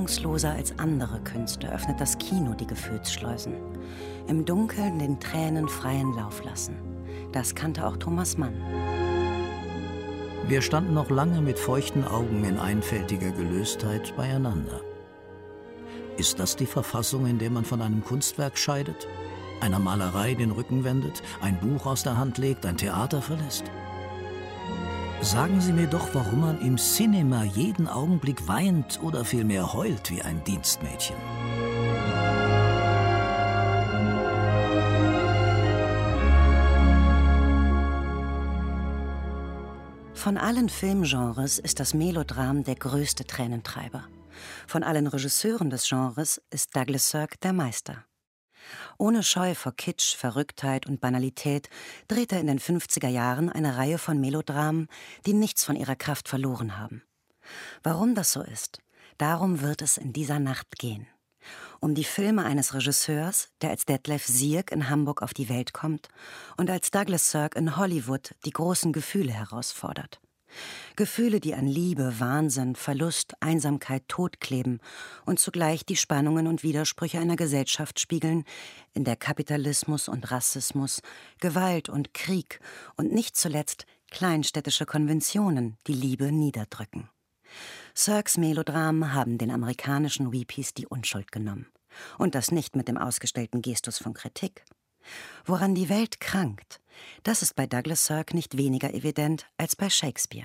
bedingungsloser als andere Künste öffnet das Kino die Gefühlsschleusen. Im Dunkeln den Tränen freien Lauf lassen. Das kannte auch Thomas Mann. Wir standen noch lange mit feuchten Augen in einfältiger Gelöstheit beieinander. Ist das die Verfassung, in der man von einem Kunstwerk scheidet? Einer Malerei den Rücken wendet, ein Buch aus der Hand legt, ein Theater verlässt? Sagen Sie mir doch, warum man im Cinema jeden Augenblick weint oder vielmehr heult wie ein Dienstmädchen. Von allen Filmgenres ist das Melodram der größte Tränentreiber. Von allen Regisseuren des Genres ist Douglas Sirk der Meister. Ohne Scheu vor Kitsch, Verrücktheit und Banalität dreht er in den 50er Jahren eine Reihe von Melodramen, die nichts von ihrer Kraft verloren haben. Warum das so ist, darum wird es in dieser Nacht gehen. Um die Filme eines Regisseurs, der als Detlef Sierck in Hamburg auf die Welt kommt und als Douglas Sirk in Hollywood die großen Gefühle herausfordert. Gefühle, die an Liebe, Wahnsinn, Verlust, Einsamkeit, Tod kleben und zugleich die Spannungen und Widersprüche einer Gesellschaft spiegeln, in der Kapitalismus und Rassismus, Gewalt und Krieg und nicht zuletzt kleinstädtische Konventionen die Liebe niederdrücken. Sirks Melodramen haben den amerikanischen Weepies die Unschuld genommen. Und das nicht mit dem ausgestellten Gestus von Kritik. Woran die Welt krankt, das ist bei Douglas Sirk nicht weniger evident als bei Shakespeare.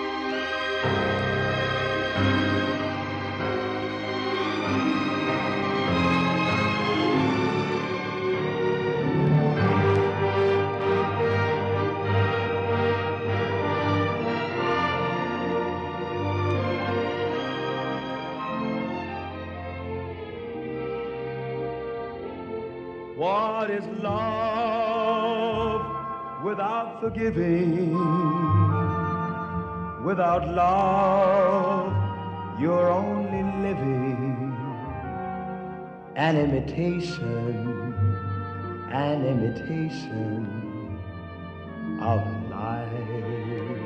What is love without forgiving? Without love, you're only living an imitation of life.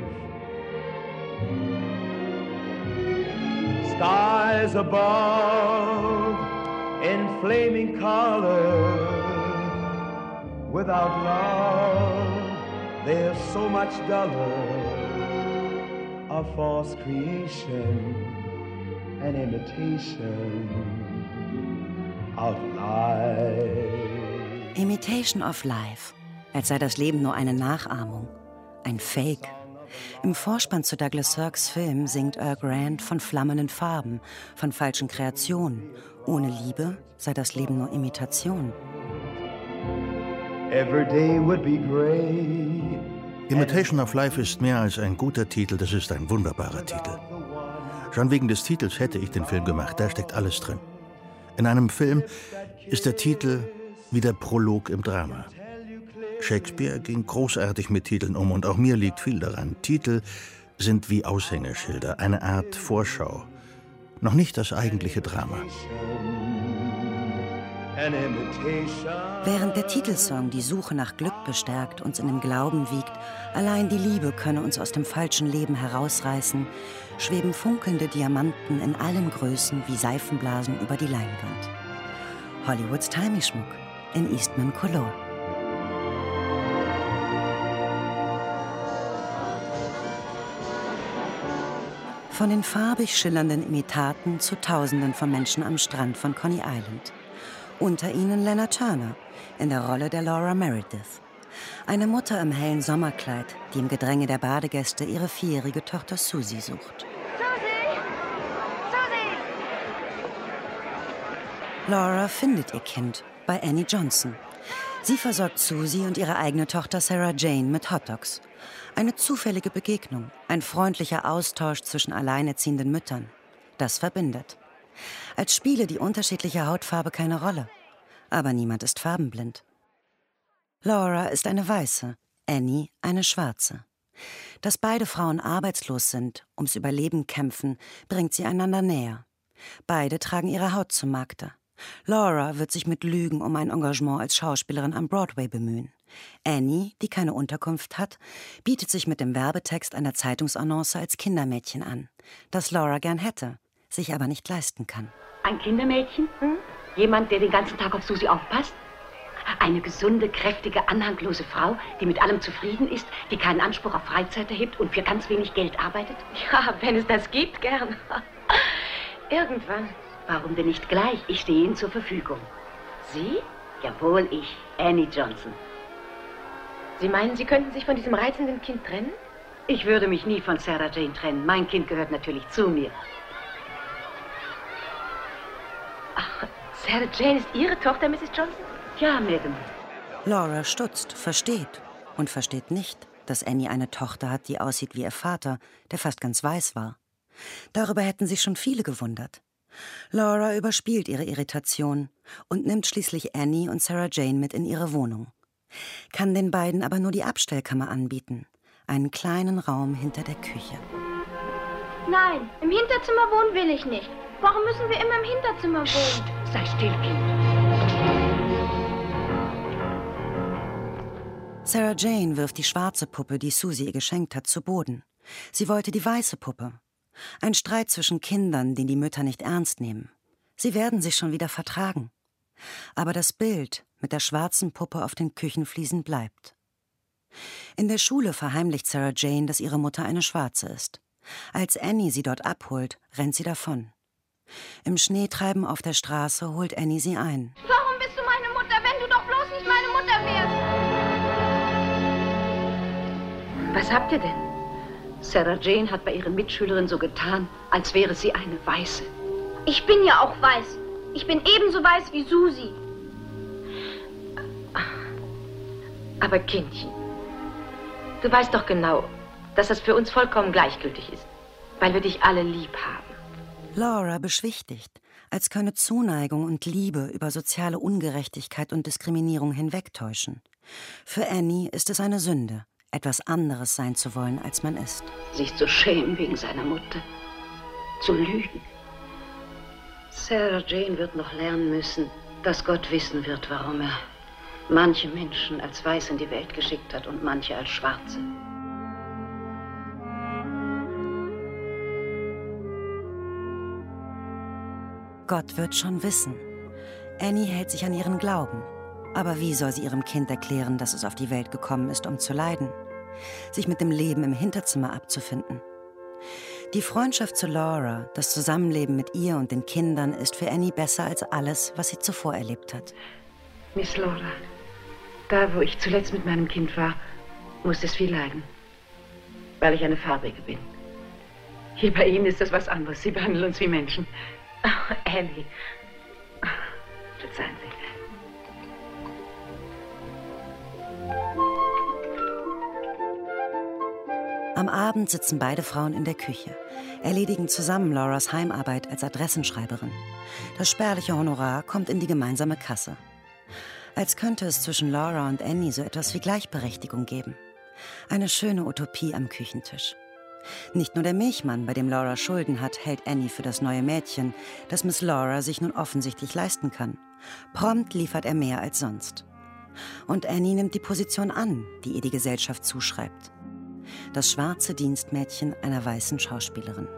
Skies above in flaming color. Without love, they're so much duller. A false creation, an imitation of life. Imitation of Life, als sei das Leben nur eine Nachahmung, ein Fake. Im Vorspann zu Douglas Sirks Film singt Earl Grant von flammenden Farben, von falschen Kreationen. Ohne Liebe sei das Leben nur Imitation. Every day would be great. Imitation of Life ist mehr als ein guter Titel, das ist ein wunderbarer Titel. Schon wegen des Titels hätte ich den Film gemacht, da steckt alles drin. In einem Film ist der Titel wie der Prolog im Drama. Shakespeare ging großartig mit Titeln um und auch mir liegt viel daran. Titel sind wie Aushängeschilder, eine Art Vorschau. Noch nicht das eigentliche Drama. Während der Titelsong die Suche nach Glück bestärkt, uns in dem Glauben wiegt, allein die Liebe könne uns aus dem falschen Leben herausreißen, schweben funkelnde Diamanten in allen Größen wie Seifenblasen über die Leinwand. Hollywoods Timey-Schmuck in Eastman Color. Von den farbig schillernden Imitaten zu Tausenden von Menschen am Strand von Coney Island. Unter ihnen Lana Turner in der Rolle der Laura Meredith. Eine Mutter im hellen Sommerkleid, die im Gedränge der Badegäste ihre 4-jährige Tochter Susie sucht. Susie! Susie! Laura findet ihr Kind bei Annie Johnson. Sie versorgt Susie und ihre eigene Tochter Sarah Jane mit Hotdogs. Eine zufällige Begegnung, ein freundlicher Austausch zwischen alleinerziehenden Müttern. Das verbindet. Als spiele die unterschiedliche Hautfarbe keine Rolle. Aber niemand ist farbenblind. Laura ist eine Weiße, Annie eine Schwarze. Dass beide Frauen arbeitslos sind, ums Überleben kämpfen, bringt sie einander näher. Beide tragen ihre Haut zum Markte. Laura wird sich mit Lügen um ein Engagement als Schauspielerin am Broadway bemühen. Annie, die keine Unterkunft hat, bietet sich mit dem Werbetext einer Zeitungsannonce als Kindermädchen an, das Laura gern hätte. sich aber nicht leisten kann. Ein Kindermädchen? Jemand, der den ganzen Tag auf Susi aufpasst? Eine gesunde, kräftige, anhanglose Frau, die mit allem zufrieden ist, die keinen Anspruch auf Freizeit erhebt und für ganz wenig Geld arbeitet? Ja, wenn es das gibt, gern. Irgendwann. Warum denn nicht gleich? Ich stehe Ihnen zur Verfügung. Sie? Jawohl, ich, Annie Johnson. Sie meinen, Sie könnten sich von diesem reizenden Kind trennen? Ich würde mich nie von Sarah Jane trennen. Mein Kind gehört natürlich zu mir. Ach, Sarah Jane ist Ihre Tochter, Mrs. Johnson? Ja, Madam. Laura stutzt, versteht und versteht nicht, dass Annie eine Tochter hat, die aussieht wie ihr Vater, der fast ganz weiß war. Darüber hätten sich schon viele gewundert. Laura überspielt ihre Irritation und nimmt schließlich Annie und Sarah Jane mit in ihre Wohnung. Kann den beiden aber nur die Abstellkammer anbieten, einen kleinen Raum hinter der Küche. Nein, im Hinterzimmer wohnen will ich nicht. Warum müssen wir immer im Hinterzimmer wohnen? Sei still, Kind. Sarah Jane wirft die schwarze Puppe, die Susie ihr geschenkt hat, zu Boden. Sie wollte die weiße Puppe. Ein Streit zwischen Kindern, den die Mütter nicht ernst nehmen. Sie werden sich schon wieder vertragen. Aber das Bild mit der schwarzen Puppe auf den Küchenfliesen bleibt. In der Schule verheimlicht Sarah Jane, dass ihre Mutter eine Schwarze ist. Als Annie sie dort abholt, rennt sie davon. Im Schneetreiben auf der Straße holt Annie sie ein. Warum bist du meine Mutter, wenn du doch bloß nicht meine Mutter wärst? Was habt ihr denn? Sarah Jane hat bei ihren Mitschülerinnen so getan, als wäre sie eine Weiße. Ich bin ja auch weiß. Ich bin ebenso weiß wie Susi. Aber Kindchen, du weißt doch genau, dass das für uns vollkommen gleichgültig ist, weil wir dich alle lieb haben. Laura beschwichtigt, als könne Zuneigung und Liebe über soziale Ungerechtigkeit und Diskriminierung hinwegtäuschen. Für Annie ist es eine Sünde, etwas anderes sein zu wollen, als man ist. Sich zu schämen wegen seiner Mutter, zu lügen. Sarah Jane wird noch lernen müssen, dass Gott wissen wird, warum er manche Menschen als Weiß in die Welt geschickt hat und manche als Schwarze. Gott wird schon wissen. Annie hält sich an ihren Glauben. Aber wie soll sie ihrem Kind erklären, dass es auf die Welt gekommen ist, um zu leiden? Sich mit dem Leben im Hinterzimmer abzufinden? Die Freundschaft zu Laura, das Zusammenleben mit ihr und den Kindern ist für Annie besser als alles, was sie zuvor erlebt hat. Miss Laura, da, wo ich zuletzt mit meinem Kind war, musste es viel leiden, weil ich eine Farbige bin. Hier bei Ihnen ist das was anderes. Sie behandeln uns wie Menschen. Oh, Annie. Verzeihen Sie. Am Abend sitzen beide Frauen in der Küche, erledigen zusammen Lauras Heimarbeit als Adressenschreiberin. Das spärliche Honorar kommt in die gemeinsame Kasse. Als könnte es zwischen Laura und Annie so etwas wie Gleichberechtigung geben. Eine schöne Utopie am Küchentisch. Nicht nur der Milchmann, bei dem Laura Schulden hat, hält Annie für das neue Mädchen, das Miss Laura sich nun offensichtlich leisten kann. Prompt liefert er mehr als sonst. Und Annie nimmt die Position an, die ihr die Gesellschaft zuschreibt. Das schwarze Dienstmädchen einer weißen Schauspielerin.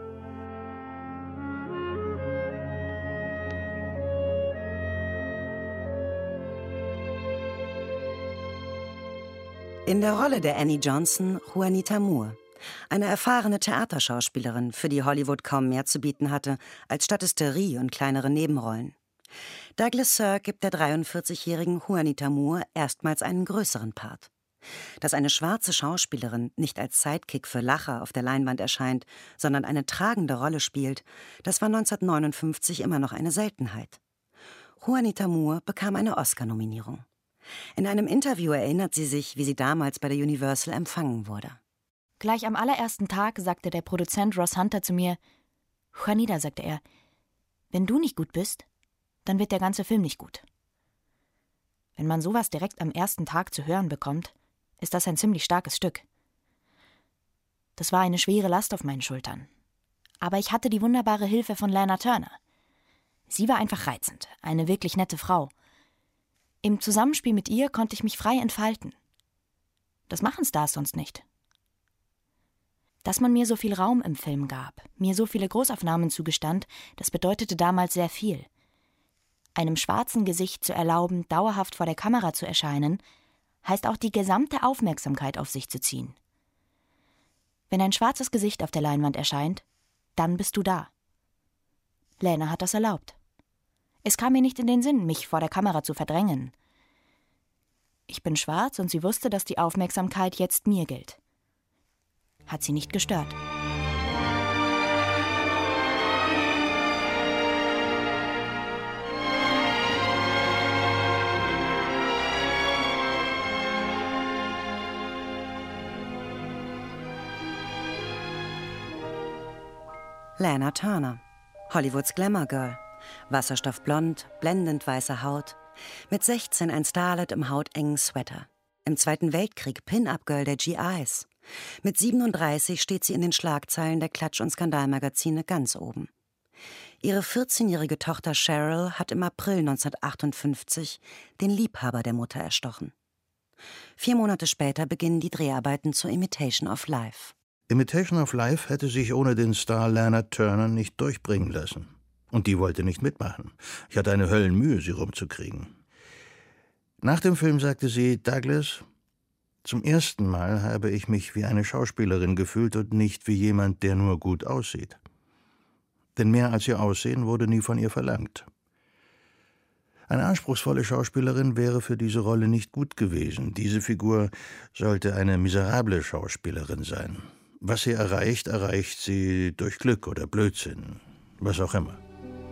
In der Rolle der Annie Johnson Juanita Moore, eine erfahrene Theaterschauspielerin, für die Hollywood kaum mehr zu bieten hatte als Statisterie und kleinere Nebenrollen. Douglas Sirk gibt der 43-jährigen Juanita Moore erstmals einen größeren Part. Dass eine schwarze Schauspielerin nicht als Sidekick für Lacher auf der Leinwand erscheint, sondern eine tragende Rolle spielt, das war 1959 immer noch eine Seltenheit. Juanita Moore bekam eine Oscar-Nominierung. In einem Interview erinnert sie sich, wie sie damals bei der Universal empfangen wurde. Gleich am allerersten Tag sagte der Produzent Ross Hunter zu mir: »Juanita«, sagte er, »wenn du nicht gut bist, dann wird der ganze Film nicht gut.« Wenn man sowas direkt am ersten Tag zu hören bekommt, ist das ein ziemlich starkes Stück. Das war eine schwere Last auf meinen Schultern. Aber ich hatte die wunderbare Hilfe von Lana Turner. Sie war einfach reizend, eine wirklich nette Frau. Im Zusammenspiel mit ihr konnte ich mich frei entfalten. Das machen Stars sonst nicht. Dass man mir so viel Raum im Film gab, mir so viele Großaufnahmen zugestand, das bedeutete damals sehr viel. Einem schwarzen Gesicht zu erlauben, dauerhaft vor der Kamera zu erscheinen, heißt auch die gesamte Aufmerksamkeit auf sich zu ziehen. Wenn ein schwarzes Gesicht auf der Leinwand erscheint, dann bist du da. Lana hat das erlaubt. Es kam mir nicht in den Sinn, mich vor der Kamera zu verdrängen. Ich bin schwarz und sie wusste, dass die Aufmerksamkeit jetzt mir gilt. Hat sie nicht gestört. Lana Turner, Hollywoods Glamour-Girl, wasserstoffblond, blendend weiße Haut, mit 16 ein Starlet im hautengen Sweater, im Zweiten Weltkrieg Pin-Up-Girl der GIs. Mit 37 steht sie in den Schlagzeilen der Klatsch- und Skandalmagazine ganz oben. Ihre 14-jährige Tochter Cheryl hat im April 1958 den Liebhaber der Mutter erstochen. 4 Monate später beginnen die Dreharbeiten zu Imitation of Life. Imitation of Life hätte sich ohne den Star Lana Turner nicht durchbringen lassen. Und die wollte nicht mitmachen. Ich hatte eine Höllenmühe, sie rumzukriegen. Nach dem Film sagte sie, Douglas, zum ersten Mal habe ich mich wie eine Schauspielerin gefühlt und nicht wie jemand, der nur gut aussieht. Denn mehr als ihr Aussehen wurde nie von ihr verlangt. Eine anspruchsvolle Schauspielerin wäre für diese Rolle nicht gut gewesen. Diese Figur sollte eine miserable Schauspielerin sein. Was sie erreicht, erreicht sie durch Glück oder Blödsinn, was auch immer.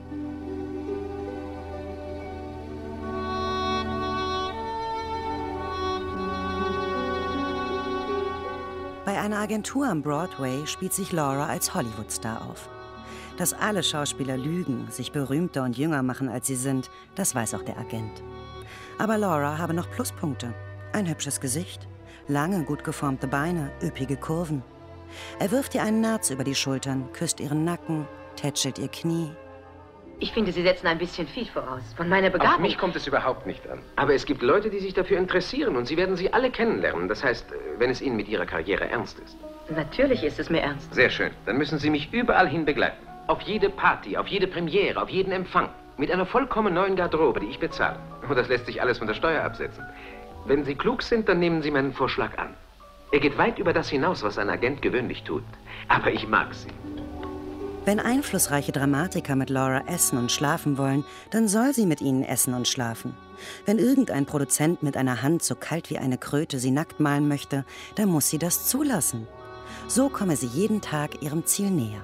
Bei einer Agentur am Broadway spielt sich Laura als Hollywood-Star auf. Dass alle Schauspieler lügen, sich berühmter und jünger machen, als sie sind, das weiß auch der Agent. Aber Laura habe noch Pluspunkte. Ein hübsches Gesicht, lange, gut geformte Beine, üppige Kurven. Er wirft ihr einen Nerz über die Schultern, küsst ihren Nacken, tätschelt ihr Knie. Ich finde, Sie setzen ein bisschen viel voraus. Von meiner Begabung. Auf mich kommt es überhaupt nicht an. Aber es gibt Leute, die sich dafür interessieren und Sie werden sie alle kennenlernen. Das heißt, wenn es Ihnen mit Ihrer Karriere ernst ist. Natürlich ist es mir ernst. Sehr schön. Dann müssen Sie mich überall hin begleiten. Auf jede Party, auf jede Premiere, auf jeden Empfang. Mit einer vollkommen neuen Garderobe, die ich bezahle. Und das lässt sich alles von der Steuer absetzen. Wenn Sie klug sind, dann nehmen Sie meinen Vorschlag an. Er geht weit über das hinaus, was ein Agent gewöhnlich tut. Aber ich mag Sie. Wenn einflussreiche Dramatiker mit Laura essen und schlafen wollen, dann soll sie mit ihnen essen und schlafen. Wenn irgendein Produzent mit einer Hand so kalt wie eine Kröte sie nackt malen möchte, dann muss sie das zulassen. So komme sie jeden Tag ihrem Ziel näher.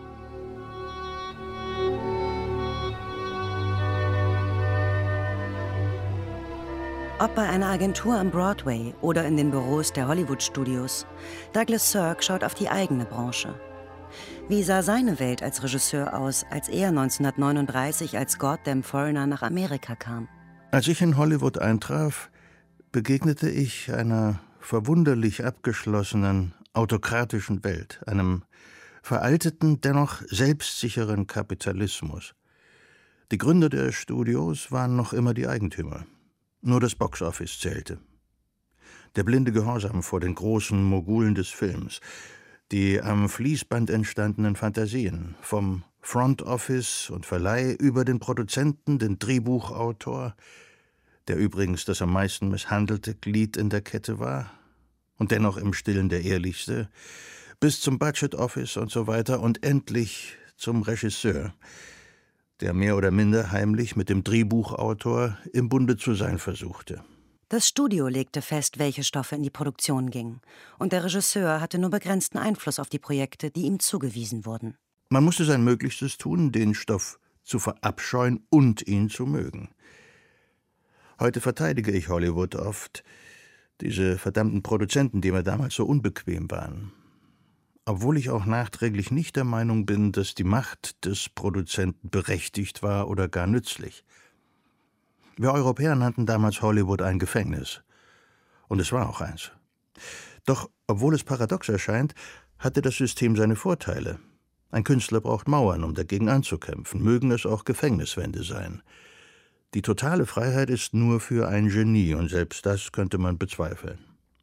Ob bei einer Agentur am Broadway oder in den Büros der Hollywood-Studios, Douglas Sirk schaut auf die eigene Branche. Wie sah seine Welt als Regisseur aus, als er 1939 als Goddamn Foreigner nach Amerika kam? Als ich in Hollywood eintraf, begegnete ich einer verwunderlich abgeschlossenen, autokratischen Welt, einem veralteten, dennoch selbstsicheren Kapitalismus. Die Gründer der Studios waren noch immer die Eigentümer. Nur das Boxoffice zählte. Der blinde Gehorsam vor den großen Mogulen des Films, die am Fließband entstandenen Fantasien, vom Front Office und Verleih über den Produzenten, den Drehbuchautor, der übrigens das am meisten misshandelte Glied in der Kette war und dennoch im Stillen der ehrlichste, bis zum Budget Office und so weiter und endlich zum Regisseur, der mehr oder minder heimlich mit dem Drehbuchautor im Bunde zu sein versuchte. Das Studio legte fest, welche Stoffe in die Produktion gingen, und der Regisseur hatte nur begrenzten Einfluss auf die Projekte, die ihm zugewiesen wurden. Man musste sein Möglichstes tun, den Stoff zu verabscheuen und ihn zu mögen. Heute verteidige ich Hollywood oft, diese verdammten Produzenten, die mir damals so unbequem waren. Obwohl ich auch nachträglich nicht der Meinung bin, dass die Macht des Produzenten berechtigt war oder gar nützlich. Wir Europäer nannten damals Hollywood ein Gefängnis. Und es war auch eins. Doch, obwohl es paradox erscheint, hatte das System seine Vorteile. Ein Künstler braucht Mauern, um dagegen anzukämpfen, mögen es auch Gefängniswände sein. Die totale Freiheit ist nur für ein Genie, und selbst das könnte man bezweifeln.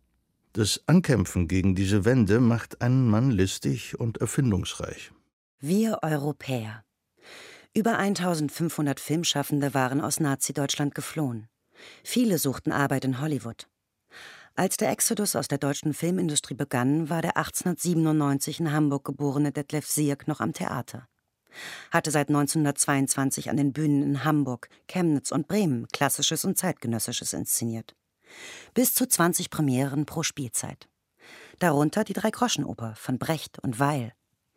Das Ankämpfen gegen diese Wende macht einen Mann listig und erfindungsreich. Wir Europäer. Über 1500 Filmschaffende waren aus Nazi-Deutschland geflohen. Viele suchten Arbeit in Hollywood. Als der Exodus aus der deutschen Filmindustrie begann, war der 1897 in Hamburg geborene Detlef Sierck noch am Theater. Hatte seit 1922 an den Bühnen in Hamburg, Chemnitz und Bremen Klassisches und Zeitgenössisches inszeniert. Bis zu 20 Premieren pro Spielzeit. Darunter die Dreigroschenoper von Brecht und Weil.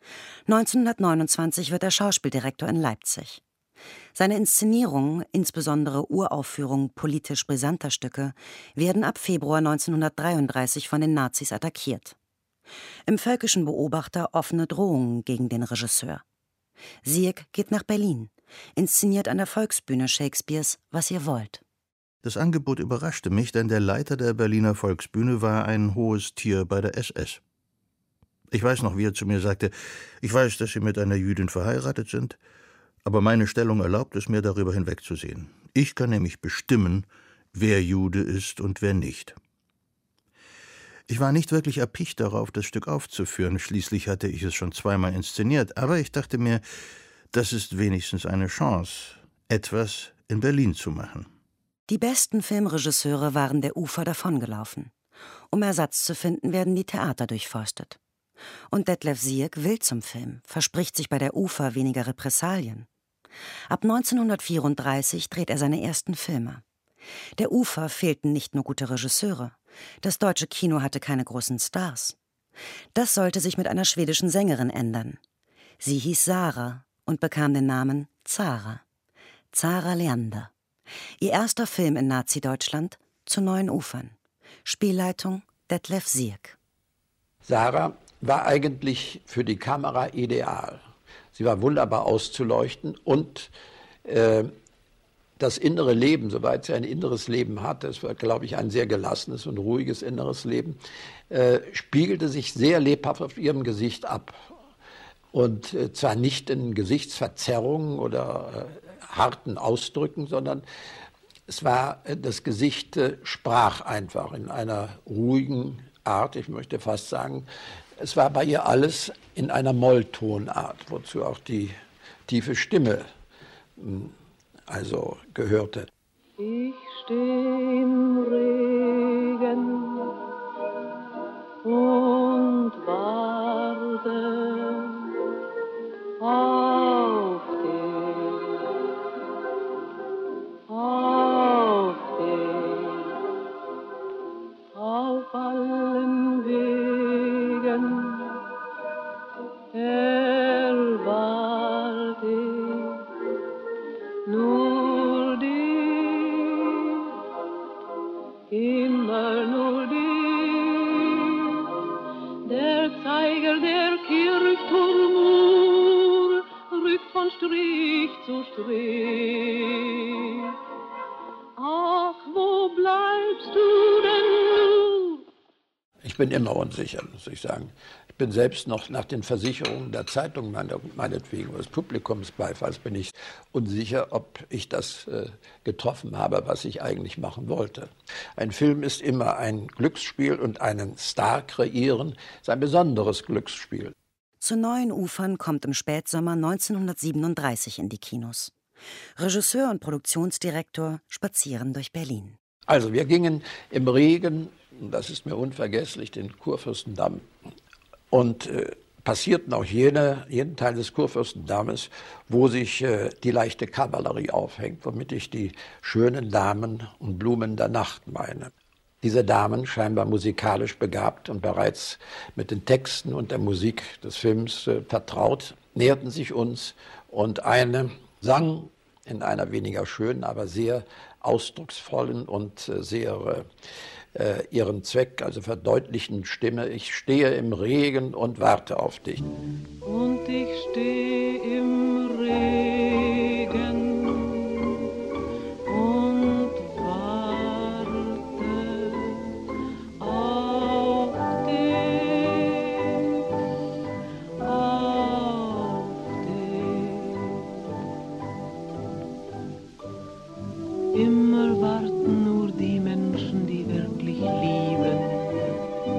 1929 wird er Schauspieldirektor in Leipzig. Seine Inszenierungen, insbesondere Uraufführungen politisch brisanter Stücke, werden ab Februar 1933 von den Nazis attackiert. Im Völkischen Beobachter offene Drohungen gegen den Regisseur. Sierck geht nach Berlin, inszeniert an der Volksbühne Shakespeares »Was ihr wollt«. Das Angebot überraschte mich, denn der Leiter der Berliner Volksbühne war ein hohes Tier bei der SS. Ich weiß noch, wie er zu mir sagte, ich weiß, dass Sie mit einer Jüdin verheiratet sind, aber meine Stellung erlaubt es mir, darüber hinwegzusehen. Ich kann nämlich bestimmen, wer Jude ist und wer nicht. Ich war nicht wirklich erpicht darauf, das Stück aufzuführen, schließlich hatte ich es schon zweimal inszeniert, aber ich dachte mir, das ist wenigstens eine Chance, etwas in Berlin zu machen. Die besten Filmregisseure waren der Ufer davongelaufen. Um Ersatz zu finden, werden die Theater durchforstet. Und Detlef Sierck will zum Film, verspricht sich bei der Ufer weniger Repressalien. Ab 1934 dreht er seine ersten Filme. Der Ufer fehlten nicht nur gute Regisseure. Das deutsche Kino hatte keine großen Stars. Das sollte sich mit einer schwedischen Sängerin ändern. Sie hieß Sarah und bekam den Namen Zara. Zara Leander. Ihr erster Film in Nazi-Deutschland, Zu neuen Ufern. Spielleitung Detlef Sierck. Sarah war eigentlich für die Kamera ideal. Sie war wunderbar auszuleuchten und das innere Leben, soweit sie ein inneres Leben hatte, es war, glaube ich, ein sehr gelassenes und ruhiges inneres Leben, spiegelte sich sehr lebhaft auf ihrem Gesicht ab. Und zwar nicht in Gesichtsverzerrungen oder harten Ausdrücken, sondern es war, das Gesicht sprach einfach in einer ruhigen Art, ich möchte fast sagen, es war bei ihr alles in einer Molltonart, wozu auch die tiefe Stimme also gehörte. Ich stehe im Regen und warte auf dich, auf allen Wegen erwarte ich nur dich, immer nur dich. Der Zeiger der Kirchturmuhr rückt von Strich zu Strich. Ach, wo bleibst du denn nun? Ich bin immer unsicher, muss ich sagen. Ich bin selbst noch nach den Versicherungen der Zeitung, meinetwegen, des Publikumsbeifalls, bin ich unsicher, ob ich das getroffen habe, was ich eigentlich machen wollte. Ein Film ist immer ein Glücksspiel und einen Star kreieren ist ein besonderes Glücksspiel. Zu neuen Ufern kommt im Spätsommer 1937 in die Kinos. Regisseur und Produktionsdirektor spazieren durch Berlin. Also wir gingen im Regen, das ist mir unvergesslich, den Kurfürstendamm und passierten auch jeden Teil des Kurfürstendammes, wo sich die leichte Kavallerie aufhängt, womit ich die schönen Damen und Blumen der Nacht meine. Diese Damen, scheinbar musikalisch begabt und bereits mit den Texten und der Musik des Films vertraut, näherten sich uns und eine sang in einer weniger schönen, aber sehr ausdrucksvollen und sehr ihren Zweck, also verdeutlichten Stimme: Ich stehe im Regen und warte auf dich. Und ich stehe im Regen und warte auf dich, auf dich. Immer warten nur die Menschen, die wirklich lieben,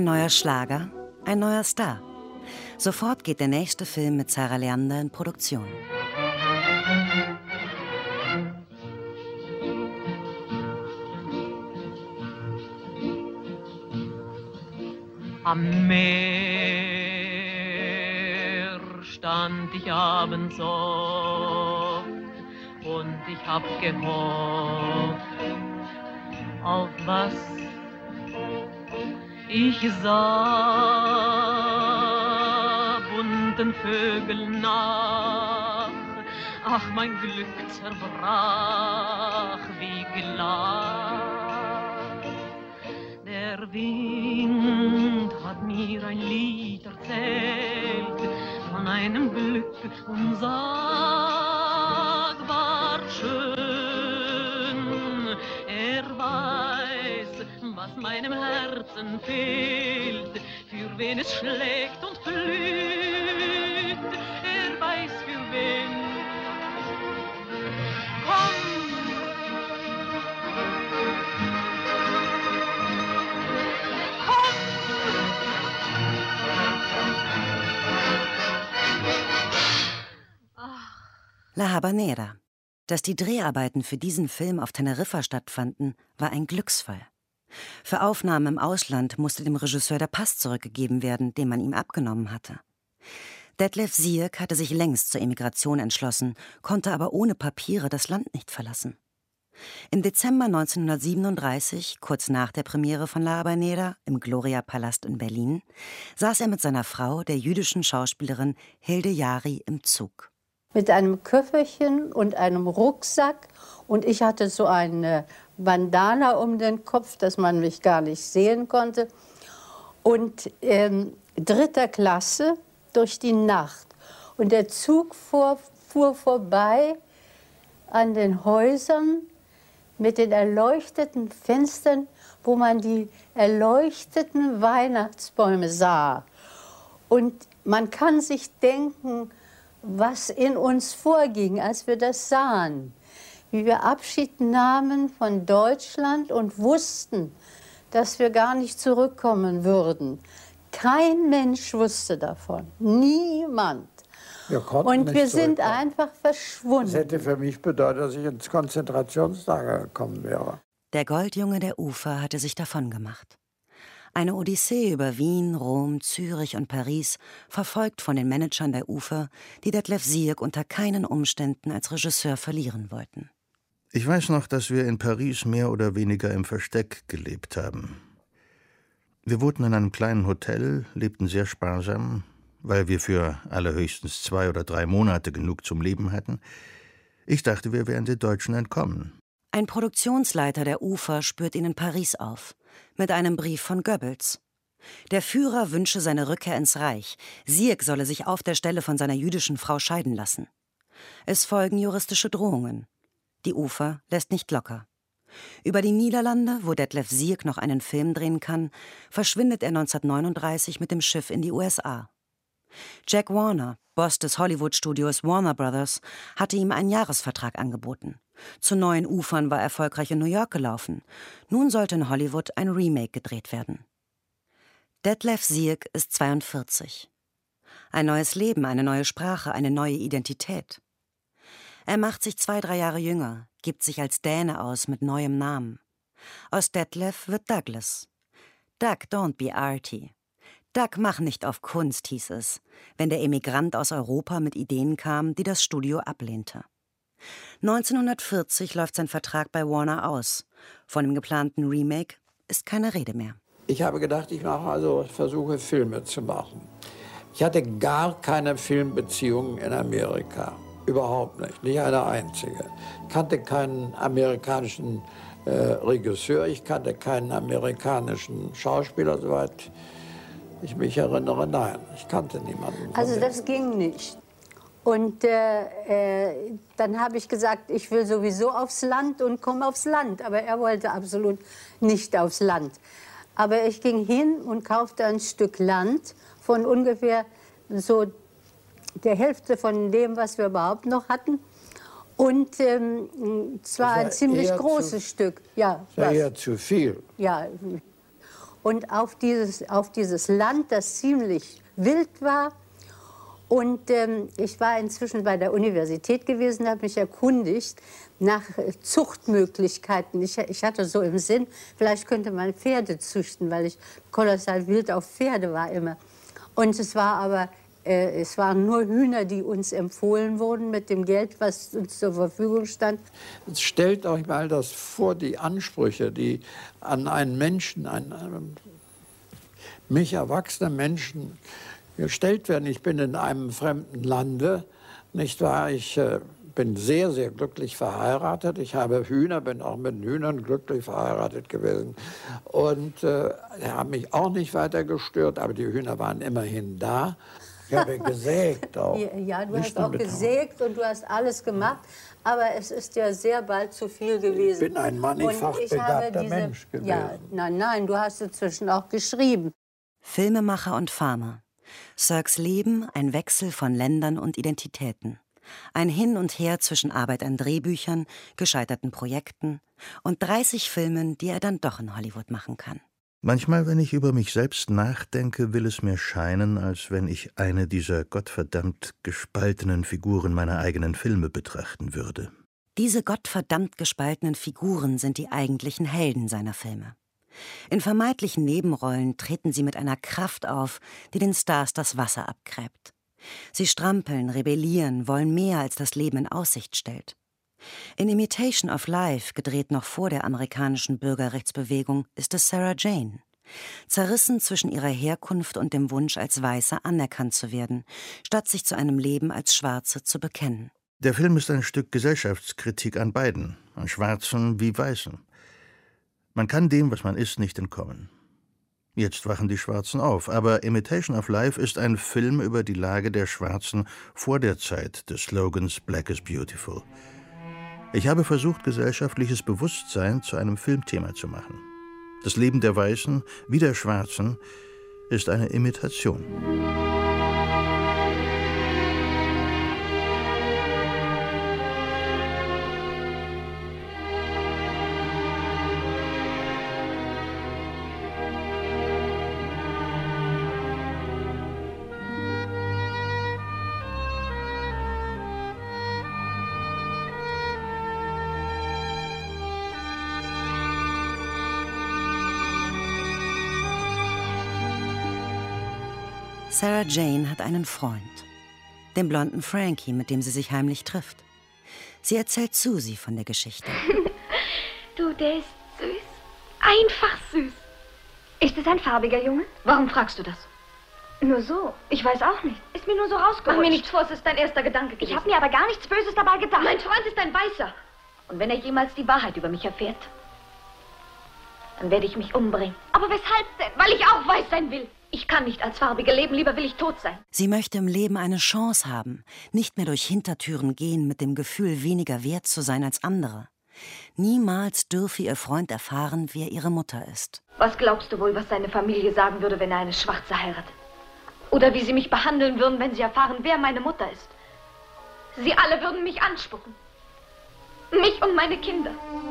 Ein neuer Schlager, ein neuer Star. Sofort geht der nächste Film mit Sarah Leander in Produktion. Am Meer stand ich abends oft und ich hab gehofft, auf was ich sah, bunten Vögeln nach. Ach, mein Glück zerbrach wie Glas. Der Wind hat mir ein Lied erzählt von einem Glück unsagbar schön. Er weiß, was meinem Herzen fehlt, für wen es schlägt und blüht. Er weiß, für wen. Komm! La Habanera. Dass die Dreharbeiten für diesen Film auf Teneriffa stattfanden, war ein Glücksfall. Für Aufnahmen im Ausland musste dem Regisseur der Pass zurückgegeben werden, den man ihm abgenommen hatte. Detlef Sierck hatte sich längst zur Emigration entschlossen, konnte aber ohne Papiere das Land nicht verlassen. Im Dezember 1937, kurz nach der Premiere von La Habanera im Gloria-Palast in Berlin, saß er mit seiner Frau, der jüdischen Schauspielerin Hilde Jari, im Zug. Mit einem Köfferchen und einem Rucksack. Und ich hatte so eine Bandana um den Kopf, dass man mich gar nicht sehen konnte. Und 3. Klasse durch die Nacht. Und der Zug fuhr vorbei an den Häusern mit den erleuchteten Fenstern, wo man die erleuchteten Weihnachtsbäume sah. Und man kann sich denken, was in uns vorging, als wir das sahen. Wie wir Abschied nahmen von Deutschland und wussten, dass wir gar nicht zurückkommen würden. Kein Mensch wusste davon. Niemand. Und wir sind einfach verschwunden. Das hätte für mich bedeutet, dass ich ins Konzentrationslager gekommen wäre. Der Goldjunge der Ufer hatte sich davongemacht. Eine Odyssee über Wien, Rom, Zürich und Paris, verfolgt von den Managern der Ufer, die Detlef Sierck unter keinen Umständen als Regisseur verlieren wollten. Ich weiß noch, dass wir in Paris mehr oder weniger im Versteck gelebt haben. Wir wohnten in einem kleinen Hotel, lebten sehr sparsam, weil wir für allerhöchstens 2 oder 3 Monate genug zum Leben hatten. Ich dachte, wir wären den Deutschen entkommen. Ein Produktionsleiter der Ufer spürt ihn in Paris auf, mit einem Brief von Goebbels. Der Führer wünsche seine Rückkehr ins Reich. Sierck solle sich auf der Stelle von seiner jüdischen Frau scheiden lassen. Es folgen juristische Drohungen. Die Ufer lässt nicht locker. Über die Niederlande, wo Detlef Sierck noch einen Film drehen kann, verschwindet er 1939 mit dem Schiff in die USA. Jack Warner, Boss des Hollywood-Studios Warner Brothers, hatte ihm einen Jahresvertrag angeboten. Zu neuen Ufern war erfolgreich in New York gelaufen. Nun sollte in Hollywood ein Remake gedreht werden. Detlef Sierck ist 42. Ein neues Leben, eine neue Sprache, eine neue Identität. Er macht sich 2-3 Jahre jünger, gibt sich als Däne aus mit neuem Namen. Aus Detlef wird Douglas. Doug, don't be arty. Doug, mach nicht auf Kunst, hieß es, wenn der Emigrant aus Europa mit Ideen kam, die das Studio ablehnte. 1940 läuft sein Vertrag bei Warner aus. Von dem geplanten Remake ist keine Rede mehr. Ich habe gedacht, ich mache also Versuche, Filme zu machen. Ich hatte gar keine Filmbeziehungen in Amerika. Überhaupt nicht, nicht eine einzige. Ich kannte keinen amerikanischen Regisseur, ich kannte keinen amerikanischen Schauspieler, soweit ich mich erinnere, nein, ich kannte niemanden. Also das ging nicht. Und dann habe ich gesagt, ich will sowieso aufs Land und komme aufs Land. Aber er wollte absolut nicht aufs Land. Aber ich ging hin und kaufte ein Stück Land von ungefähr so der Hälfte von dem, was wir überhaupt noch hatten. Und zwar ein ziemlich großes Stück. Ja, das war eher zu viel. Ja. und auf dieses Land, das ziemlich wild war. Und ich war inzwischen bei der Universität gewesen, habe mich erkundigt nach Zuchtmöglichkeiten. Ich hatte so im Sinn, vielleicht könnte man Pferde züchten, weil ich kolossal wild auf Pferde war immer. Und es waren nur Hühner, die uns empfohlen wurden mit dem Geld, was uns zur Verfügung stand. Jetzt stellt euch mal das vor, die Ansprüche, die an einen Menschen, einen mich erwachsenen Menschen gestellt werden. Ich bin in einem fremden Lande, nicht wahr? Ich bin sehr, sehr glücklich verheiratet. Ich habe Hühner, bin auch mit Hühnern glücklich verheiratet gewesen. Und haben mich auch nicht weiter gestört, aber die Hühner waren immerhin da. Ich habe gesägt auch. Ja, du hast auch gesägt und du hast alles gemacht, aber es ist ja sehr bald zu viel gewesen. Ich bin ein mannigfach begabter Mensch gewesen. Ja, nein, du hast inzwischen auch geschrieben. Filmemacher und Farmer. Sirks Leben ein Wechsel von Ländern und Identitäten. Ein Hin und Her zwischen Arbeit an Drehbüchern, gescheiterten Projekten und 30 Filmen, die er dann doch in Hollywood machen kann. Manchmal, wenn ich über mich selbst nachdenke, will es mir scheinen, als wenn ich eine dieser gottverdammt gespaltenen Figuren meiner eigenen Filme betrachten würde. Diese gottverdammt gespaltenen Figuren sind die eigentlichen Helden seiner Filme. In vermeintlichen Nebenrollen treten sie mit einer Kraft auf, die den Stars das Wasser abgräbt. Sie strampeln, rebellieren, wollen mehr, als das Leben in Aussicht stellt. In Imitation of Life, gedreht noch vor der amerikanischen Bürgerrechtsbewegung, ist es Sarah Jane. Zerrissen zwischen ihrer Herkunft und dem Wunsch, als Weiße anerkannt zu werden, statt sich zu einem Leben als Schwarze zu bekennen. Der Film ist ein Stück Gesellschaftskritik an beiden, an Schwarzen wie Weißen. Man kann dem, was man ist, nicht entkommen. Jetzt wachen die Schwarzen auf, aber Imitation of Life ist ein Film über die Lage der Schwarzen vor der Zeit des Slogans Black is Beautiful. Ich habe versucht, gesellschaftliches Bewusstsein zu einem Filmthema zu machen. Das Leben der Weißen wie der Schwarzen ist eine Imitation. Sarah Jane hat einen Freund, den blonden Frankie, mit dem sie sich heimlich trifft. Sie erzählt Susie von der Geschichte. Du, der ist süß. Einfach süß. Ist es ein farbiger Junge? Warum fragst du das? Nur so. Ich weiß auch nicht. Ist mir nur so rausgerutscht. Mach mir nichts vor, es ist dein erster Gedanke gewesen. Ich habe mir aber gar nichts Böses dabei gedacht. Mein Freund ist ein Weißer. Und wenn er jemals die Wahrheit über mich erfährt, dann werde ich mich umbringen. Aber weshalb denn? Weil ich auch weiß sein will. Ich kann nicht als Farbige leben, lieber will ich tot sein. Sie möchte im Leben eine Chance haben, nicht mehr durch Hintertüren gehen mit dem Gefühl, weniger wert zu sein als andere. Niemals dürfe ihr Freund erfahren, wer ihre Mutter ist. Was glaubst du wohl, was seine Familie sagen würde, wenn er eine Schwarze heiratet? Oder wie sie mich behandeln würden, wenn sie erfahren, wer meine Mutter ist? Sie alle würden mich anspucken. Mich und meine Kinder.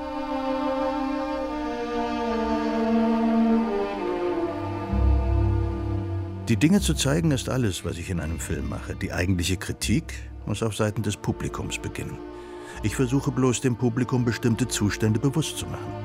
Die Dinge zu zeigen ist alles, was ich in einem Film mache. Die eigentliche Kritik muss auf Seiten des Publikums beginnen. Ich versuche bloß, dem Publikum bestimmte Zustände bewusst zu machen.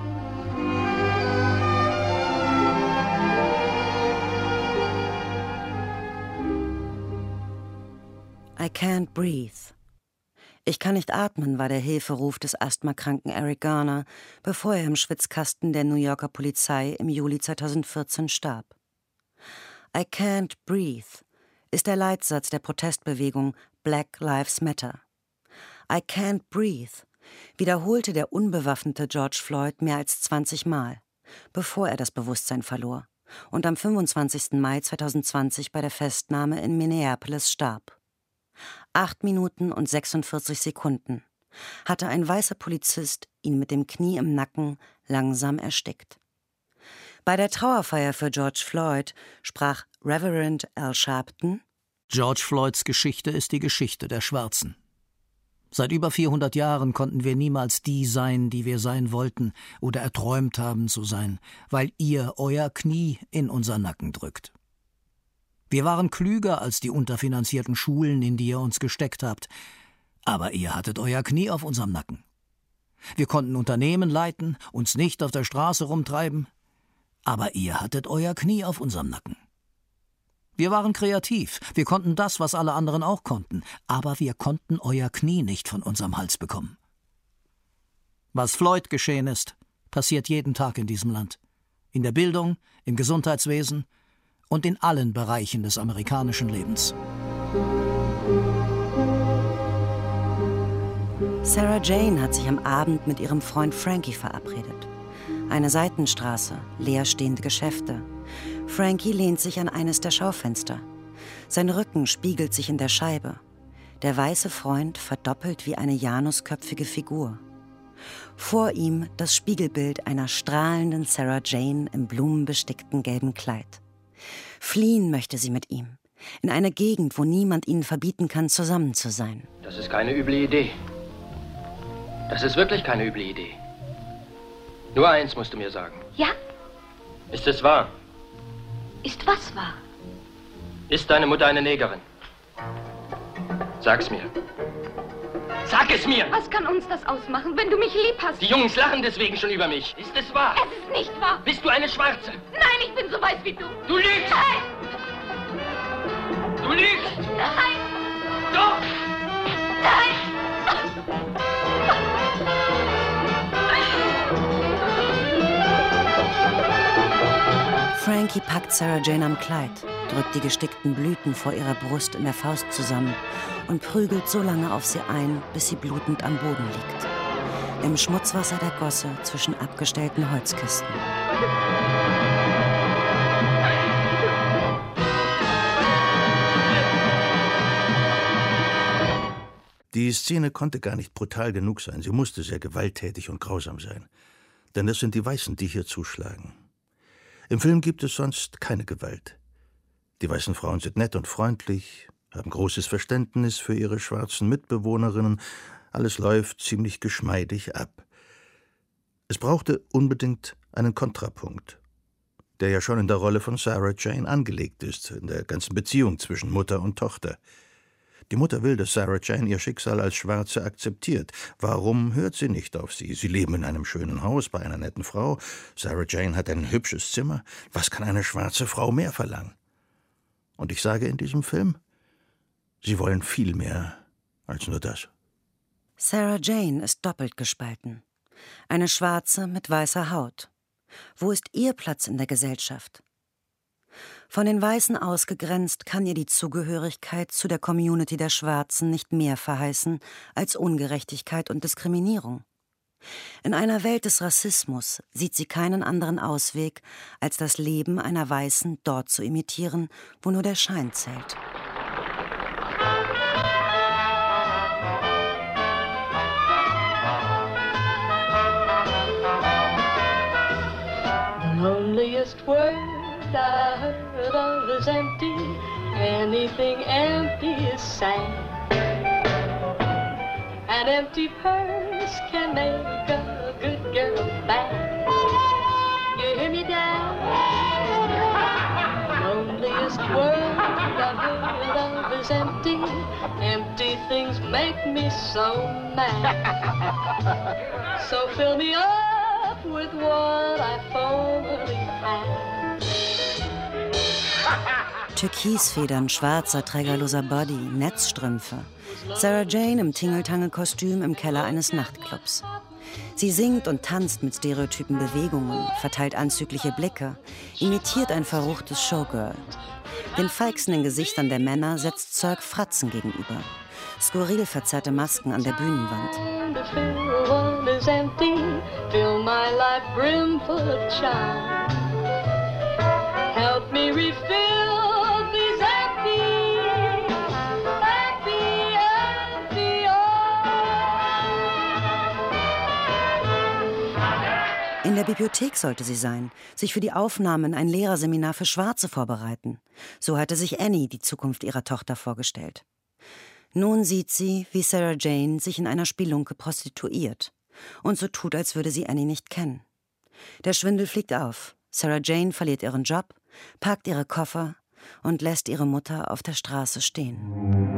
I can't breathe. Ich kann nicht atmen, war der Hilferuf des asthmakranken Eric Garner, bevor er im Schwitzkasten der New Yorker Polizei im Juli 2014 starb. I can't breathe ist der Leitsatz der Protestbewegung Black Lives Matter. I can't breathe wiederholte der unbewaffnete George Floyd mehr als 20 Mal, bevor er das Bewusstsein verlor und am 25. Mai 2020 bei der Festnahme in Minneapolis starb. 8 Minuten und 46 Sekunden hatte ein weißer Polizist ihn mit dem Knie im Nacken langsam erstickt. Bei der Trauerfeier für George Floyd sprach Reverend Al Sharpton: George Floyds Geschichte ist die Geschichte der Schwarzen. Seit über 400 Jahren konnten wir niemals die sein, die wir sein wollten oder erträumt haben zu sein, weil ihr euer Knie in unser Nacken drückt. Wir waren klüger als die unterfinanzierten Schulen, in die ihr uns gesteckt habt, aber ihr hattet euer Knie auf unserem Nacken. Wir konnten Unternehmen leiten, uns nicht auf der Straße rumtreiben, aber ihr hattet euer Knie auf unserem Nacken. Wir waren kreativ, wir konnten das, was alle anderen auch konnten, aber wir konnten euer Knie nicht von unserem Hals bekommen. Was Floyd geschehen ist, passiert jeden Tag in diesem Land. In der Bildung, im Gesundheitswesen und in allen Bereichen des amerikanischen Lebens. Sarah Jane hat sich am Abend mit ihrem Freund Frankie verabredet. Eine Seitenstraße, leerstehende Geschäfte. Frankie lehnt sich an eines der Schaufenster. Sein Rücken spiegelt sich in der Scheibe. Der weiße Freund verdoppelt wie eine janusköpfige Figur. Vor ihm das Spiegelbild einer strahlenden Sarah Jane im blumenbestickten gelben Kleid. Fliehen möchte sie mit ihm, in eine Gegend, wo niemand ihnen verbieten kann, zusammen zu sein. Das ist keine üble Idee. Das ist wirklich keine üble Idee. Nur eins musst du mir sagen. Ja? Ist es wahr? Ist was wahr? Ist deine Mutter eine Negerin? Sag's mir. Sag es mir! Was kann uns das ausmachen, wenn du mich lieb hast? Die Jungs lachen deswegen schon über mich. Ist es wahr? Es ist nicht wahr. Bist du eine Schwarze? Nein, ich bin so weiß wie du. Du lügst! Nein! Du lügst! Nein! Doch! Nein! Frankie packt Sarah Jane am Kleid, drückt die gestickten Blüten vor ihrer Brust in der Faust zusammen und prügelt so lange auf sie ein, bis sie blutend am Boden liegt. Im Schmutzwasser der Gosse zwischen abgestellten Holzkisten. Die Szene konnte gar nicht brutal genug sein. Sie musste sehr gewalttätig und grausam sein. Denn das sind die Weißen, die hier zuschlagen. Im Film gibt es sonst keine Gewalt. Die weißen Frauen sind nett und freundlich, haben großes Verständnis für ihre schwarzen Mitbewohnerinnen. Alles läuft ziemlich geschmeidig ab. Es brauchte unbedingt einen Kontrapunkt, der ja schon in der Rolle von Sarah Jane angelegt ist, in der ganzen Beziehung zwischen Mutter und Tochter. Die Mutter will, dass Sarah Jane ihr Schicksal als Schwarze akzeptiert. Warum hört sie nicht auf sie? Sie leben in einem schönen Haus bei einer netten Frau. Sarah Jane hat ein hübsches Zimmer. Was kann eine schwarze Frau mehr verlangen? Und ich sage in diesem Film, sie wollen viel mehr als nur das. Sarah Jane ist doppelt gespalten. Eine Schwarze mit weißer Haut. Wo ist ihr Platz in der Gesellschaft? Von den Weißen ausgegrenzt kann ihr die Zugehörigkeit zu der Community der Schwarzen nicht mehr verheißen als Ungerechtigkeit und Diskriminierung. In einer Welt des Rassismus sieht sie keinen anderen Ausweg, als das Leben einer Weißen dort zu imitieren, wo nur der Schein zählt. Loneliest word I heard of is empty. Anything empty is sad. An empty purse can make a good girl bad. You hear me, Dad? Loneliest word I heard of is empty. Empty things make me so mad. So fill me up with what I formerly had. Türkisfedern, schwarzer, trägerloser Body, Netzstrümpfe. Sarah Jane im Tingeltangel-Kostüm im Keller eines Nachtclubs. Sie singt und tanzt mit stereotypen Bewegungen, verteilt anzügliche Blicke, imitiert ein verruchtes Showgirl. Den feixenden Gesichtern der Männer setzt Cirque Fratzen gegenüber. Skurril verzerrte Masken an der Bühnenwand. Help me refill these empty. In der Bibliothek sollte sie sein, sich für die Aufnahme in ein Lehrerseminar für Schwarze vorbereiten. So hatte sich Annie die Zukunft ihrer Tochter vorgestellt. Nun sieht sie, wie Sarah Jane sich in einer Spelunke prostituiert und so tut, als würde sie Annie nicht kennen. Der Schwindel fliegt auf. Sarah Jane verliert ihren Job, packt ihre Koffer und lässt ihre Mutter auf der Straße stehen.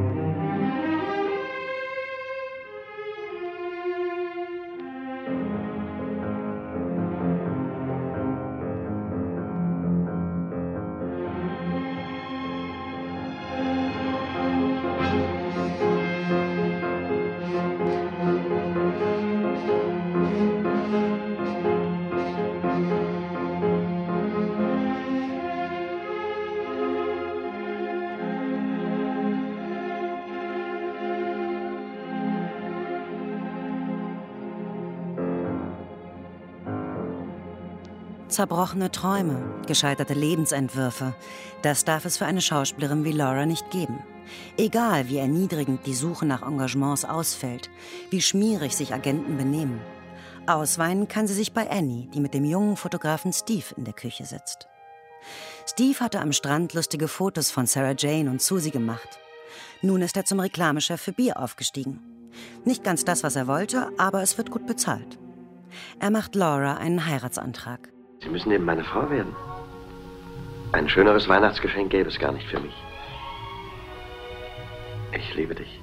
Zerbrochene Träume, gescheiterte Lebensentwürfe, das darf es für eine Schauspielerin wie Laura nicht geben. Egal, wie erniedrigend die Suche nach Engagements ausfällt, wie schmierig sich Agenten benehmen. Ausweinen kann sie sich bei Annie, die mit dem jungen Fotografen Steve in der Küche sitzt. Steve hatte am Strand lustige Fotos von Sarah Jane und Susie gemacht. Nun ist er zum Reklamechef für Bier aufgestiegen. Nicht ganz das, was er wollte, aber es wird gut bezahlt. Er macht Laura einen Heiratsantrag. Sie müssen eben meine Frau werden. Ein schöneres Weihnachtsgeschenk gäbe es gar nicht für mich. Ich liebe dich.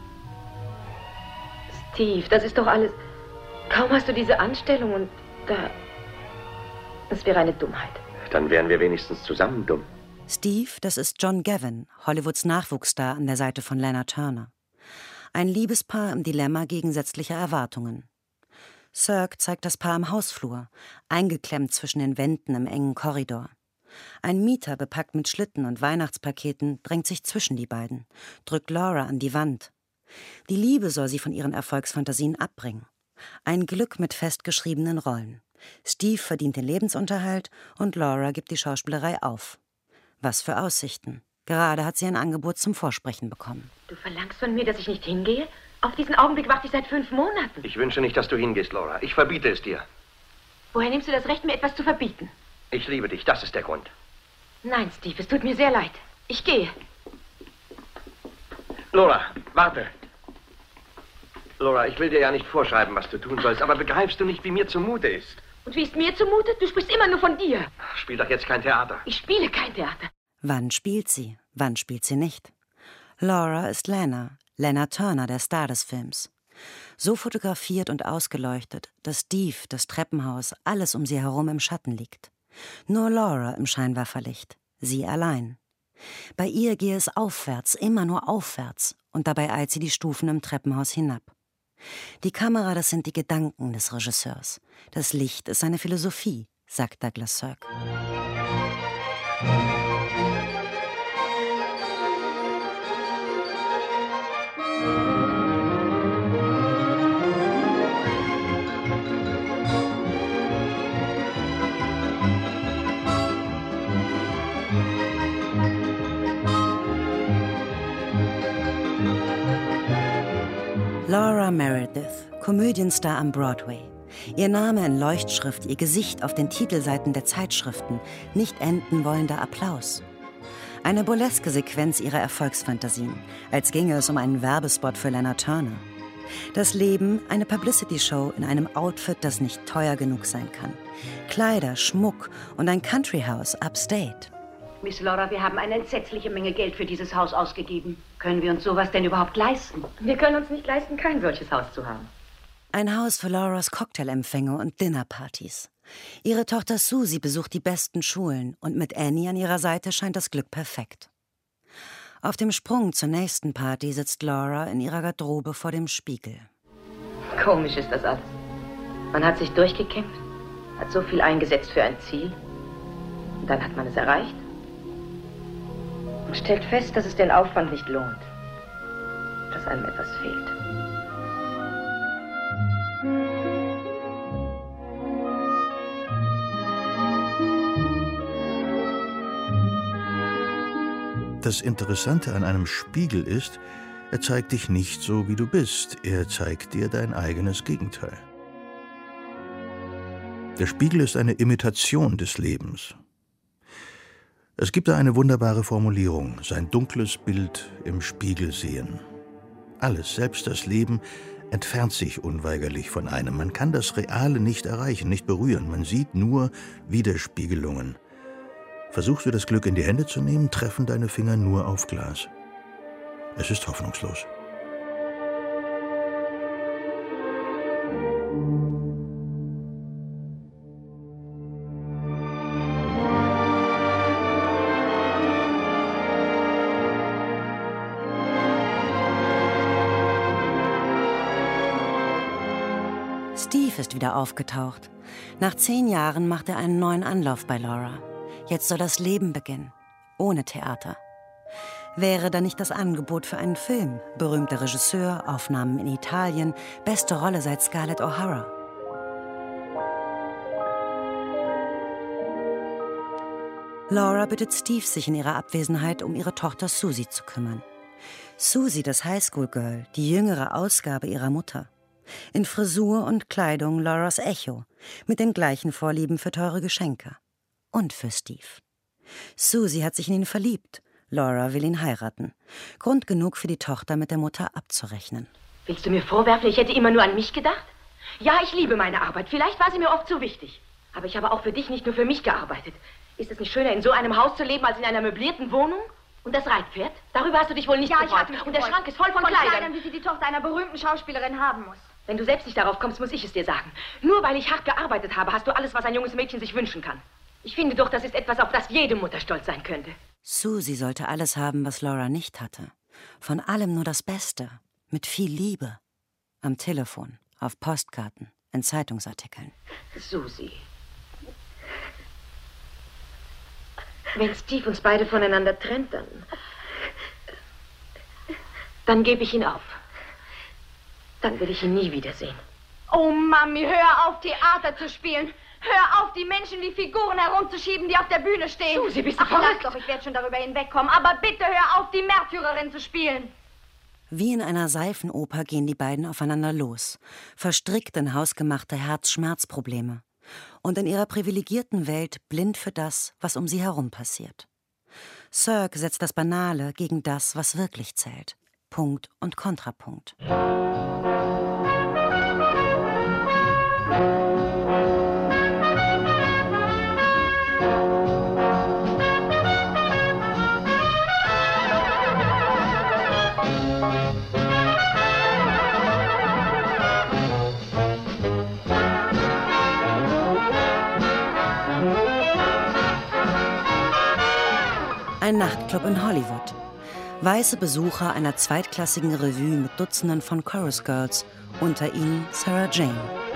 Steve, das ist doch alles... Kaum hast du diese Anstellung und da... Es wäre eine Dummheit. Dann wären wir wenigstens zusammen dumm. Steve, das ist John Gavin, Hollywoods Nachwuchsstar an der Seite von Lana Turner. Ein Liebespaar im Dilemma gegensätzlicher Erwartungen. Cirque zeigt das Paar im Hausflur, eingeklemmt zwischen den Wänden im engen Korridor. Ein Mieter, bepackt mit Schlitten und Weihnachtspaketen, drängt sich zwischen die beiden, drückt Laura an die Wand. Die Liebe soll sie von ihren Erfolgsfantasien abbringen. Ein Glück mit festgeschriebenen Rollen. Steve verdient den Lebensunterhalt und Laura gibt die Schauspielerei auf. Was für Aussichten. Gerade hat sie ein Angebot zum Vorsprechen bekommen. Du verlangst von mir, dass ich nicht hingehe? Auf diesen Augenblick warte ich seit 5 Monaten. Ich wünsche nicht, dass du hingehst, Laura. Ich verbiete es dir. Woher nimmst du das Recht, mir etwas zu verbieten? Ich liebe dich, das ist der Grund. Nein, Steve, es tut mir sehr leid. Ich gehe. Laura, warte. Laura, ich will dir ja nicht vorschreiben, was du tun sollst, aber begreifst du nicht, wie mir zumute ist? Und wie ist mir zumute? Du sprichst immer nur von dir. Spiel doch jetzt kein Theater. Ich spiele kein Theater. Wann spielt sie? Wann spielt sie nicht? Laura ist Lana Turner, der Star des Films. So fotografiert und ausgeleuchtet, dass Steve, das Treppenhaus, alles um sie herum im Schatten liegt. Nur Laura im Scheinwerferlicht, sie allein. Bei ihr gehe es aufwärts, immer nur aufwärts, und dabei eilt sie die Stufen im Treppenhaus hinab. Die Kamera, das sind die Gedanken des Regisseurs. Das Licht ist seine Philosophie, sagt Douglas Sirk. Laura Meredith, Komödienstar am Broadway. Ihr Name in Leuchtschrift, ihr Gesicht auf den Titelseiten der Zeitschriften, nicht enden wollender Applaus. Eine burleske Sequenz ihrer Erfolgsfantasien, als ginge es um einen Werbespot für Lana Turner. Das Leben, eine Publicity-Show in einem Outfit, das nicht teuer genug sein kann. Kleider, Schmuck und ein Countryhouse upstate. Miss Laura, wir haben eine entsetzliche Menge Geld für dieses Haus ausgegeben. Können wir uns sowas denn überhaupt leisten? Wir können uns nicht leisten, kein solches Haus zu haben. Ein Haus für Lauras Cocktailempfänge und Dinnerpartys. Ihre Tochter Susie besucht die besten Schulen und mit Annie an ihrer Seite scheint das Glück perfekt. Auf dem Sprung zur nächsten Party sitzt Laura in ihrer Garderobe vor dem Spiegel. Komisch ist das alles. Man hat sich durchgekämpft, hat so viel eingesetzt für ein Ziel. Und dann hat man es erreicht. Und stellt fest, dass es den Aufwand nicht lohnt. Dass einem etwas fehlt. Das Interessante an einem Spiegel ist, er zeigt dich nicht so, wie du bist. Er zeigt dir dein eigenes Gegenteil. Der Spiegel ist eine Imitation des Lebens. Es gibt da eine wunderbare Formulierung, sein dunkles Bild im Spiegel sehen. Alles, selbst das Leben, entfernt sich unweigerlich von einem. Man kann das Reale nicht erreichen, nicht berühren. Man sieht nur Widerspiegelungen. Versuchst du das Glück in die Hände zu nehmen, treffen deine Finger nur auf Glas. Es ist hoffnungslos. Steve ist wieder aufgetaucht. Nach 10 Jahren macht er einen neuen Anlauf bei Laura. Jetzt soll das Leben beginnen, ohne Theater. Wäre da nicht das Angebot für einen Film? Berühmter Regisseur, Aufnahmen in Italien, beste Rolle seit Scarlett O'Hara. Laura bittet Steve, sich in ihrer Abwesenheit um ihre Tochter Susie zu kümmern. Susie, das Highschool-Girl, die jüngere Ausgabe ihrer Mutter. In Frisur und Kleidung Lauras Echo, mit den gleichen Vorlieben für teure Geschenke. Und für Steve. Susie hat sich in ihn verliebt. Laura will ihn heiraten. Grund genug für die Tochter mit der Mutter abzurechnen. Willst du mir vorwerfen, ich hätte immer nur an mich gedacht? Ja, ich liebe meine Arbeit. Vielleicht war sie mir oft zu wichtig. Aber ich habe auch für dich, nicht nur für mich gearbeitet. Ist es nicht schöner, in so einem Haus zu leben, als in einer möblierten Wohnung? Und das Reitpferd? Darüber hast du dich wohl nicht gefreut. Und der Schrank ist voll von Kleidern, wie sie die Tochter einer berühmten Schauspielerin haben muss. Wenn du selbst nicht darauf kommst, muss ich es dir sagen. Nur weil ich hart gearbeitet habe, hast du alles, was ein junges Mädchen sich wünschen kann. Ich finde doch, das ist etwas, auf das jede Mutter stolz sein könnte. Susie sollte alles haben, was Laura nicht hatte. Von allem nur das Beste. Mit viel Liebe. Am Telefon, auf Postkarten, in Zeitungsartikeln. Susie. Wenn Steve uns beide voneinander trennt, dann gebe ich ihn auf. Dann will ich ihn nie wiedersehen. Oh, Mami, hör auf, Theater zu spielen. Hör auf, die Menschen wie Figuren herumzuschieben, die auf der Bühne stehen. Susie, bist du Ach, verrückt? lass doch, ich werde schon darüber hinwegkommen. Aber bitte hör auf, die Märtyrerin zu spielen. Wie in einer Seifenoper gehen die beiden aufeinander los, verstrickt in hausgemachte Herz-Schmerz-Probleme und in ihrer privilegierten Welt blind für das, was um sie herum passiert. Cirque setzt das Banale gegen das, was wirklich zählt. Punkt und Kontrapunkt. Ein Nachtclub in Hollywood. Weiße Besucher einer zweitklassigen Revue mit Dutzenden von Chorus Girls, unter ihnen Sarah Jane.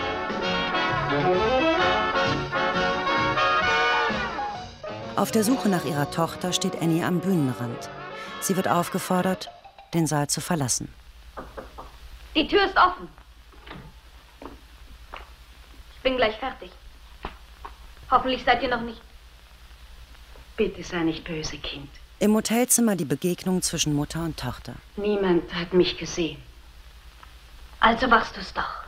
Auf der Suche nach ihrer Tochter steht Annie am Bühnenrand. Sie wird aufgefordert, den Saal zu verlassen. Die Tür ist offen. Ich bin gleich fertig. Hoffentlich seid ihr noch nicht... Bitte sei nicht böse, Kind. Im Hotelzimmer die Begegnung zwischen Mutter und Tochter. Niemand hat mich gesehen. Also warst du es doch.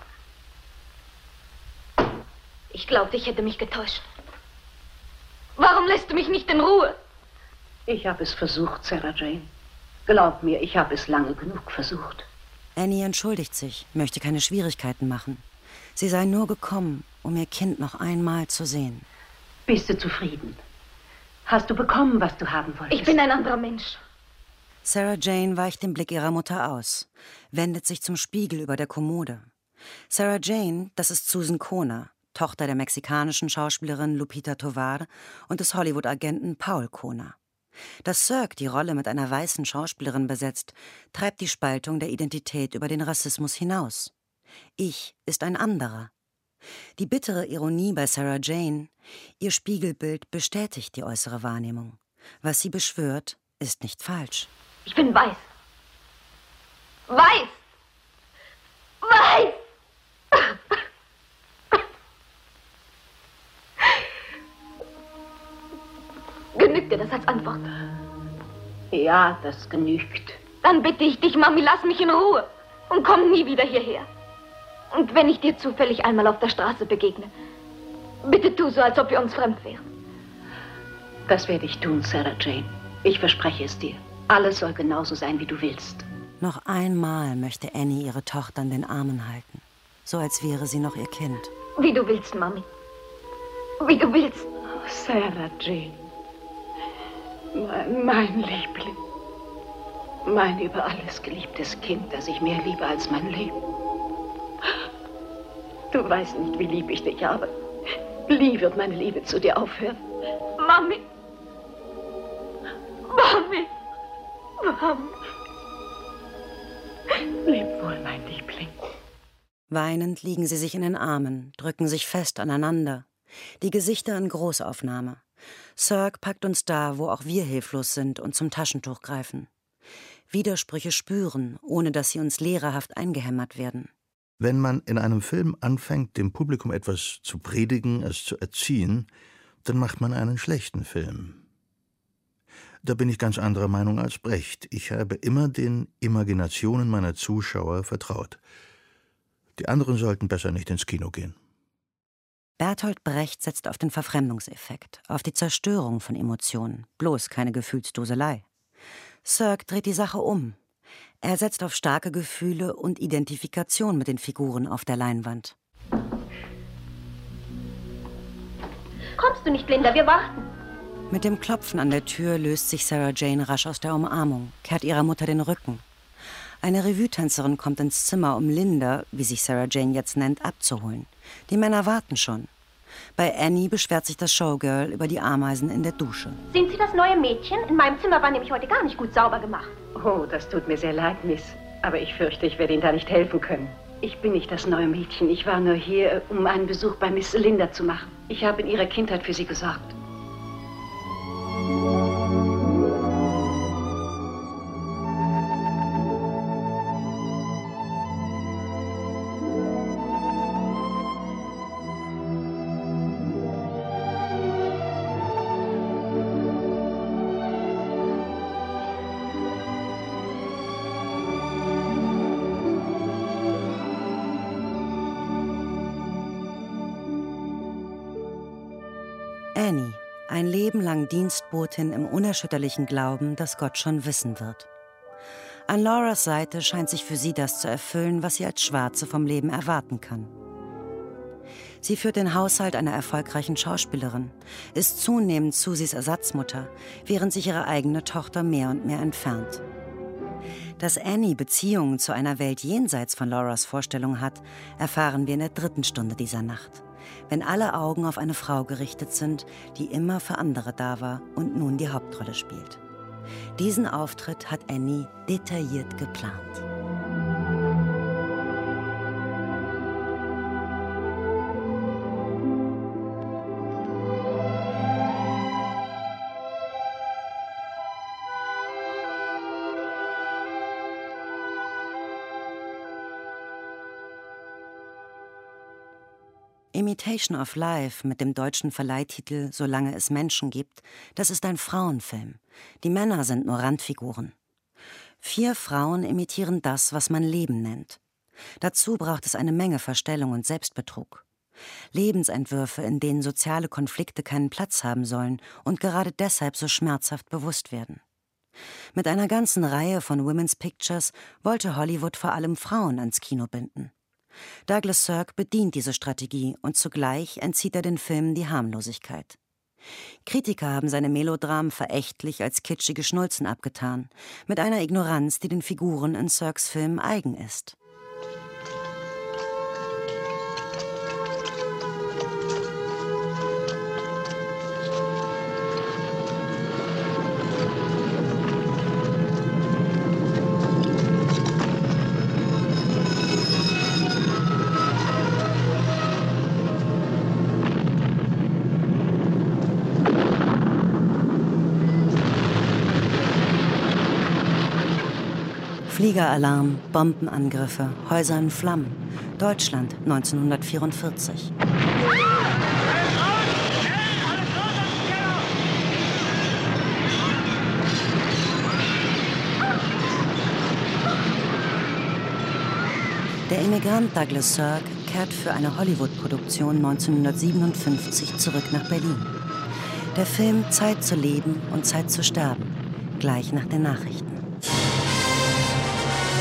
Ich glaubte, ich hätte mich getäuscht. Warum lässt du mich nicht in Ruhe? Ich habe es versucht, Sarah Jane. Glaub mir, ich habe es lange genug versucht. Annie entschuldigt sich, möchte keine Schwierigkeiten machen. Sie sei nur gekommen, um ihr Kind noch einmal zu sehen. Bist du zufrieden? Hast du bekommen, was du haben wolltest? Ich bin ein anderer Mensch. Sarah Jane weicht den Blick ihrer Mutter aus, wendet sich zum Spiegel über der Kommode. Sarah Jane, das ist Susan Kona, Tochter der mexikanischen Schauspielerin Lupita Tovar und des Hollywood-Agenten Paul Kona. Dass Cirque die Rolle mit einer weißen Schauspielerin besetzt, treibt die Spaltung der Identität über den Rassismus hinaus. Ich ist ein anderer. Die bittere Ironie bei Sarah Jane, ihr Spiegelbild bestätigt die äußere Wahrnehmung. Was sie beschwört, ist nicht falsch. Ich bin weiß. Weiß! Weiß! Genügt dir das als Antwort? Ja, das genügt. Dann bitte ich dich, Mami, lass mich in Ruhe und komm nie wieder hierher. Und wenn ich dir zufällig einmal auf der Straße begegne, bitte tu so, als ob wir uns fremd wären. Das werde ich tun, Sarah Jane. Ich verspreche es dir. Alles soll genauso sein, wie du willst. Noch einmal möchte Annie ihre Tochter in den Armen halten, so als wäre sie noch ihr Kind. Wie du willst, Mami. Wie du willst. Oh, Sarah Jane. Mein Liebling. Mein über alles geliebtes Kind, das ich mehr liebe als mein Leben. Du weißt nicht, wie lieb ich dich habe. Nie wird meine Liebe zu dir aufhören. Mami. Mami. Mami. Leb wohl, mein Liebling. Weinend liegen sie sich in den Armen, drücken sich fest aneinander. Die Gesichter in Großaufnahme. Cirque packt uns da, wo auch wir hilflos sind und zum Taschentuch greifen. Widersprüche spüren, ohne dass sie uns lehrerhaft eingehämmert werden. Wenn man in einem Film anfängt, dem Publikum etwas zu predigen, es zu erziehen, dann macht man einen schlechten Film. Da bin ich ganz anderer Meinung als Brecht. Ich habe immer den Imaginationen meiner Zuschauer vertraut. Die anderen sollten besser nicht ins Kino gehen. Bertolt Brecht setzt auf den Verfremdungseffekt, auf die Zerstörung von Emotionen, bloß keine Gefühlsduselei. Cirque dreht die Sache um. Er setzt auf starke Gefühle und Identifikation mit den Figuren auf der Leinwand. Kommst du nicht, Linda? Wir warten. Mit dem Klopfen an der Tür löst sich Sarah Jane rasch aus der Umarmung, kehrt ihrer Mutter den Rücken. Eine Revue-Tänzerin kommt ins Zimmer, um Linda, wie sich Sarah Jane jetzt nennt, abzuholen. Die Männer warten schon. Bei Annie beschwert sich das Showgirl über die Ameisen in der Dusche. Sind Sie das neue Mädchen? In meinem Zimmer war nämlich heute gar nicht gut sauber gemacht. Oh, das tut mir sehr leid, Miss. Aber ich fürchte, ich werde Ihnen da nicht helfen können. Ich bin nicht das neue Mädchen. Ich war nur hier, um einen Besuch bei Miss Linda zu machen. Ich habe in ihrer Kindheit für sie gesorgt. Annie, ein Leben lang Dienstbotin im unerschütterlichen Glauben, dass Gott schon wissen wird. An Lauras Seite scheint sich für sie das zu erfüllen, was sie als Schwarze vom Leben erwarten kann. Sie führt den Haushalt einer erfolgreichen Schauspielerin, ist zunehmend Susys Ersatzmutter, während sich ihre eigene Tochter mehr und mehr entfernt. Dass Annie Beziehungen zu einer Welt jenseits von Lauras Vorstellung hat, erfahren wir in der 3. Stunde dieser Nacht, wenn alle Augen auf eine Frau gerichtet sind, die immer für andere da war und nun die Hauptrolle spielt. Diesen Auftritt hat Annie detailliert geplant. Imitation of Life mit dem deutschen Verleihtitel Solange es Menschen gibt, das ist ein Frauenfilm. Die Männer sind nur Randfiguren. 4 Frauen imitieren das, was man Leben nennt. Dazu braucht es eine Menge Verstellung und Selbstbetrug. Lebensentwürfe, in denen soziale Konflikte keinen Platz haben sollen und gerade deshalb so schmerzhaft bewusst werden. Mit einer ganzen Reihe von Women's Pictures wollte Hollywood vor allem Frauen ans Kino binden. Douglas Sirk bedient diese Strategie und zugleich entzieht er den Filmen die Harmlosigkeit. Kritiker haben seine Melodramen verächtlich als kitschige Schnulzen abgetan, mit einer Ignoranz, die den Figuren in Sirks Filmen eigen ist. Fliegeralarm, Bombenangriffe, Häuser in Flammen. Deutschland 1944. Der Immigrant Douglas Sirk kehrt für eine Hollywood-Produktion 1957 zurück nach Berlin. Der Film Zeit zu leben und Zeit zu sterben, gleich nach den Nachrichten.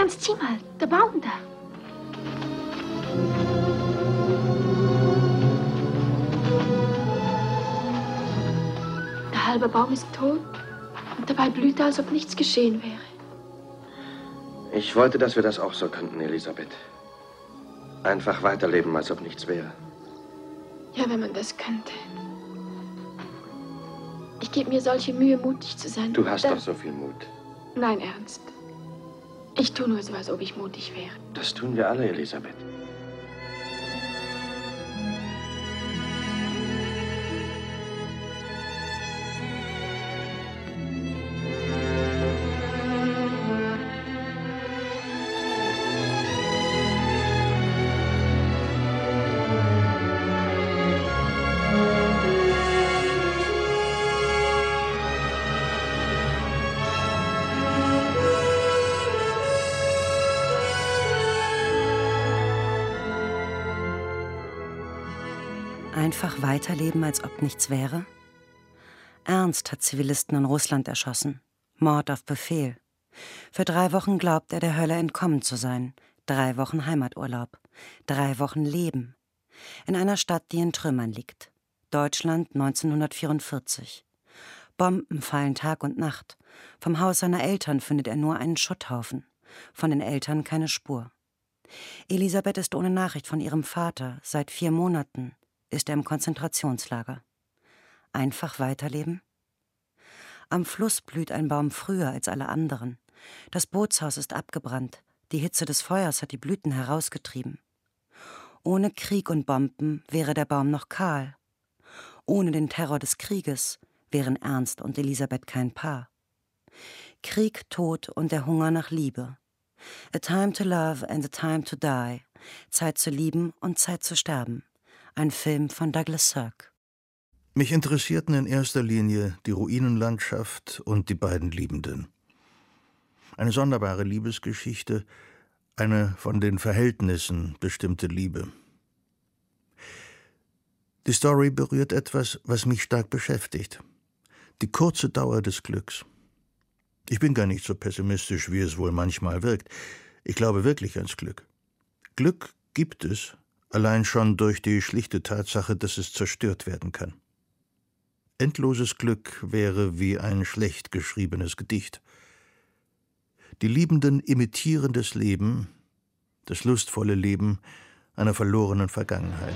Ernst, sieh mal, der Baum da. Der halbe Baum ist tot und dabei blüht er, als ob nichts geschehen wäre. Ich wollte, dass wir das auch so könnten, Elisabeth. Einfach weiterleben, als ob nichts wäre. Ja, wenn man das könnte. Ich gebe mir solche Mühe, mutig zu sein. Du hast doch so viel Mut. Nein, Ernst. Ich tue nur so, als ob ich mutig wäre. Das tun wir alle, Elisabeth. Einfach weiterleben, als ob nichts wäre? Ernst hat Zivilisten in Russland erschossen. Mord auf Befehl. Für 3 Wochen glaubt er, der Hölle entkommen zu sein. 3 Wochen Heimaturlaub. 3 Wochen Leben. In einer Stadt, die in Trümmern liegt. Deutschland 1944. Bomben fallen Tag und Nacht. Vom Haus seiner Eltern findet er nur einen Schutthaufen. Von den Eltern keine Spur. Elisabeth ist ohne Nachricht von ihrem Vater. Seit 4 Monaten ist er im Konzentrationslager. Einfach weiterleben? Am Fluss blüht ein Baum früher als alle anderen. Das Bootshaus ist abgebrannt. Die Hitze des Feuers hat die Blüten herausgetrieben. Ohne Krieg und Bomben wäre der Baum noch kahl. Ohne den Terror des Krieges wären Ernst und Elisabeth kein Paar. Krieg, Tod und der Hunger nach Liebe. A time to love and a time to die. Zeit zu lieben und Zeit zu sterben. Ein Film von Douglas Sirk. Mich interessierten in erster Linie die Ruinenlandschaft und die beiden Liebenden. Eine sonderbare Liebesgeschichte, eine von den Verhältnissen bestimmte Liebe. Die Story berührt etwas, was mich stark beschäftigt. Die kurze Dauer des Glücks. Ich bin gar nicht so pessimistisch, wie es wohl manchmal wirkt. Ich glaube wirklich ans Glück. Glück gibt es, allein schon durch die schlichte Tatsache, dass es zerstört werden kann. Endloses Glück wäre wie ein schlecht geschriebenes Gedicht. Die Liebenden imitieren das Leben, das lustvolle Leben einer verlorenen Vergangenheit.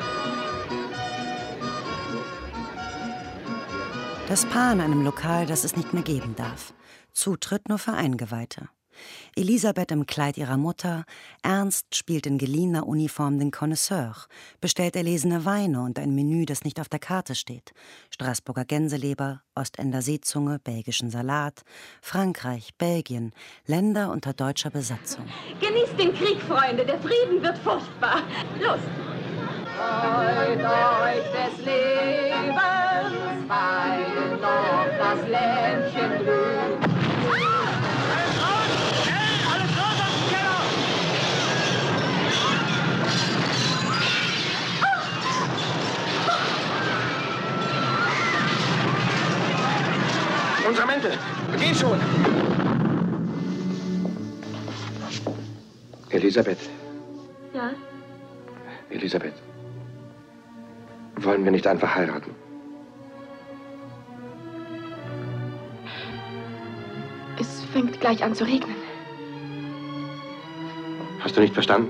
Das Paar in einem Lokal, das es nicht mehr geben darf. Zutritt nur für Eingeweihte. Elisabeth im Kleid ihrer Mutter, Ernst spielt in geliehener Uniform den Connoisseur, bestellt erlesene Weine und ein Menü, das nicht auf der Karte steht. Straßburger Gänseleber, Ostender Seezunge, belgischen Salat, Frankreich, Belgien, Länder unter deutscher Besatzung. Genießt den Krieg, Freunde, der Frieden wird furchtbar. Los! Freut euch des Lebens, weil noch das Lämpchen glüht. Unsere Mäntel, geht schon! Elisabeth. Ja? Elisabeth. Wollen wir nicht einfach heiraten? Es fängt gleich an zu regnen. Hast du nicht verstanden?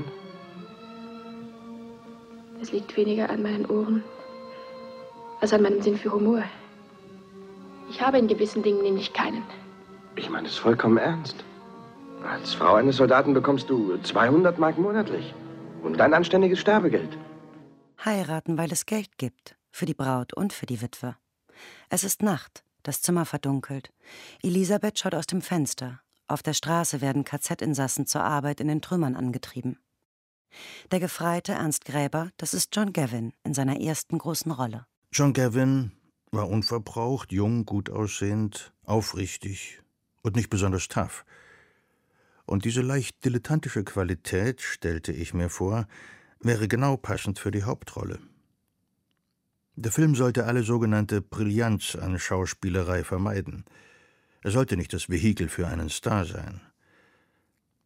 Es liegt weniger an meinen Ohren als an meinem Sinn für Humor. Ich habe in gewissen Dingen nämlich keinen. Ich meine es vollkommen ernst. Als Frau eines Soldaten bekommst du 200 Mark monatlich und ein anständiges Sterbegeld. Heiraten, weil es Geld gibt, für die Braut und für die Witwe. Es ist Nacht, das Zimmer verdunkelt. Elisabeth schaut aus dem Fenster. Auf der Straße werden KZ-Insassen zur Arbeit in den Trümmern angetrieben. Der Gefreite Ernst Gräber, das ist John Gavin in seiner ersten großen Rolle. John Gavin war unverbraucht, jung, gut aussehend, aufrichtig und nicht besonders tough. Und diese leicht dilettantische Qualität, stellte ich mir vor, wäre genau passend für die Hauptrolle. Der Film sollte alle sogenannte Brillanz an Schauspielerei vermeiden. Er sollte nicht das Vehikel für einen Star sein.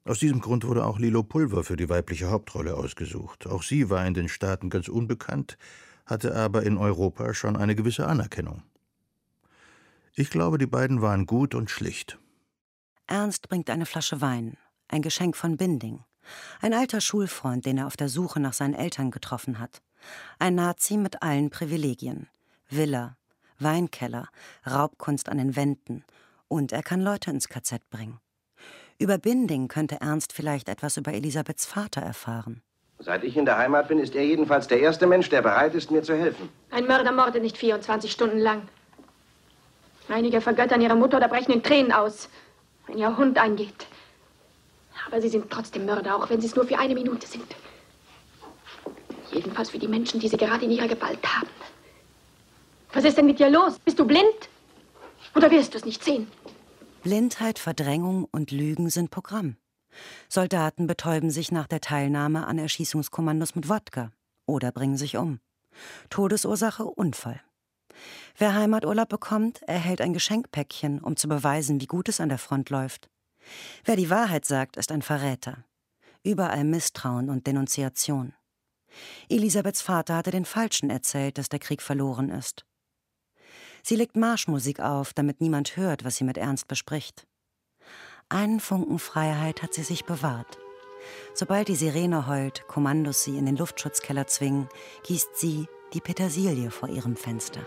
Aus diesem Grund wurde auch Lilo Pulver für die weibliche Hauptrolle ausgesucht. Auch sie war in den Staaten ganz unbekannt, hatte aber in Europa schon eine gewisse Anerkennung. Ich glaube, die beiden waren gut und schlicht. Ernst bringt eine Flasche Wein, ein Geschenk von Binding. Ein alter Schulfreund, den er auf der Suche nach seinen Eltern getroffen hat. Ein Nazi mit allen Privilegien. Villa, Weinkeller, Raubkunst an den Wänden. Und er kann Leute ins KZ bringen. Über Binding könnte Ernst vielleicht etwas über Elisabeths Vater erfahren. Seit ich in der Heimat bin, ist er jedenfalls der erste Mensch, der bereit ist, mir zu helfen. Ein Mörder mordet nicht 24 Stunden lang. Einige vergöttern ihre Mutter oder brechen in Tränen aus, wenn ihr Hund eingeht. Aber sie sind trotzdem Mörder, auch wenn sie es nur für eine Minute sind. Jedenfalls für die Menschen, die sie gerade in ihrer Gewalt haben. Was ist denn mit dir los? Bist du blind? Oder wirst du es nicht sehen? Blindheit, Verdrängung und Lügen sind Programm. Soldaten betäuben sich nach der Teilnahme an Erschießungskommandos mit Wodka oder bringen sich um. Todesursache Unfall. Wer Heimaturlaub bekommt, erhält ein Geschenkpäckchen, um zu beweisen, wie gut es an der Front läuft. Wer die Wahrheit sagt, ist ein Verräter. Überall Misstrauen und Denunziation. Elisabeths Vater hatte den Falschen erzählt, dass der Krieg verloren ist. Sie legt Marschmusik auf, damit niemand hört, was sie mit Ernst bespricht. Einen Funken Freiheit hat sie sich bewahrt. Sobald die Sirene heult, Kommandos sie in den Luftschutzkeller zwingen, gießt sie die Petersilie vor ihrem Fenster.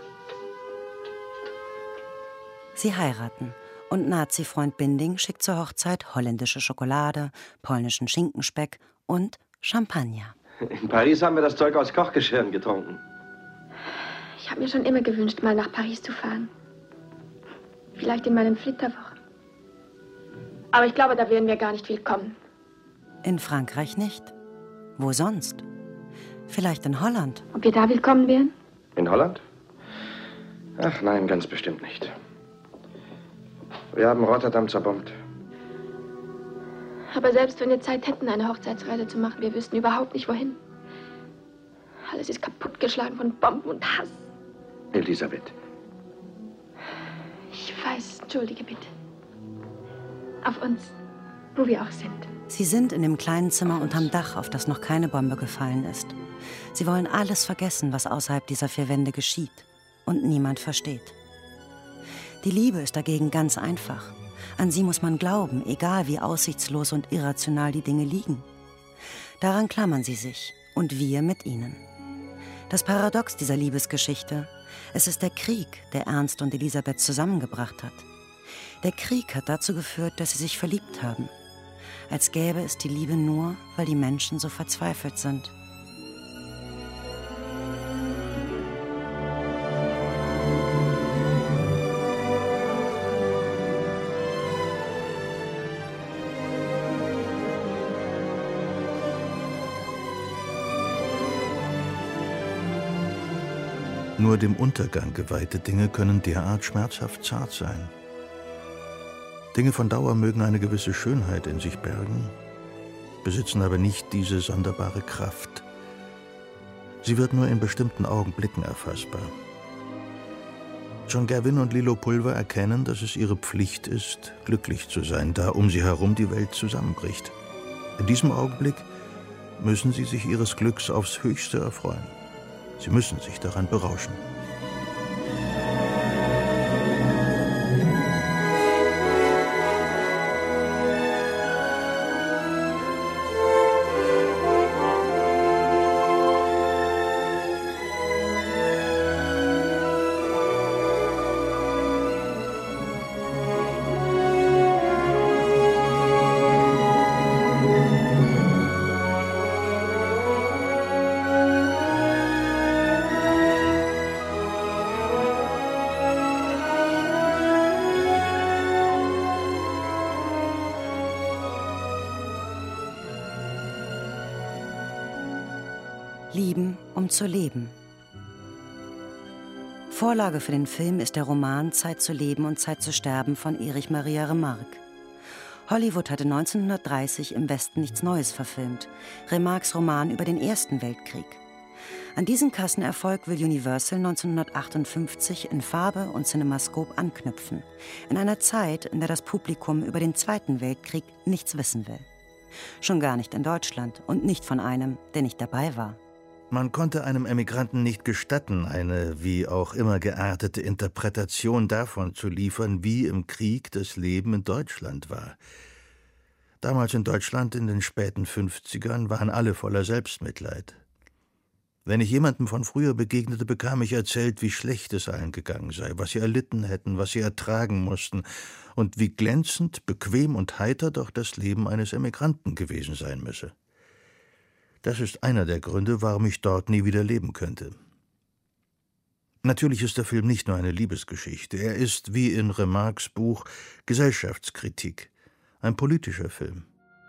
Sie heiraten und Nazi-Freund Binding schickt zur Hochzeit holländische Schokolade, polnischen Schinkenspeck und Champagner. In Paris haben wir das Zeug aus Kochgeschirren getrunken. Ich habe mir schon immer gewünscht, mal nach Paris zu fahren. Vielleicht in meinen Flitterwochen. Aber ich glaube, da werden wir gar nicht willkommen. In Frankreich nicht. Wo sonst? Vielleicht in Holland. Ob wir da willkommen wären? In Holland? Ach nein, ganz bestimmt nicht. Wir haben Rotterdam zerbombt. Aber selbst wenn wir Zeit hätten, eine Hochzeitsreise zu machen, wir wüssten überhaupt nicht, wohin. Alles ist kaputtgeschlagen von Bomben und Hass. Elisabeth. Ich weiß, entschuldige bitte. Auf uns, wo wir auch sind. Sie sind in dem kleinen Zimmer unterm Dach, auf das noch keine Bombe gefallen ist. Sie wollen alles vergessen, was außerhalb dieser vier Wände geschieht. Und niemand versteht. Die Liebe ist dagegen ganz einfach. An sie muss man glauben, egal wie aussichtslos und irrational die Dinge liegen. Daran klammern sie sich und wir mit ihnen. Das Paradox dieser Liebesgeschichte: Es ist der Krieg, der Ernst und Elisabeth zusammengebracht hat. Der Krieg hat dazu geführt, dass sie sich verliebt haben. Als gäbe es die Liebe nur, weil die Menschen so verzweifelt sind. Nur dem Untergang geweihte Dinge können derart schmerzhaft zart sein. Dinge von Dauer mögen eine gewisse Schönheit in sich bergen, besitzen aber nicht diese sonderbare Kraft. Sie wird nur in bestimmten Augenblicken erfassbar. John Gavin und Lilo Pulver erkennen, dass es ihre Pflicht ist, glücklich zu sein, da um sie herum die Welt zusammenbricht. In diesem Augenblick müssen sie sich ihres Glücks aufs Höchste erfreuen. Sie müssen sich daran berauschen. Lieben, um zu leben. Vorlage für den Film ist der Roman Zeit zu leben und Zeit zu sterben von Erich Maria Remarque. Hollywood hatte 1930 im Westen nichts Neues verfilmt, Remarques Roman über den Ersten Weltkrieg. An diesen Kassenerfolg will Universal 1958 in Farbe und Cinemascope anknüpfen, in einer Zeit, in der das Publikum über den Zweiten Weltkrieg nichts wissen will. Schon gar nicht in Deutschland und nicht von einem, der nicht dabei war. Man konnte einem Emigranten nicht gestatten, eine wie auch immer geartete Interpretation davon zu liefern, wie im Krieg das Leben in Deutschland war. Damals in Deutschland in den späten 50ern waren alle voller Selbstmitleid. Wenn ich jemandem von früher begegnete, bekam ich erzählt, wie schlecht es allen gegangen sei, was sie erlitten hätten, was sie ertragen mussten und wie glänzend, bequem und heiter doch das Leben eines Emigranten gewesen sein müsse. Das ist einer der Gründe, warum ich dort nie wieder leben könnte. Natürlich ist der Film nicht nur eine Liebesgeschichte, er ist, wie in Remarques Buch, Gesellschaftskritik, ein politischer Film.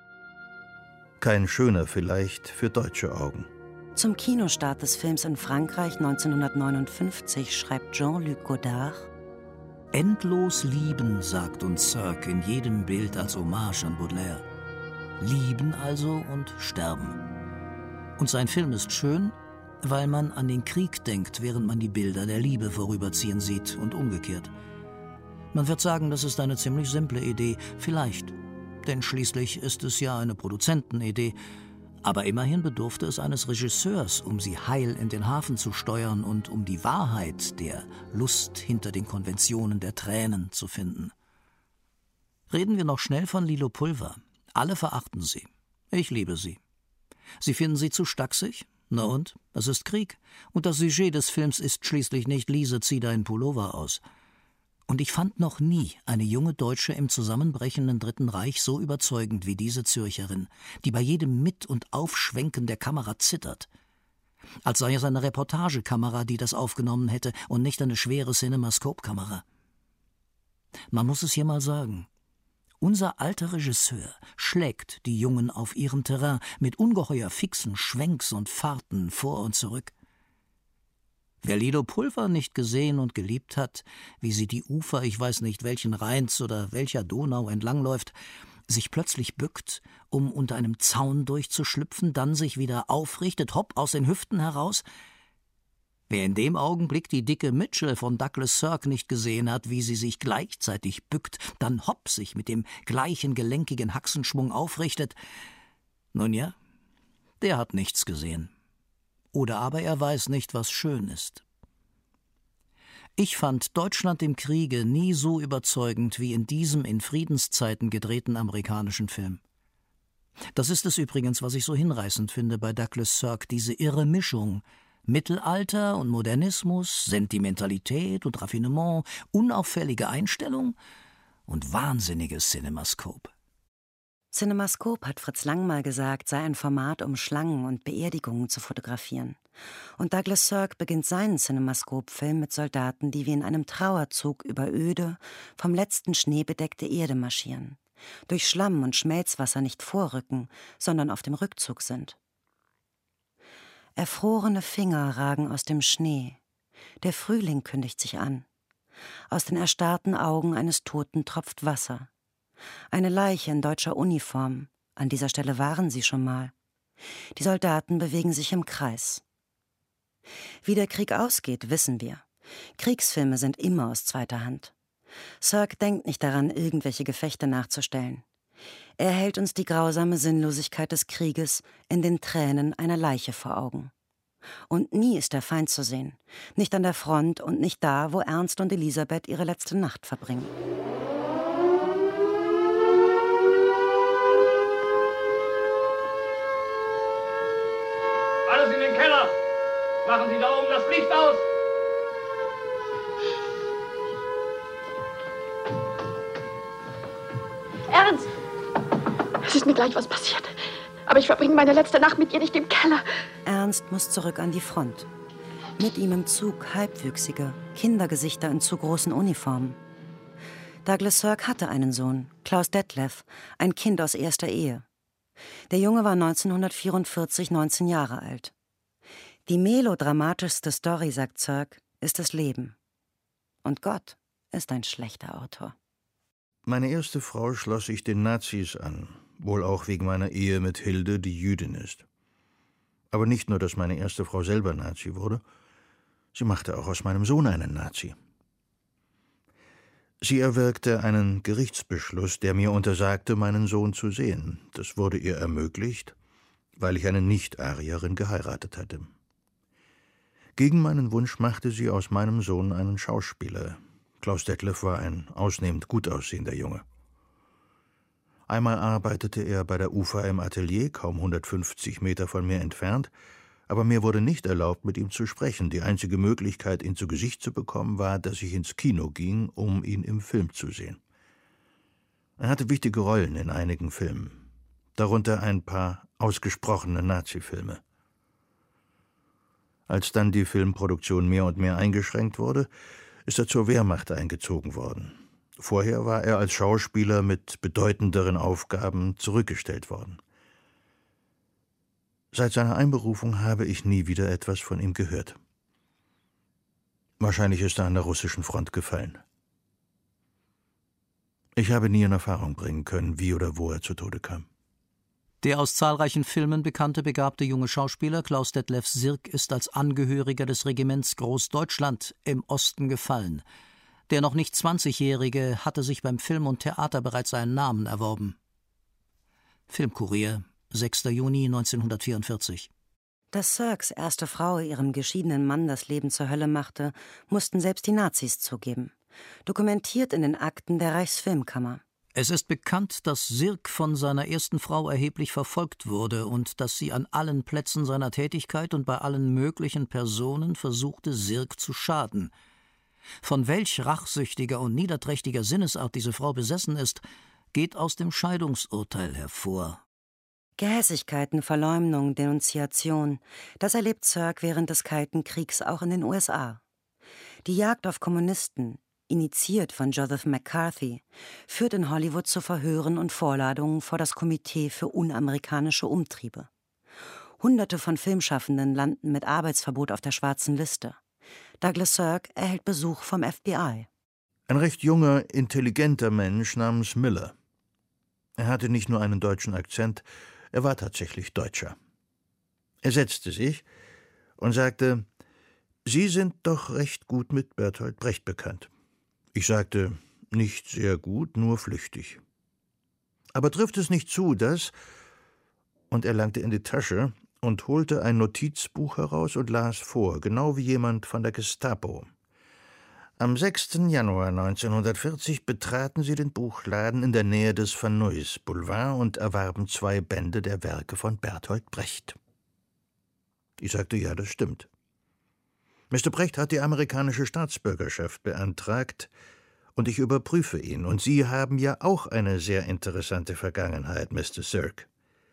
Kein schöner vielleicht für deutsche Augen. Zum Kinostart des Films in Frankreich 1959 schreibt Jean-Luc Godard: Endlos lieben, sagt uns Cirque in jedem Bild als Hommage an Baudelaire. Lieben also und sterben. Und sein Film ist schön, weil man an den Krieg denkt, während man die Bilder der Liebe vorüberziehen sieht und umgekehrt. Man wird sagen, das ist eine ziemlich simple Idee, vielleicht, denn schließlich ist es ja eine Produzentenidee. Aber immerhin bedurfte es eines Regisseurs, um sie heil in den Hafen zu steuern und um die Wahrheit der Lust hinter den Konventionen der Tränen zu finden. Reden wir noch schnell von Lilo Pulver. Alle verachten sie. Ich liebe sie. Sie finden sie zu stachsig? Na und? Das ist Krieg. Und das Sujet des Films ist schließlich nicht Lise, zieh deinen Pullover aus. Und ich fand noch nie eine junge Deutsche im zusammenbrechenden Dritten Reich so überzeugend wie diese Zürcherin, die bei jedem Mit- und Aufschwenken der Kamera zittert. Als sei es eine Reportagekamera, die das aufgenommen hätte und nicht eine schwere Cinemascope-Kamera. Man muss es hier mal sagen. Unser alter Regisseur schlägt die Jungen auf ihrem Terrain mit ungeheuer fixen Schwenks und Fahrten vor und zurück. Wer Lilo Pulver nicht gesehen und geliebt hat, wie sie die Ufer, ich weiß nicht welchen Rheins oder welcher Donau entlangläuft, sich plötzlich bückt, um unter einem Zaun durchzuschlüpfen, dann sich wieder aufrichtet, hopp, aus den Hüften heraus. Wer in dem Augenblick die dicke Mitchell von Douglas Sirk nicht gesehen hat, wie sie sich gleichzeitig bückt, dann hopp sich mit dem gleichen gelenkigen Haxenschwung aufrichtet, nun ja, der hat nichts gesehen. Oder aber er weiß nicht, was schön ist. Ich fand Deutschland im Kriege nie so überzeugend wie in diesem in Friedenszeiten gedrehten amerikanischen Film. Das ist es übrigens, was ich so hinreißend finde bei Douglas Sirk, diese irre Mischung. Mittelalter und Modernismus, Sentimentalität und Raffinement, unauffällige Einstellung und wahnsinniges Cinemascope. Cinemascope, hat Fritz Lang mal gesagt, sei ein Format, um Schlangen und Beerdigungen zu fotografieren. Und Douglas Sirk beginnt seinen Cinemascope-Film mit Soldaten, die wie in einem Trauerzug über öde, vom letzten Schnee bedeckte Erde marschieren, durch Schlamm und Schmelzwasser nicht vorrücken, sondern auf dem Rückzug sind. Erfrorene Finger ragen aus dem Schnee. Der Frühling kündigt sich an. Aus den erstarrten Augen eines Toten tropft Wasser. Eine Leiche in deutscher Uniform. An dieser Stelle waren sie schon mal. Die Soldaten bewegen sich im Kreis. Wie der Krieg ausgeht, wissen wir. Kriegsfilme sind immer aus zweiter Hand. Sirk denkt nicht daran, irgendwelche Gefechte nachzustellen. Er hält uns die grausame Sinnlosigkeit des Krieges in den Tränen einer Leiche vor Augen. Und nie ist der Feind zu sehen. Nicht an der Front und nicht da, wo Ernst und Elisabeth ihre letzte Nacht verbringen. Alles in den Keller! Machen Sie da oben das Licht aus! Ernst! Es ist mir gleich was passiert. Aber ich verbringe meine letzte Nacht mit ihr nicht im Keller. Ernst muss zurück an die Front. Mit ihm im Zug Halbwüchsige, Kindergesichter in zu großen Uniformen. Douglas Sirk hatte einen Sohn, Klaus Detlef, ein Kind aus erster Ehe. Der Junge war 1944 19 Jahre alt. Die melodramatischste Story, sagt Sirk, ist das Leben. Und Gott ist ein schlechter Autor. Meine erste Frau schloss sich den Nazis an, wohl auch wegen meiner Ehe mit Hilde, die Jüdin ist. Aber nicht nur, dass meine erste Frau selber Nazi wurde, sie machte auch aus meinem Sohn einen Nazi. Sie erwirkte einen Gerichtsbeschluss, der mir untersagte, meinen Sohn zu sehen. Das wurde ihr ermöglicht, weil ich eine Nicht-Arierin geheiratet hatte. Gegen meinen Wunsch machte sie aus meinem Sohn einen Schauspieler. Klaus Detlef war ein ausnehmend gut aussehender Junge. Einmal arbeitete er bei der UFA im Atelier, kaum 150 Meter von mir entfernt, aber mir wurde nicht erlaubt, mit ihm zu sprechen. Die einzige Möglichkeit, ihn zu Gesicht zu bekommen, war, dass ich ins Kino ging, um ihn im Film zu sehen. Er hatte wichtige Rollen in einigen Filmen, darunter ein paar ausgesprochene Nazi-Filme. Als dann die Filmproduktion mehr und mehr eingeschränkt wurde, ist er zur Wehrmacht eingezogen worden. Vorher war er als Schauspieler mit bedeutenderen Aufgaben zurückgestellt worden. Seit seiner Einberufung habe ich nie wieder etwas von ihm gehört. Wahrscheinlich ist er an der russischen Front gefallen. Ich habe nie in Erfahrung bringen können, wie oder wo er zu Tode kam. Der aus zahlreichen Filmen bekannte, begabte junge Schauspieler Klaus Detlef Sirk ist als Angehöriger des Regiments Großdeutschland im Osten gefallen. Der noch nicht 20-Jährige hatte sich beim Film und Theater bereits einen Namen erworben. Filmkurier, 6. Juni 1944. Dass Sirks erste Frau ihrem geschiedenen Mann das Leben zur Hölle machte, mussten selbst die Nazis zugeben. Dokumentiert in den Akten der Reichsfilmkammer. Es ist bekannt, dass Sirk von seiner ersten Frau erheblich verfolgt wurde und dass sie an allen Plätzen seiner Tätigkeit und bei allen möglichen Personen versuchte, Sirk zu schaden. Von welch rachsüchtiger und niederträchtiger Sinnesart diese Frau besessen ist, geht aus dem Scheidungsurteil hervor. Gehässigkeiten, Verleumdung, Denunziation, das erlebt Sirk während des Kalten Kriegs auch in den USA. Die Jagd auf Kommunisten, initiiert von Joseph McCarthy, führt in Hollywood zu Verhören und Vorladungen vor das Komitee für unamerikanische Umtriebe. Hunderte von Filmschaffenden landen mit Arbeitsverbot auf der schwarzen Liste. Douglas Sirk erhält Besuch vom FBI. Ein recht junger, intelligenter Mensch namens Miller. Er hatte nicht nur einen deutschen Akzent, er war tatsächlich Deutscher. Er setzte sich und sagte: »Sie sind doch recht gut mit Bertolt Brecht bekannt.« Ich sagte: »Nicht sehr gut, nur flüchtig.« »Aber trifft es nicht zu, dass…« Und er langte in die Tasche und holte ein Notizbuch heraus und las vor, genau wie jemand von der Gestapo. Am 6. Januar 1940 betraten sie den Buchladen in der Nähe des Van Nuys Boulevard und erwarben 2 Bände der Werke von Bertolt Brecht. Ich sagte: »Ja, das stimmt.« »Mr. Brecht hat die amerikanische Staatsbürgerschaft beantragt und ich überprüfe ihn. Und Sie haben ja auch eine sehr interessante Vergangenheit, Mr. Sirk.«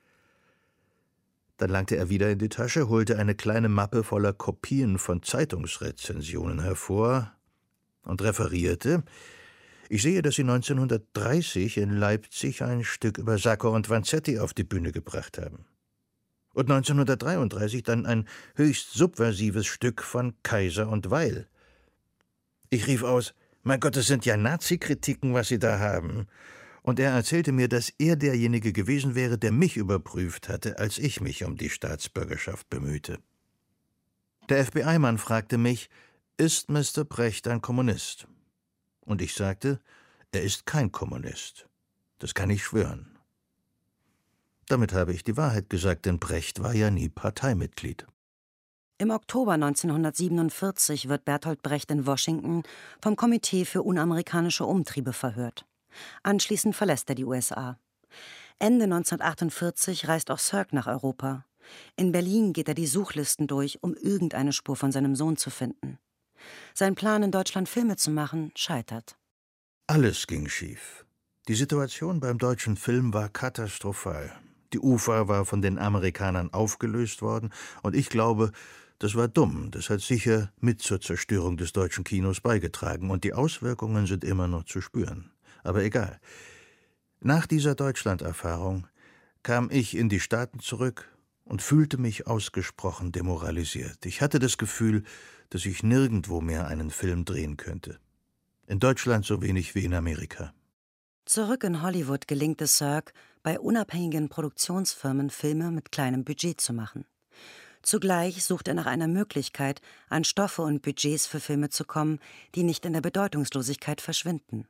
Dann langte er wieder in die Tasche, holte eine kleine Mappe voller Kopien von Zeitungsrezensionen hervor und referierte: »Ich sehe, dass Sie 1930 in Leipzig ein Stück über Sacco und Vanzetti auf die Bühne gebracht haben. Und 1933 dann ein höchst subversives Stück von Kaiser und Weil.« Ich rief aus: »Mein Gott, das sind ja Nazi-Kritiken, was Sie da haben.« Und er erzählte mir, dass er derjenige gewesen wäre, der mich überprüft hatte, als ich mich um die Staatsbürgerschaft bemühte. Der FBI-Mann fragte mich: »Ist Mr. Brecht ein Kommunist?« Und ich sagte: »Er ist kein Kommunist. Das kann ich schwören.« Damit habe ich die Wahrheit gesagt, denn Brecht war ja nie Parteimitglied. Im Oktober 1947 wird Bertolt Brecht in Washington vom Komitee für unamerikanische Umtriebe verhört. Anschließend verlässt er die USA. Ende 1948 reist auch Sirk nach Europa. In Berlin geht er die Suchlisten durch, um irgendeine Spur von seinem Sohn zu finden. Sein Plan, in Deutschland Filme zu machen, scheitert. Alles ging schief. Die Situation beim deutschen Film war katastrophal. Die UFA war von den Amerikanern aufgelöst worden und ich glaube, das war dumm. Das hat sicher mit zur Zerstörung des deutschen Kinos beigetragen und die Auswirkungen sind immer noch zu spüren. Aber egal. Nach dieser Deutschland-Erfahrung kam ich in die Staaten zurück und fühlte mich ausgesprochen demoralisiert. Ich hatte das Gefühl, dass ich nirgendwo mehr einen Film drehen könnte. In Deutschland so wenig wie in Amerika. Zurück in Hollywood gelingt es Sirk, bei unabhängigen Produktionsfirmen Filme mit kleinem Budget zu machen. Zugleich sucht er nach einer Möglichkeit, an Stoffe und Budgets für Filme zu kommen, die nicht in der Bedeutungslosigkeit verschwinden.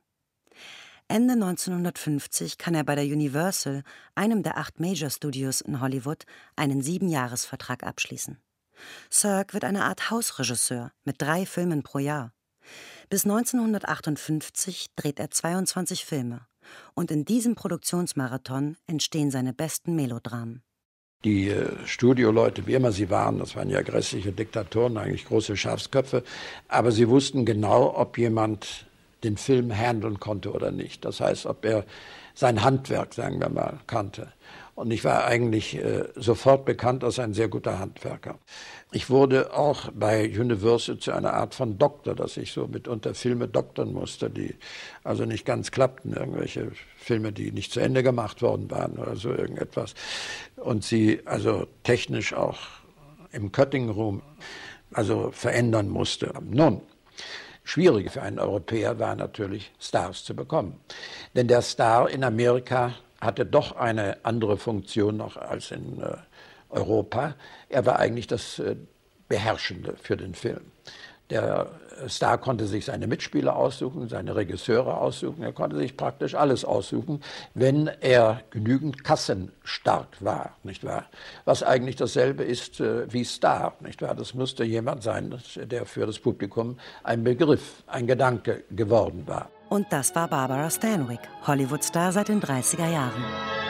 Ende 1950 kann er bei der Universal, einem der 8 Major Studios in Hollywood, einen 7-Jahres-Vertrag abschließen. Sirk wird eine Art Hausregisseur mit 3 Filmen pro Jahr. Bis 1958 dreht er 22 Filme. Und in diesem Produktionsmarathon entstehen seine besten Melodramen. Die Studioleute, wie immer sie waren, das waren ja grässliche Diktatoren, eigentlich große Schafsköpfe, aber sie wussten genau, ob jemand den Film handeln konnte oder nicht. Das heißt, ob er sein Handwerk, sagen wir mal, kannte. Und ich war eigentlich sofort bekannt als ein sehr guter Handwerker. Ich wurde auch bei Universal zu einer Art von Doktor, dass ich so mitunter Filme doktern musste, die also nicht ganz klappten, irgendwelche Filme, die nicht zu Ende gemacht worden waren oder so irgendetwas. Und sie also technisch auch im Cutting Room also verändern musste. Nun, schwierig für einen Europäer war natürlich, Stars zu bekommen. Denn der Star in Amerika hatte doch eine andere Funktion noch als in Europa. Er war eigentlich das Beherrschende für den Film. Der Star konnte sich seine Mitspieler aussuchen, seine Regisseure aussuchen. Er konnte sich praktisch alles aussuchen, wenn er genügend kassenstark war, nicht wahr? Was eigentlich dasselbe ist wie Star, nicht wahr? Das musste jemand sein, der für das Publikum ein Begriff, ein Gedanke geworden war. Und das war Barbara Stanwyck, Hollywood-Star seit den 30er Jahren.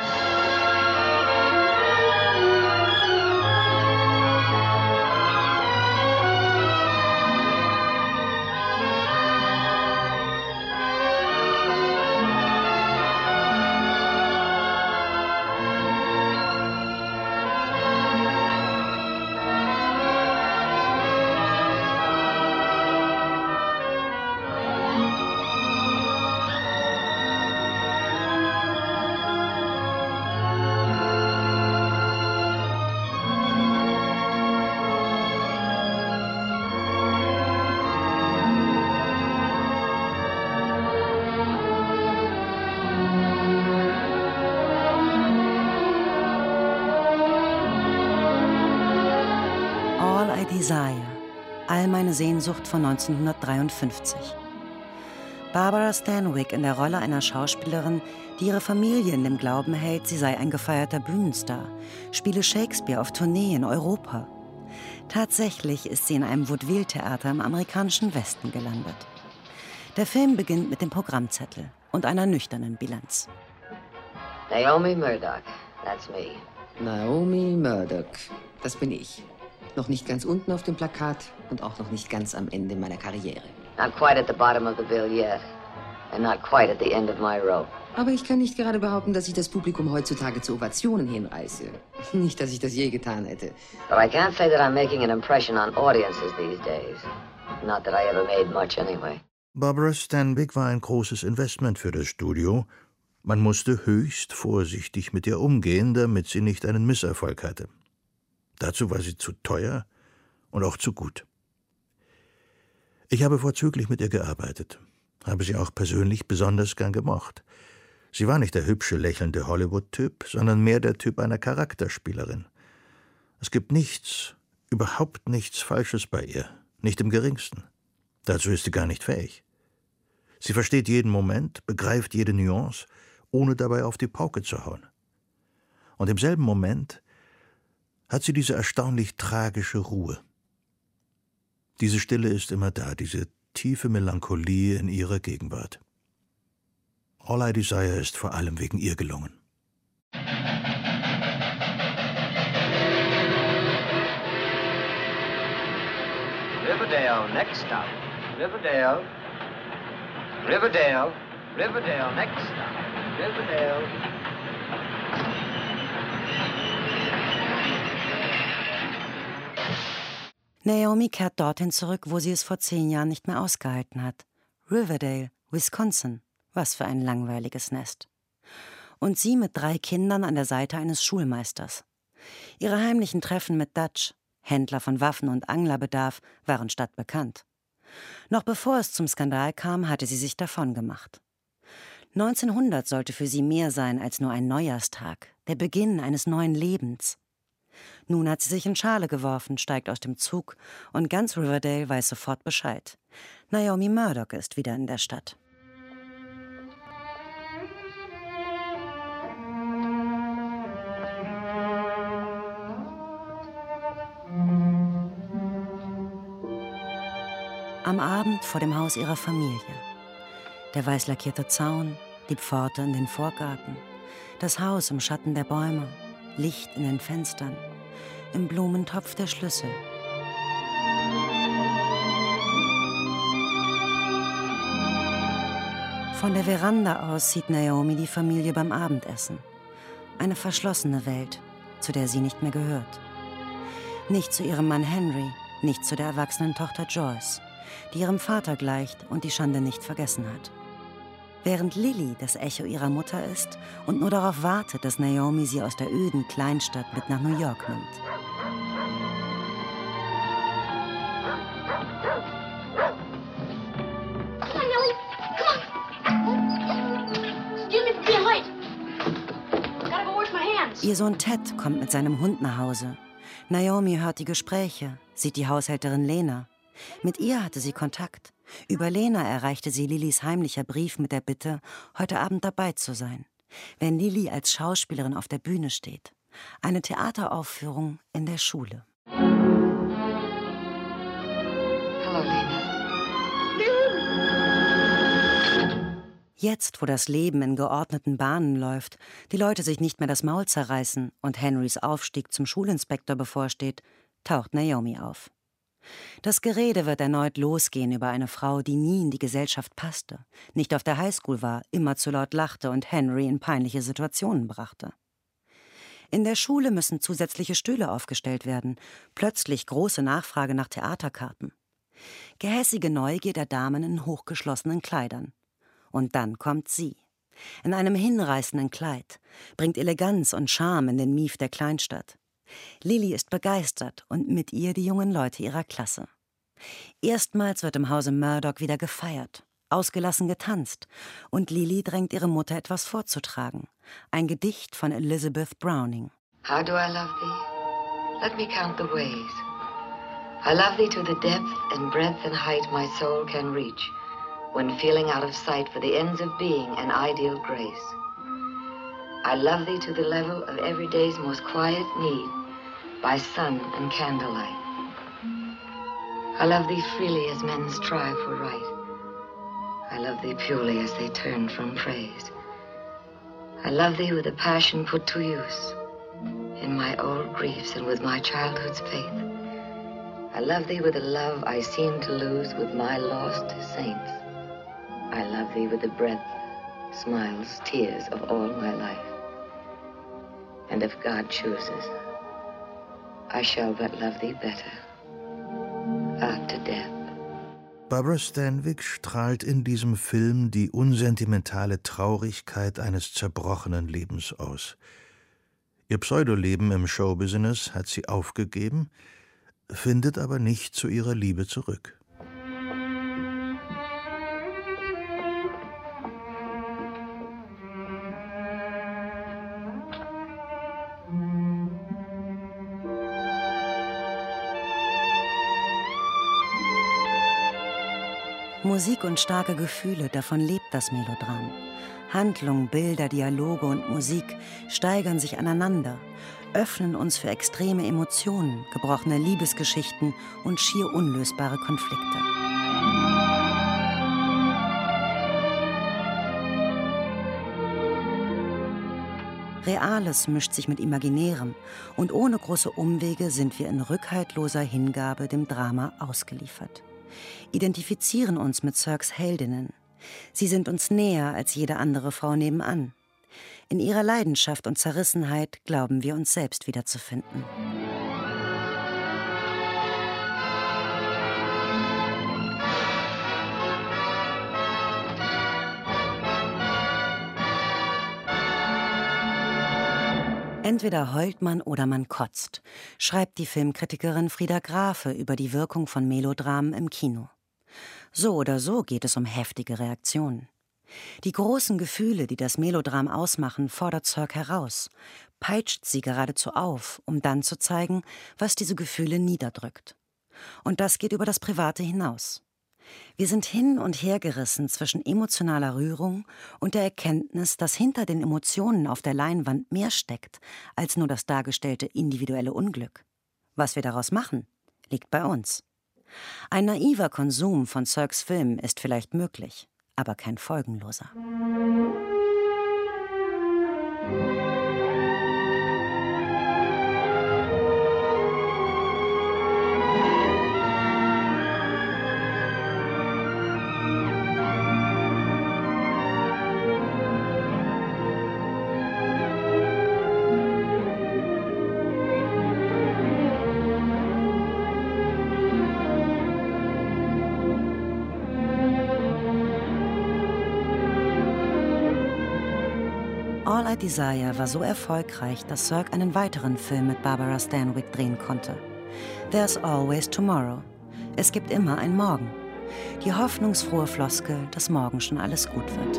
Desire, all meine Sehnsucht von 1953. Barbara Stanwyck in der Rolle einer Schauspielerin, die ihre Familie in dem Glauben hält, sie sei ein gefeierter Bühnenstar, spiele Shakespeare auf Tournee in Europa. Tatsächlich ist sie in einem Vaudeville-Theater im amerikanischen Westen gelandet. Der Film beginnt mit dem Programmzettel und einer nüchternen Bilanz. Naomi Murdoch, that's me. Naomi Murdoch, das bin ich. Noch nicht ganz unten auf dem Plakat und auch noch nicht ganz am Ende meiner Karriere. Not quite at the bottom of the bill yet. And not quite at the end of my rope. Aber ich kann nicht gerade behaupten, dass ich das Publikum heutzutage zu Ovationen hinreiße. Nicht, dass ich das je getan hätte. But I can't say that I'm making an impression on audiences these days. Not that I ever made much anyway. Barbara Stanwyck war ein großes Investment für das Studio. Man musste höchst vorsichtig mit ihr umgehen, damit sie nicht einen Misserfolg hatte. Dazu war sie zu teuer und auch zu gut. Ich habe vorzüglich mit ihr gearbeitet, habe sie auch persönlich besonders gern gemocht. Sie war nicht der hübsche, lächelnde Hollywood-Typ, sondern mehr der Typ einer Charakterspielerin. Es gibt nichts, überhaupt nichts Falsches bei ihr, nicht im geringsten. Dazu ist sie gar nicht fähig. Sie versteht jeden Moment, begreift jede Nuance, ohne dabei auf die Pauke zu hauen. Und im selben Moment hat sie diese erstaunlich tragische Ruhe. Diese Stille ist immer da, diese tiefe Melancholie in ihrer Gegenwart. All I Desire ist vor allem wegen ihr gelungen. Riverdale, next stop. Riverdale. Riverdale. Riverdale, next stop. Riverdale. Naomi kehrt dorthin zurück, wo sie es vor 10 Jahren nicht mehr ausgehalten hat. Riverdale, Wisconsin. Was für ein langweiliges Nest. Und sie mit 3 Kindern an der Seite eines Schulmeisters. Ihre heimlichen Treffen mit Dutch, Händler von Waffen und Anglerbedarf, waren stadtbekannt. Noch bevor es zum Skandal kam, hatte sie sich davongemacht. 1900 sollte für sie mehr sein als nur ein Neujahrstag, der Beginn eines neuen Lebens. Nun hat sie sich in Schale geworfen, steigt aus dem Zug und ganz Riverdale weiß sofort Bescheid. Naomi Murdoch ist wieder in der Stadt. Am Abend vor dem Haus ihrer Familie. Der weiß lackierte Zaun, die Pforte in den Vorgarten, das Haus im Schatten der Bäume, Licht in den Fenstern, im Blumentopf der Schlüssel. Von der Veranda aus sieht Naomi die Familie beim Abendessen. Eine verschlossene Welt, zu der sie nicht mehr gehört. Nicht zu ihrem Mann Henry, nicht zu der erwachsenen Tochter Joyce, die ihrem Vater gleicht und die Schande nicht vergessen hat. Während Lily das Echo ihrer Mutter ist und nur darauf wartet, dass Naomi sie aus der öden Kleinstadt mit nach New York nimmt. Ihr Sohn Ted kommt mit seinem Hund nach Hause. Naomi hört die Gespräche, sieht die Haushälterin Lena. Mit ihr hatte sie Kontakt. Über Lena erreichte sie Lillys heimlicher Brief mit der Bitte, heute Abend dabei zu sein, wenn Lily als Schauspielerin auf der Bühne steht. Eine Theateraufführung in der Schule. Hallo, Lena. Jetzt, wo das Leben in geordneten Bahnen läuft, die Leute sich nicht mehr das Maul zerreißen und Henrys Aufstieg zum Schulinspektor bevorsteht, taucht Naomi auf. Das Gerede wird erneut losgehen über eine Frau, die nie in die Gesellschaft passte, nicht auf der Highschool war, immer zu laut lachte und Henry in peinliche Situationen brachte. In der Schule müssen zusätzliche Stühle aufgestellt werden, plötzlich große Nachfrage nach Theaterkarten. Gehässige Neugier der Damen in hochgeschlossenen Kleidern. Und dann kommt sie. In einem hinreißenden Kleid, bringt Eleganz und Charme in den Mief der Kleinstadt. Lily ist begeistert und mit ihr die jungen Leute ihrer Klasse. Erstmals wird im Hause Murdoch wieder gefeiert, ausgelassen getanzt und Lily drängt ihre Mutter etwas vorzutragen. Ein Gedicht von Elizabeth Browning. How do I love thee? Let me count the ways. I love thee to the depth and breadth and height my soul can reach, when feeling out of sight for the ends of being an ideal grace. I love thee to the level of every day's most quiet need, by sun and candlelight. I love thee freely as men strive for right. I love thee purely as they turn from praise. I love thee with a passion put to use, in my old griefs and with my childhood's faith. I love thee with a love I seem to lose with my lost saints. I love thee with the breath, smiles, tears of all my life. And if God chooses, I shall but love thee better, after death. Barbara Stanwyck strahlt in diesem Film die unsentimentale Traurigkeit eines zerbrochenen Lebens aus. Ihr Pseudoleben im Showbusiness hat sie aufgegeben, findet aber nicht zu ihrer Liebe zurück. Musik und starke Gefühle, davon lebt das Melodram. Handlung, Bilder, Dialoge und Musik steigern sich aneinander, öffnen uns für extreme Emotionen, gebrochene Liebesgeschichten und schier unlösbare Konflikte. Reales mischt sich mit Imaginärem und ohne große Umwege sind wir in rückhaltloser Hingabe dem Drama ausgeliefert. Identifizieren uns mit Cirques Heldinnen. Sie sind uns näher als jede andere Frau nebenan. In ihrer Leidenschaft und Zerrissenheit glauben wir uns selbst wiederzufinden. Entweder heult man oder man kotzt, schreibt die Filmkritikerin Frieda Grafe über die Wirkung von Melodramen im Kino. So oder so geht es um heftige Reaktionen. Die großen Gefühle, die das Melodram ausmachen, fordert Cirque heraus, peitscht sie geradezu auf, um dann zu zeigen, was diese Gefühle niederdrückt. Und das geht über das Private hinaus. Wir sind hin und her gerissen zwischen emotionaler Rührung und der Erkenntnis, dass hinter den Emotionen auf der Leinwand mehr steckt, als nur das dargestellte individuelle Unglück. Was wir daraus machen, liegt bei uns. Ein naiver Konsum von Cirques Film ist vielleicht möglich, aber kein folgenloser. All I Desire war so erfolgreich, dass Cirque einen weiteren Film mit Barbara Stanwyck drehen konnte. There's Always Tomorrow. Es gibt immer ein Morgen. Die hoffnungsfrohe Floskel, dass morgen schon alles gut wird.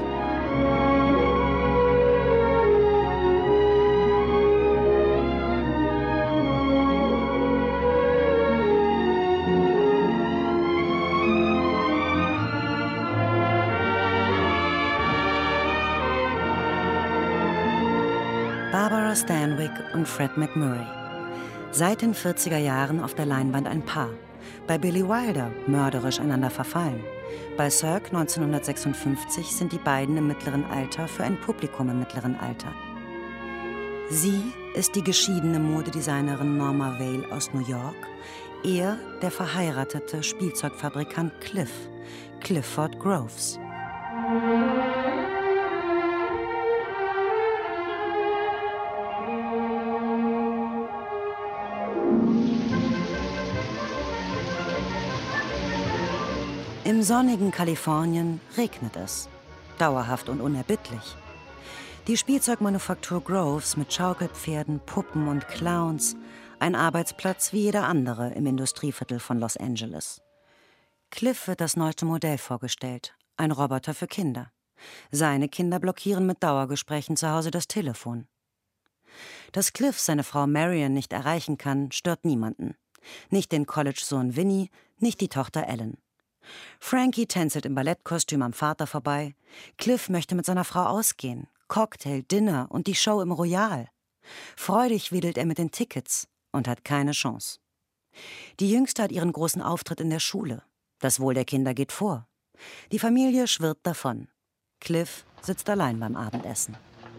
Barbara Stanwyck und Fred MacMurray. Seit den 40er Jahren auf der Leinwand ein Paar. Bei Billy Wilder mörderisch einander verfallen. Bei Cirque 1956 sind die beiden im mittleren Alter für ein Publikum im mittleren Alter. Sie ist die geschiedene Modedesignerin Norma Vale aus New York. Er der verheiratete Spielzeugfabrikant Clifford Groves. Im sonnigen Kalifornien regnet es. Dauerhaft und unerbittlich. Die Spielzeugmanufaktur Groves mit Schaukelpferden, Puppen und Clowns. Ein Arbeitsplatz wie jeder andere im Industrieviertel von Los Angeles. Cliff wird das neueste Modell vorgestellt. Ein Roboter für Kinder. Seine Kinder blockieren mit Dauergesprächen zu Hause das Telefon. Dass Cliff seine Frau Marion nicht erreichen kann, stört niemanden. Nicht den College-Sohn Vinny, nicht die Tochter Ellen. Frankie tänzelt im Ballettkostüm am Vater vorbei. Cliff möchte mit seiner Frau ausgehen. Cocktail, Dinner und die Show im Royal. Freudig wedelt er mit den Tickets und hat keine Chance. Die Jüngste hat ihren großen Auftritt in der Schule. Das Wohl der Kinder geht vor. Die Familie schwirrt davon. Cliff sitzt allein beim Abendessen.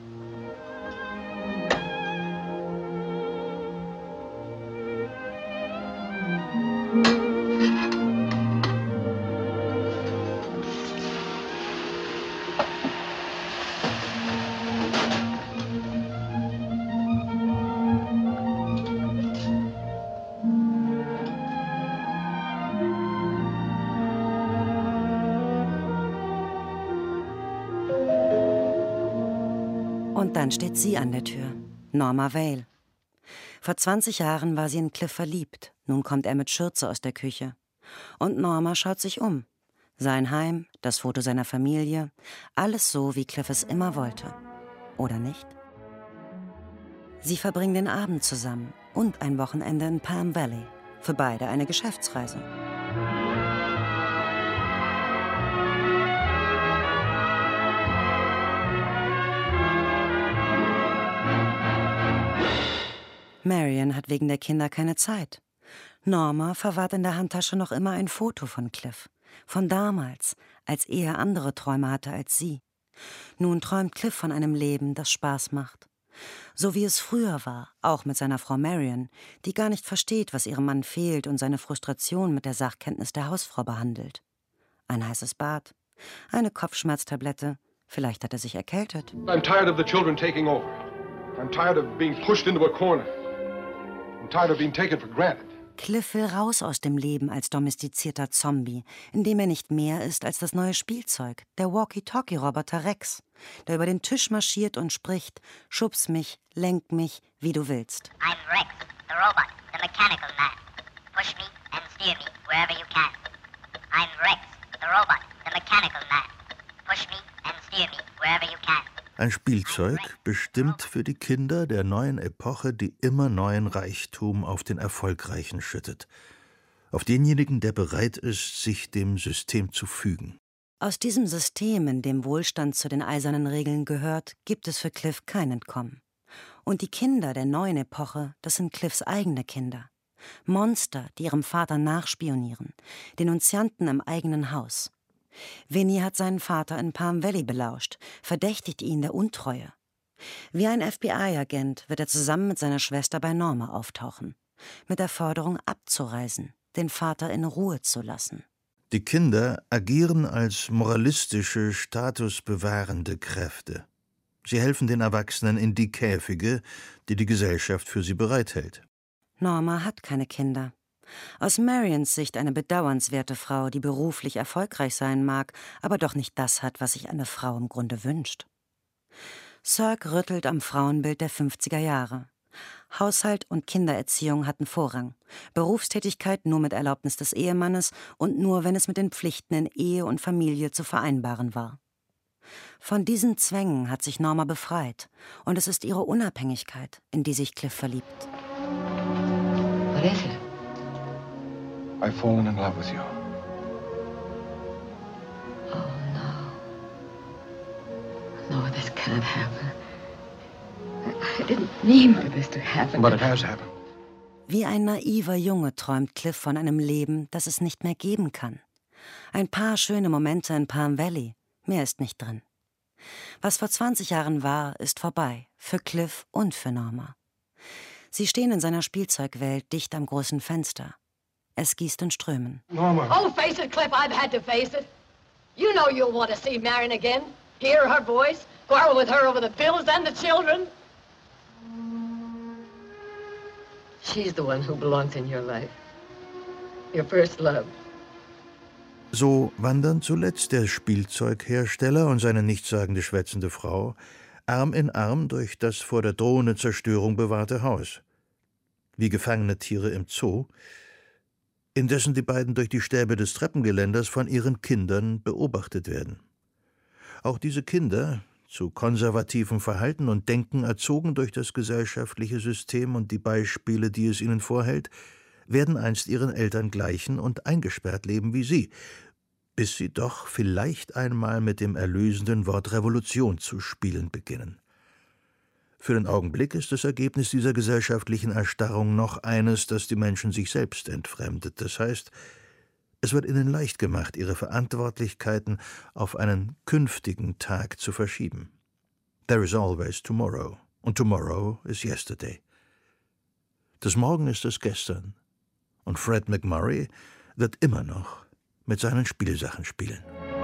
Und dann steht sie an der Tür, Norma Vale. Vor 20 Jahren war sie in Cliff verliebt. Nun kommt er mit Schürze aus der Küche. Und Norma schaut sich um. Sein Heim, das Foto seiner Familie, alles so, wie Cliff es immer wollte. Oder nicht? Sie verbringen den Abend zusammen und ein Wochenende in Palm Valley. Für beide eine Geschäftsreise. Marion hat wegen der Kinder keine Zeit. Norma verwahrt in der Handtasche noch immer ein Foto von Cliff. Von damals, als er andere Träume hatte als sie. Nun träumt Cliff von einem Leben, das Spaß macht. So wie es früher war, auch mit seiner Frau Marion, die gar nicht versteht, was ihrem Mann fehlt und seine Frustration mit der Sachkenntnis der Hausfrau behandelt. Ein heißes Bad, eine Kopfschmerztablette, vielleicht hat er sich erkältet. I'm tired of the children taking over. I'm tired of being pushed into a corner. I'm tired of being taken for granted. Cliff will raus aus dem Leben als domestizierter Zombie, in dem er nicht mehr ist als das neue Spielzeug, der Walkie-Talkie-Roboter Rex, der über den Tisch marschiert und spricht, schubs mich, lenk mich, wie du willst. I'm Rex, the robot, the mechanical man. Push me and steer me wherever you can. I'm Rex, the robot, the mechanical man. Push me and steer me wherever you can. Ein Spielzeug, bestimmt für die Kinder der neuen Epoche, die immer neuen Reichtum auf den Erfolgreichen schüttet. Auf denjenigen, der bereit ist, sich dem System zu fügen. Aus diesem System, in dem Wohlstand zu den eisernen Regeln gehört, gibt es für Cliff kein Entkommen. Und die Kinder der neuen Epoche, das sind Cliffs eigene Kinder. Monster, die ihrem Vater nachspionieren, Denunzianten im eigenen Haus. Vinny hat seinen Vater in Palm Valley belauscht, verdächtigt ihn der Untreue. Wie ein FBI-Agent wird er zusammen mit seiner Schwester bei Norma auftauchen, mit der Forderung abzureisen, den Vater in Ruhe zu lassen. Die Kinder agieren als moralistische, statusbewahrende Kräfte. Sie helfen den Erwachsenen in die Käfige, die die Gesellschaft für sie bereithält. Norma hat keine Kinder. Aus Marions Sicht eine bedauernswerte Frau, die beruflich erfolgreich sein mag, aber doch nicht das hat, was sich eine Frau im Grunde wünscht. Cirque rüttelt am Frauenbild der 50er Jahre. Haushalt und Kindererziehung hatten Vorrang. Berufstätigkeit nur mit Erlaubnis des Ehemannes und nur, wenn es mit den Pflichten in Ehe und Familie zu vereinbaren war. Von diesen Zwängen hat sich Norma befreit, und es ist ihre Unabhängigkeit, in die sich Cliff verliebt. What is it? I've fallen in love with you. Oh, no. No, this can't happen. I didn't mean for this to happen. But it has happened. Wie ein naiver Junge träumt Cliff von einem Leben, das es nicht mehr geben kann. Ein paar schöne Momente in Palm Valley, mehr ist nicht drin. Was vor 20 Jahren war, ist vorbei, für Cliff und für Norma. Sie stehen in seiner Spielzeugwelt dicht am großen Fenster. Es gießt in Strömen. Norma. Oh, face it, Cliff, I've had to face it. You know you'll want to see Marion again, hear her voice, quarrel with her over the bills and the children. She's the one who belongs in your life. Your first love. So wandern zuletzt der Spielzeughersteller und seine nichtssagende, schwätzende Frau Arm in Arm durch das vor der drohenden Zerstörung bewahrte Haus. Wie gefangene Tiere im Zoo, indessen die beiden durch die Stäbe des Treppengeländers von ihren Kindern beobachtet werden. Auch diese Kinder, zu konservativem Verhalten und Denken erzogen durch das gesellschaftliche System und die Beispiele, die es ihnen vorhält, werden einst ihren Eltern gleichen und eingesperrt leben wie sie, bis sie doch vielleicht einmal mit dem erlösenden Wort Revolution zu spielen beginnen. Für den Augenblick ist das Ergebnis dieser gesellschaftlichen Erstarrung noch eines, das die Menschen sich selbst entfremdet. Das heißt, es wird ihnen leicht gemacht, ihre Verantwortlichkeiten auf einen künftigen Tag zu verschieben. There is always tomorrow, und tomorrow is yesterday. Das Morgen ist das Gestern, und Fred MacMurray wird immer noch mit seinen Spielsachen spielen.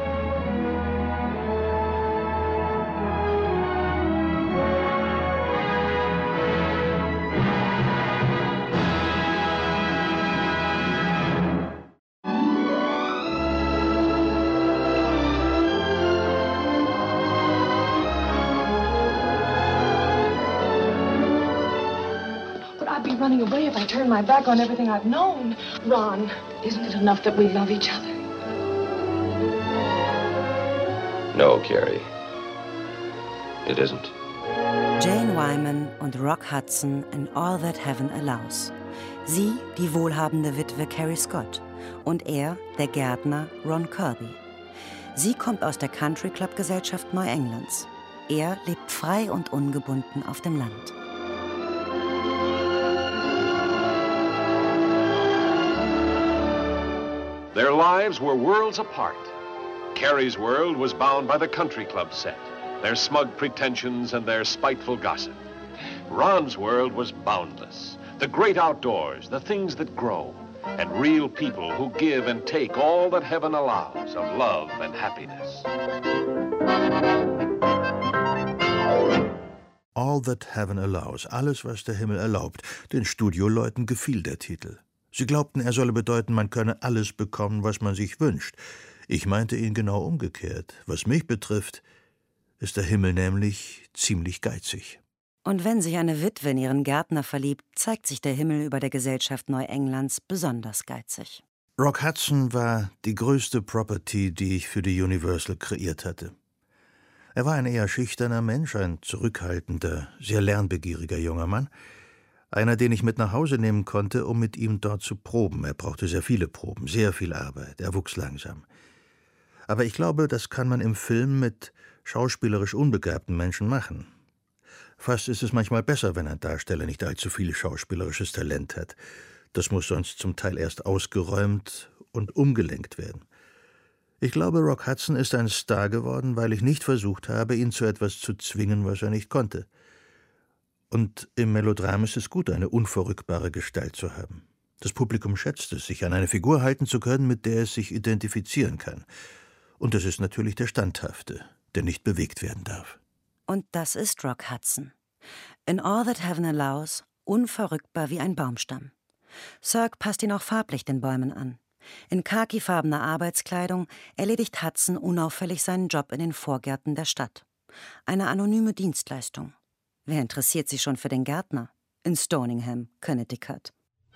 Running away if I turn my back on everything I've known. Ron, isn't it enough that we love each other? No, Carrie. It isn't. Jane Wyman und Rock Hudson in All That Heaven Allows. Sie, die wohlhabende Witwe Carrie Scott, und er, der Gärtner Ron Kirby. Sie kommt aus der Country Club Gesellschaft Neuenglands. Er lebt frei und ungebunden auf dem Land. Their lives were worlds apart. Carrie's world was bound by the country club set, their smug pretensions and their spiteful gossip. Ron's world was boundless, the great outdoors, the things that grow, and real people who give and take all that heaven allows of love and happiness. All That Heaven Allows, alles, was der Himmel erlaubt. Den Studioleuten gefiel der Titel. Sie glaubten, er solle bedeuten, man könne alles bekommen, was man sich wünscht. Ich meinte ihn genau umgekehrt. Was mich betrifft, ist der Himmel nämlich ziemlich geizig. Und wenn sich eine Witwe in ihren Gärtner verliebt, zeigt sich der Himmel über der Gesellschaft Neuenglands besonders geizig. Rock Hudson war die größte Property, die ich für die Universal kreiert hatte. Er war ein eher schüchterner Mensch, ein zurückhaltender, sehr lernbegieriger junger Mann. Einer, den ich mit nach Hause nehmen konnte, um mit ihm dort zu proben. Er brauchte sehr viele Proben, sehr viel Arbeit. Er wuchs langsam. Aber ich glaube, das kann man im Film mit schauspielerisch unbegabten Menschen machen. Fast ist es manchmal besser, wenn ein Darsteller nicht allzu viel schauspielerisches Talent hat. Das muss sonst zum Teil erst ausgeräumt und umgelenkt werden. Ich glaube, Rock Hudson ist ein Star geworden, weil ich nicht versucht habe, ihn zu etwas zu zwingen, was er nicht konnte. Und im Melodram ist es gut, eine unverrückbare Gestalt zu haben. Das Publikum schätzt es, sich an eine Figur halten zu können, mit der es sich identifizieren kann. Und das ist natürlich der Standhafte, der nicht bewegt werden darf. Und das ist Rock Hudson. In All That Heaven Allows unverrückbar wie ein Baumstamm. Sirk passt ihn auch farblich den Bäumen an. In khakifarbener Arbeitskleidung erledigt Hudson unauffällig seinen Job in den Vorgärten der Stadt. Eine anonyme Dienstleistung. Wer interessiert sich schon für den Gärtner? In Stoningham, Connecticut.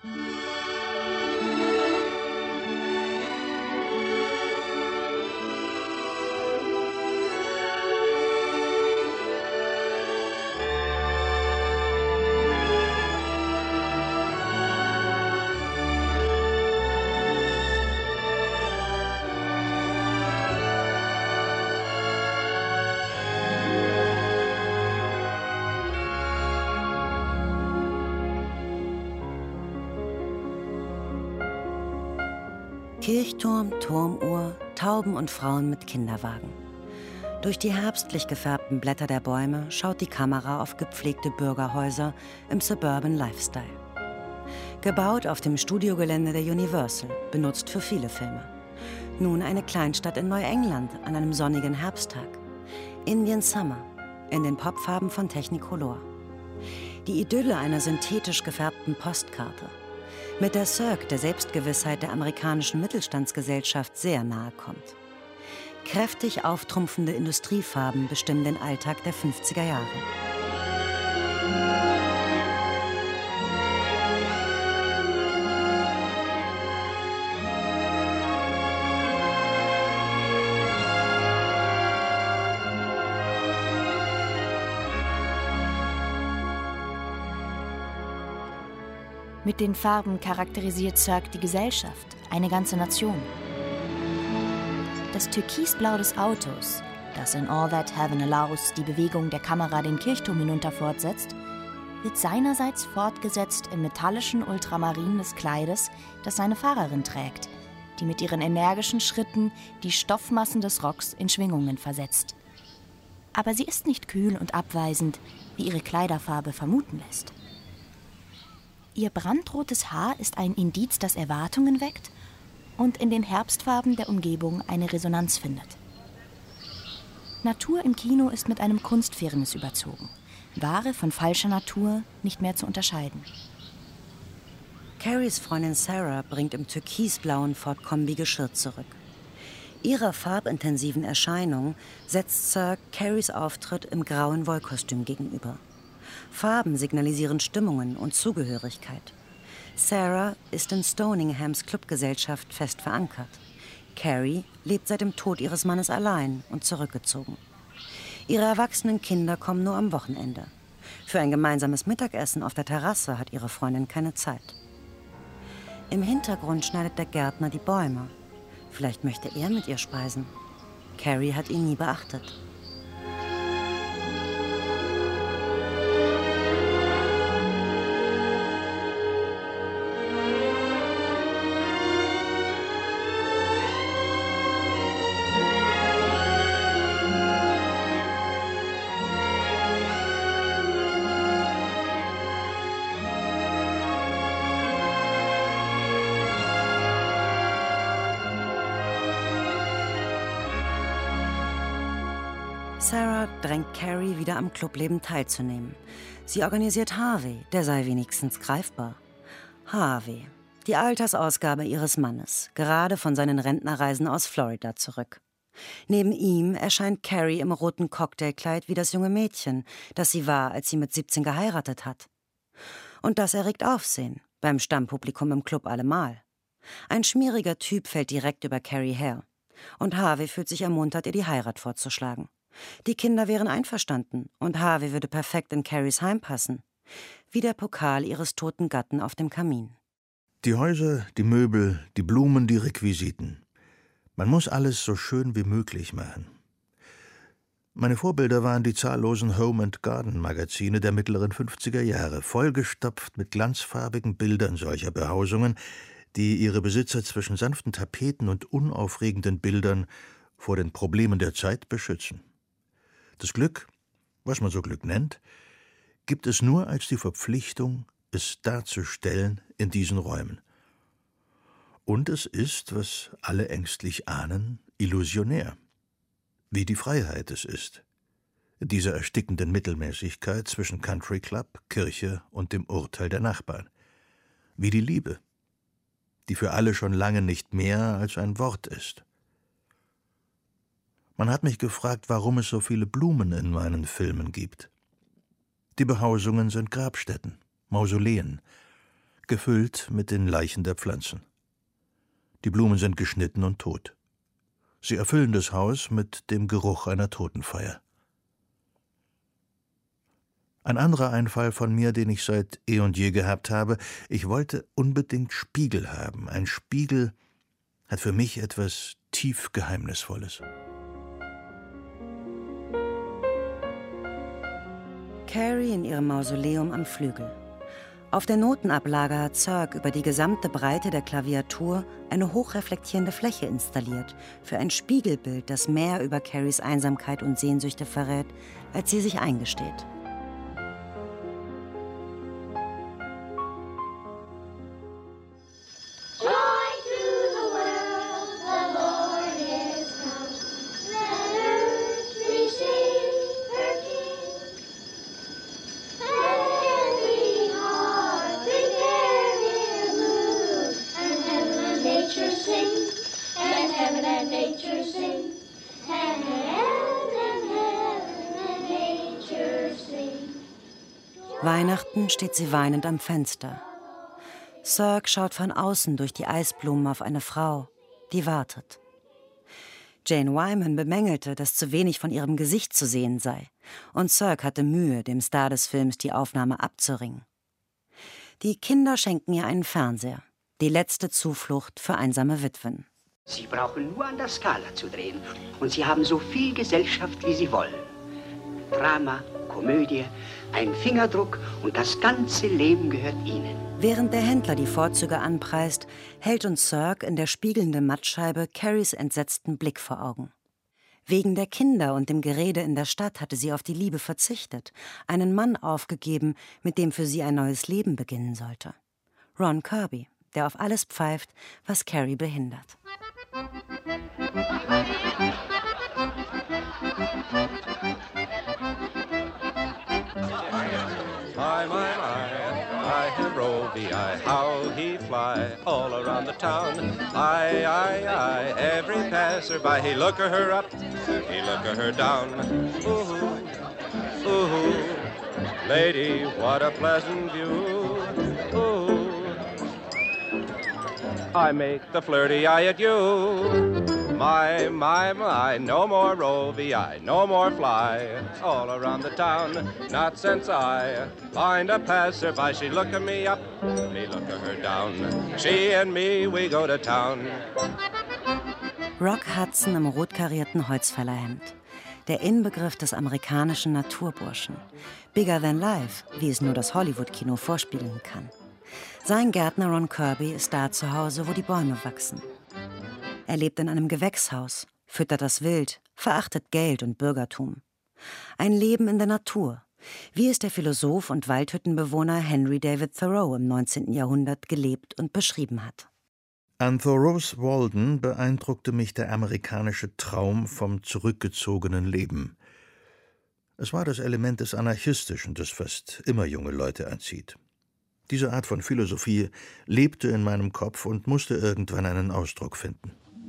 Kirchturm, Turmuhr, Tauben und Frauen mit Kinderwagen. Durch die herbstlich gefärbten Blätter der Bäume schaut die Kamera auf gepflegte Bürgerhäuser im Suburban Lifestyle. Gebaut auf dem Studiogelände der Universal, benutzt für viele Filme. Nun eine Kleinstadt in Neuengland an einem sonnigen Herbsttag. Indian Summer, in den Popfarben von Technicolor. Die Idylle einer synthetisch gefärbten Postkarte. Mit der Sirk der Selbstgewissheit der amerikanischen Mittelstandsgesellschaft sehr nahe kommt. Kräftig auftrumpfende Industriefarben bestimmen den Alltag der 50er Jahre. Mit den Farben charakterisiert Sirk die Gesellschaft, eine ganze Nation. Das Türkisblau des Autos, das in All That Heaven Allows die Bewegung der Kamera den Kirchturm hinunter fortsetzt, wird seinerseits fortgesetzt im metallischen Ultramarin des Kleides, das seine Fahrerin trägt, die mit ihren energischen Schritten die Stoffmassen des Rocks in Schwingungen versetzt. Aber sie ist nicht kühl und abweisend, wie ihre Kleiderfarbe vermuten lässt. Ihr brandrotes Haar ist ein Indiz, das Erwartungen weckt und in den Herbstfarben der Umgebung eine Resonanz findet. Natur im Kino ist mit einem Kunstfirnis überzogen. Wahre von falscher Natur nicht mehr zu unterscheiden. Carries Freundin Sarah bringt im türkisblauen Ford Kombi Geschirr zurück. Ihrer farbintensiven Erscheinung setzt Sir Carries Auftritt im grauen Wollkostüm gegenüber. Farben signalisieren Stimmungen und Zugehörigkeit. Sarah ist in Stoninghams Clubgesellschaft fest verankert. Carrie lebt seit dem Tod ihres Mannes allein und zurückgezogen. Ihre erwachsenen Kinder kommen nur am Wochenende. Für ein gemeinsames Mittagessen auf der Terrasse hat ihre Freundin keine Zeit. Im Hintergrund schneidet der Gärtner die Bäume. Vielleicht möchte er mit ihr speisen. Carrie hat ihn nie beachtet. Sarah drängt Carrie, wieder am Clubleben teilzunehmen. Sie organisiert Harvey, der sei wenigstens greifbar. Harvey, die Altersausgabe ihres Mannes, gerade von seinen Rentnerreisen aus Florida zurück. Neben ihm erscheint Carrie im roten Cocktailkleid wie das junge Mädchen, das sie war, als sie mit 17 geheiratet hat. Und das erregt Aufsehen, beim Stammpublikum im Club allemal. Ein schmieriger Typ fällt direkt über Carrie her. Und Harvey fühlt sich ermuntert, ihr die Heirat vorzuschlagen. Die Kinder wären einverstanden und Harvey würde perfekt in Carries Heim passen. Wie der Pokal ihres toten Gatten auf dem Kamin. Die Häuser, die Möbel, die Blumen, die Requisiten. Man muss alles so schön wie möglich machen. Meine Vorbilder waren die zahllosen Home-and-Garden-Magazine der mittleren 50er Jahre, vollgestopft mit glanzfarbigen Bildern solcher Behausungen, die ihre Besitzer zwischen sanften Tapeten und unaufregenden Bildern vor den Problemen der Zeit beschützen. Das Glück, was man so Glück nennt, gibt es nur als die Verpflichtung, es darzustellen in diesen Räumen. Und es ist, was alle ängstlich ahnen, illusionär. Wie die Freiheit es ist, in dieser erstickenden Mittelmäßigkeit zwischen Country Club, Kirche und dem Urteil der Nachbarn. Wie die Liebe, die für alle schon lange nicht mehr als ein Wort ist. Man hat mich gefragt, warum es so viele Blumen in meinen Filmen gibt. Die Behausungen sind Grabstätten, Mausoleen, gefüllt mit den Leichen der Pflanzen. Die Blumen sind geschnitten und tot. Sie erfüllen das Haus mit dem Geruch einer Totenfeier. Ein anderer Einfall von mir, den ich seit eh und je gehabt habe, ich wollte unbedingt Spiegel haben. Ein Spiegel hat für mich etwas tief Geheimnisvolles. Carrie in ihrem Mausoleum am Flügel. Auf der Notenablage hat Cirque über die gesamte Breite der Klaviatur eine hochreflektierende Fläche installiert, für ein Spiegelbild, das mehr über Carries Einsamkeit und Sehnsüchte verrät, als sie sich eingesteht. Weihnachten steht sie weinend am Fenster. Cirque schaut von außen durch die Eisblumen auf eine Frau, die wartet. Jane Wyman bemängelte, dass zu wenig von ihrem Gesicht zu sehen sei, und Cirque hatte Mühe, dem Star des Films die Aufnahme abzuringen. Die Kinder schenken ihr einen Fernseher, die letzte Zuflucht für einsame Witwen. Sie brauchen nur an der Skala zu drehen und Sie haben so viel Gesellschaft, wie Sie wollen. Drama, Komödie, ein Fingerdruck und das ganze Leben gehört Ihnen. Während der Händler die Vorzüge anpreist, hält uns Cirque in der spiegelnden Mattscheibe Carries entsetzten Blick vor Augen. Wegen der Kinder und dem Gerede in der Stadt hatte sie auf die Liebe verzichtet, einen Mann aufgegeben, mit dem für sie ein neues Leben beginnen sollte. Ron Kirby, der auf alles pfeift, was Carrie behindert. My, I have Roby, how he fly all around the town. I, every passerby, he look at her up, he look at her down. Ooh, ooh, lady, what a pleasant view. Ooh, I make the flirty eye at you. My, no more Roby, no more fly all around the town. Not since I find a passerby, she look at me up, me look at her down. She and me, we go to town. Rock Hudson im rotkarierten Holzfällerhemd. Der Inbegriff des amerikanischen Naturburschen. Bigger than life, wie es nur das Hollywood-Kino vorspielen kann. Sein Gärtner Ron Kirby ist da zu Hause, wo die Bäume wachsen. Er lebt in einem Gewächshaus, füttert das Wild, verachtet Geld und Bürgertum. Ein Leben in der Natur, wie es der Philosoph und Waldhüttenbewohner Henry David Thoreau im 19. Jahrhundert gelebt und beschrieben hat. An Thoreaus Walden beeindruckte mich der amerikanische Traum vom zurückgezogenen Leben. Es war das Element des Anarchistischen, das fast immer junge Leute anzieht. Diese Art von Philosophie lebte in meinem Kopf und musste irgendwann einen Ausdruck finden.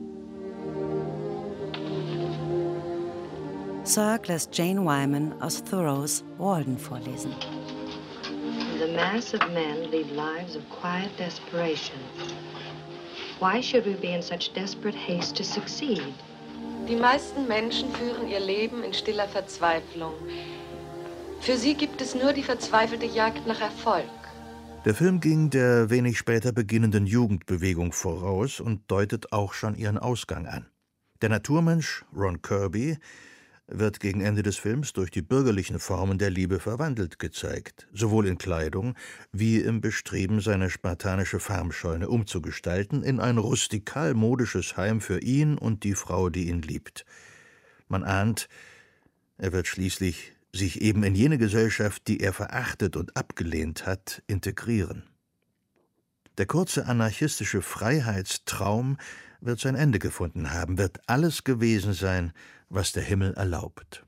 Cirque lässt Jane Wyman aus Thoreaus Walden vorlesen. The mass of men lead lives of quiet desperation. Why should we be in such desperate haste to succeed? Die meisten Menschen führen ihr Leben in stiller Verzweiflung. Für sie gibt es nur die verzweifelte Jagd nach Erfolg. Der Film ging der wenig später beginnenden Jugendbewegung voraus und deutet auch schon ihren Ausgang an. Der Naturmensch Ron Kirby wird gegen Ende des Films durch die bürgerlichen Formen der Liebe verwandelt gezeigt, sowohl in Kleidung wie im Bestreben, seine spartanische Farmscheune umzugestalten in ein rustikal-modisches Heim für ihn und die Frau, die ihn liebt. Man ahnt, er wird schließlich sich eben in jene Gesellschaft, die er verachtet und abgelehnt hat, integrieren. Der kurze anarchistische Freiheitstraum wird sein Ende gefunden haben, wird alles gewesen sein, was der Himmel erlaubt.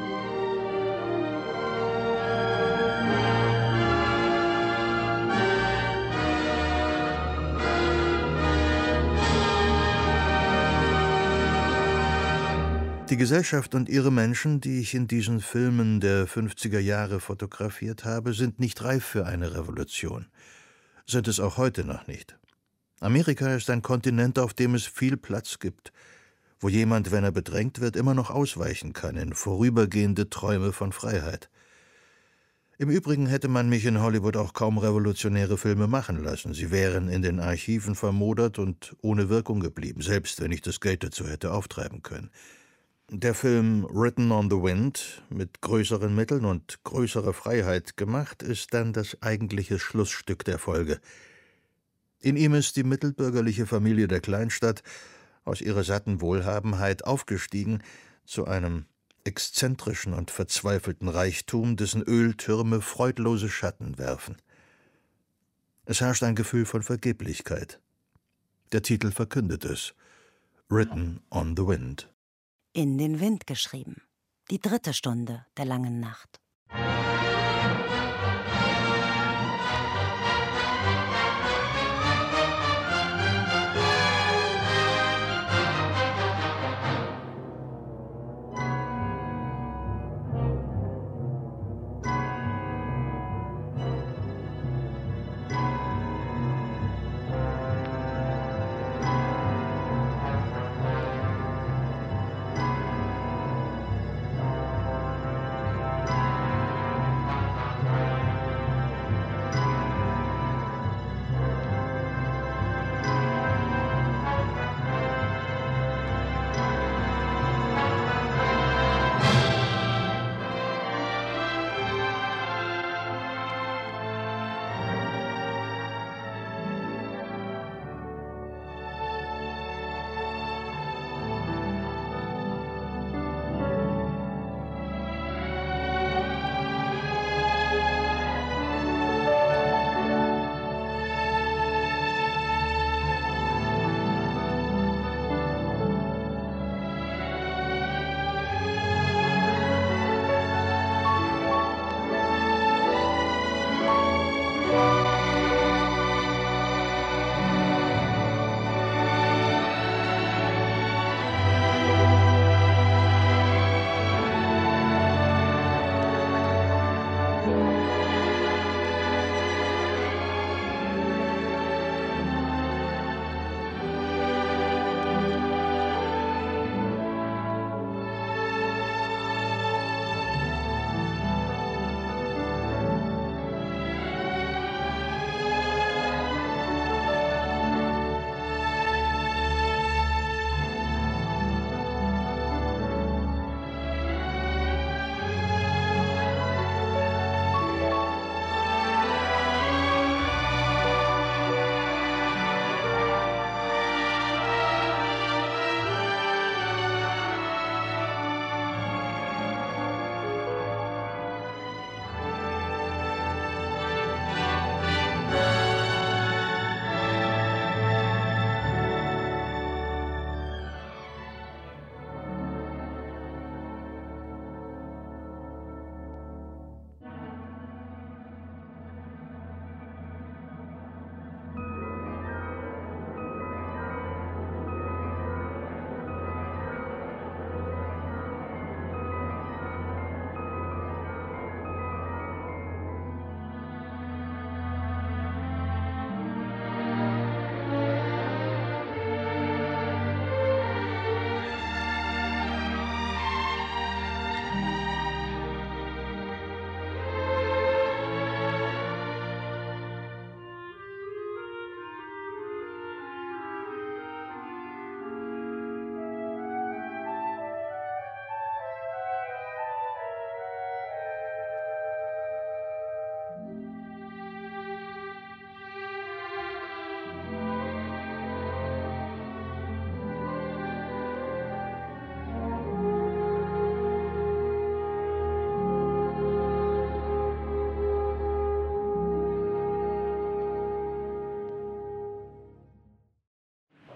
Die Gesellschaft und ihre Menschen, die ich in diesen Filmen der 50er Jahre fotografiert habe, sind nicht reif für eine Revolution. Sind es auch heute noch nicht. Amerika ist ein Kontinent, auf dem es viel Platz gibt, wo jemand, wenn er bedrängt wird, immer noch ausweichen kann in vorübergehende Träume von Freiheit. Im Übrigen hätte man mich in Hollywood auch kaum revolutionäre Filme machen lassen. Sie wären in den Archiven vermodert und ohne Wirkung geblieben, selbst wenn ich das Geld dazu hätte auftreiben können. Der Film Written on the Wind, mit größeren Mitteln und größerer Freiheit gemacht, ist dann das eigentliche Schlussstück der Folge. In ihm ist die mittelbürgerliche Familie der Kleinstadt aus ihrer satten Wohlhabenheit aufgestiegen zu einem exzentrischen und verzweifelten Reichtum, dessen Öltürme freudlose Schatten werfen. Es herrscht ein Gefühl von Vergeblichkeit. Der Titel verkündet es: Written on the Wind. In den Wind geschrieben. Die 3. Stunde der langen Nacht.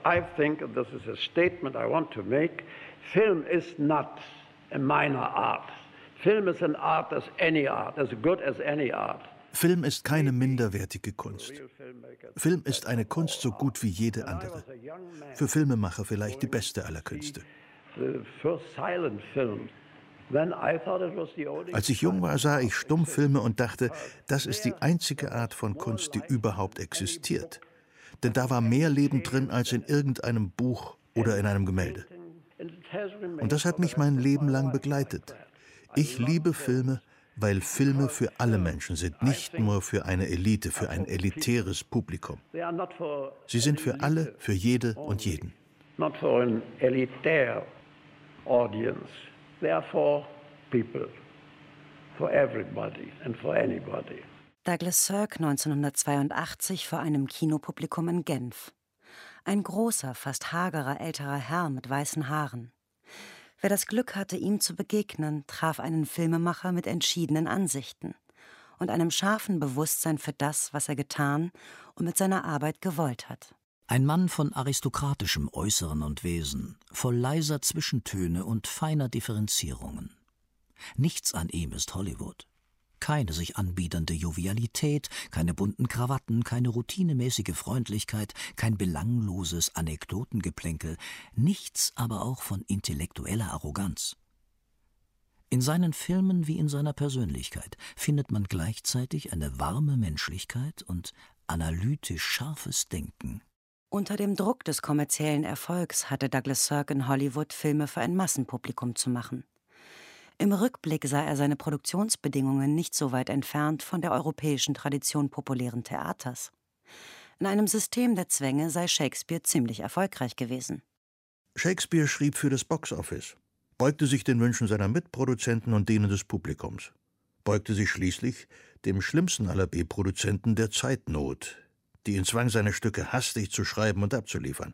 I think this is a statement I want to make. Film is not a minor art. Film is an art as any art, as good as any art. Film ist keine minderwertige Kunst. Film ist eine Kunst so gut wie jede andere. Für Filmemacher vielleicht die beste aller Künste. Als ich jung war, sah ich Stummfilme und dachte, das ist die einzige Art von Kunst, die überhaupt existiert. Denn da war mehr Leben drin als in irgendeinem Buch oder in einem Gemälde. Und das hat mich mein Leben lang begleitet. Ich liebe Filme, weil Filme für alle Menschen sind, nicht nur für eine Elite, für ein elitäres Publikum. Sie sind für alle, für jede und jeden. Not for an elitär audience. They are for people, for everybody and for anybody. Douglas Sirk 1982 vor einem Kinopublikum in Genf. Ein großer, fast hagerer älterer Herr mit weißen Haaren. Wer das Glück hatte, ihm zu begegnen, traf einen Filmemacher mit entschiedenen Ansichten und einem scharfen Bewusstsein für das, was er getan und mit seiner Arbeit gewollt hat. Ein Mann von aristokratischem Äußeren und Wesen, voll leiser Zwischentöne und feiner Differenzierungen. Nichts an ihm ist Hollywood. Keine sich anbiedernde Jovialität, keine bunten Krawatten, keine routinemäßige Freundlichkeit, kein belangloses Anekdotengeplänkel, nichts aber auch von intellektueller Arroganz. In seinen Filmen wie in seiner Persönlichkeit findet man gleichzeitig eine warme Menschlichkeit und analytisch scharfes Denken. Unter dem Druck des kommerziellen Erfolgs hatte Douglas Sirk in Hollywood Filme für ein Massenpublikum zu machen. Im Rückblick sah er seine Produktionsbedingungen nicht so weit entfernt von der europäischen Tradition populären Theaters. In einem System der Zwänge sei Shakespeare ziemlich erfolgreich gewesen. Shakespeare schrieb für das Boxoffice, beugte sich den Wünschen seiner Mitproduzenten und denen des Publikums, beugte sich schließlich dem schlimmsten aller B-Produzenten, der Zeitnot, die ihn zwang, seine Stücke hastig zu schreiben und abzuliefern.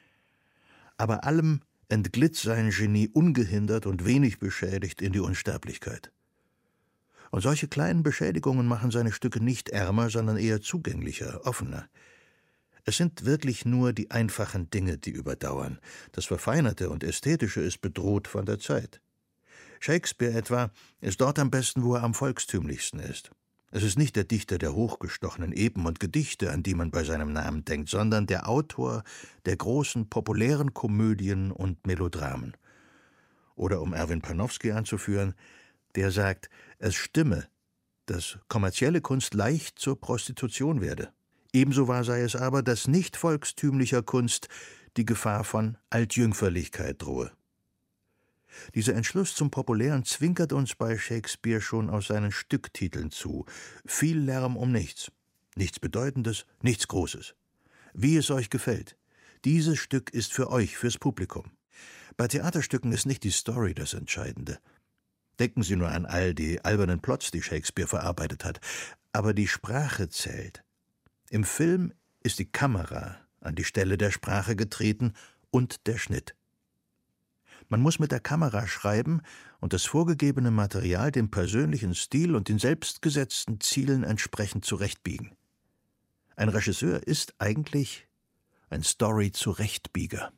Aber allem entglitt sein Genie ungehindert und wenig beschädigt in die Unsterblichkeit. Und solche kleinen Beschädigungen machen seine Stücke nicht ärmer, sondern eher zugänglicher, offener. Es sind wirklich nur die einfachen Dinge, die überdauern. Das Verfeinerte und Ästhetische ist bedroht von der Zeit. Shakespeare etwa ist dort am besten, wo er am volkstümlichsten ist. Es ist nicht der Dichter der hochgestochenen Epen und Gedichte, an die man bei seinem Namen denkt, sondern der Autor der großen populären Komödien und Melodramen. Oder um Erwin Panofsky anzuführen, der sagt, es stimme, dass kommerzielle Kunst leicht zur Prostitution werde. Ebenso wahr sei es aber, dass nicht volkstümlicher Kunst die Gefahr von Altjüngferlichkeit drohe. Dieser Entschluss zum Populären zwinkert uns bei Shakespeare schon aus seinen Stücktiteln zu. Viel Lärm um nichts. Nichts Bedeutendes, nichts Großes. Wie es euch gefällt. Dieses Stück ist für euch, fürs Publikum. Bei Theaterstücken ist nicht die Story das Entscheidende. Denken Sie nur an all die albernen Plots, die Shakespeare verarbeitet hat. Aber die Sprache zählt. Im Film ist die Kamera an die Stelle der Sprache getreten und der Schnitt. Man muss mit der Kamera schreiben und das vorgegebene Material dem persönlichen Stil und den selbstgesetzten Zielen entsprechend zurechtbiegen. Ein Regisseur ist eigentlich ein Story-Zurechtbieger.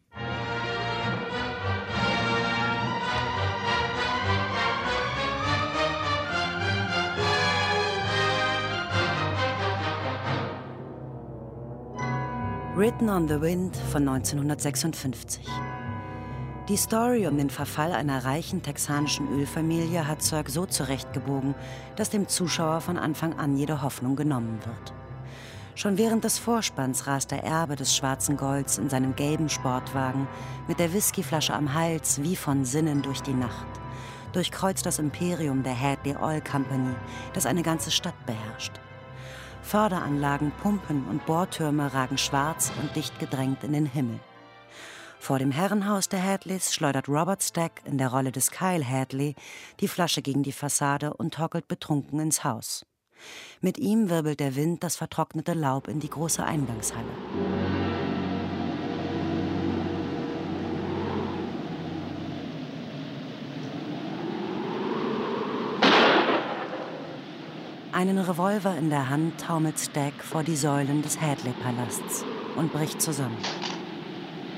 Written on the Wind von 1956. Die Story um den Verfall einer reichen texanischen Ölfamilie hat Sirk so zurechtgebogen, dass dem Zuschauer von Anfang an jede Hoffnung genommen wird. Schon während des Vorspanns rast der Erbe des schwarzen Golds in seinem gelben Sportwagen mit der Whiskyflasche am Hals wie von Sinnen durch die Nacht, durchkreuzt das Imperium der Hadley Oil Company, das eine ganze Stadt beherrscht. Förderanlagen, Pumpen und Bohrtürme ragen schwarz und dicht gedrängt in den Himmel. Vor dem Herrenhaus der Hadleys schleudert Robert Stack in der Rolle des Kyle Hadley die Flasche gegen die Fassade und torkelt betrunken ins Haus. Mit ihm wirbelt der Wind das vertrocknete Laub in die große Eingangshalle. Einen Revolver in der Hand taumelt Stack vor die Säulen des Hadley-Palasts und bricht zusammen.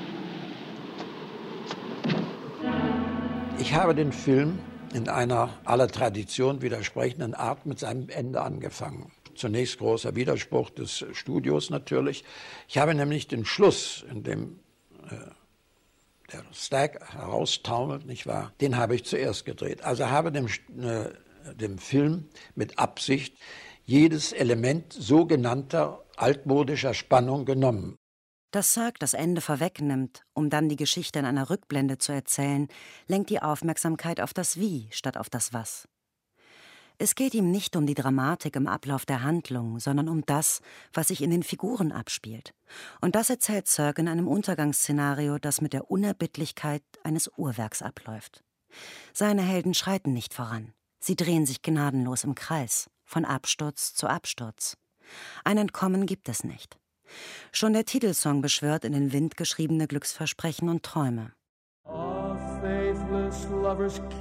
Ich habe den Film in einer aller Tradition widersprechenden Art mit seinem Ende angefangen. Zunächst großer Widerspruch des Studios natürlich. Ich habe nämlich den Schluss, in dem der Stagg heraustaumelt, nicht wahr? Den habe ich zuerst gedreht. Also habe dem Film mit Absicht jedes Element sogenannter altmodischer Spannung genommen. Dass Sirk das Ende vorwegnimmt, um dann die Geschichte in einer Rückblende zu erzählen, lenkt die Aufmerksamkeit auf das Wie statt auf das Was. Es geht ihm nicht um die Dramatik im Ablauf der Handlung, sondern um das, was sich in den Figuren abspielt. Und das erzählt Sirk in einem Untergangsszenario, das mit der Unerbittlichkeit eines Uhrwerks abläuft. Seine Helden schreiten nicht voran. Sie drehen sich gnadenlos im Kreis, von Absturz zu Absturz. Ein Entkommen gibt es nicht. Schon der Titelsong beschwört in den Wind geschriebene Glücksversprechen und Träume. A faithless lover's kiss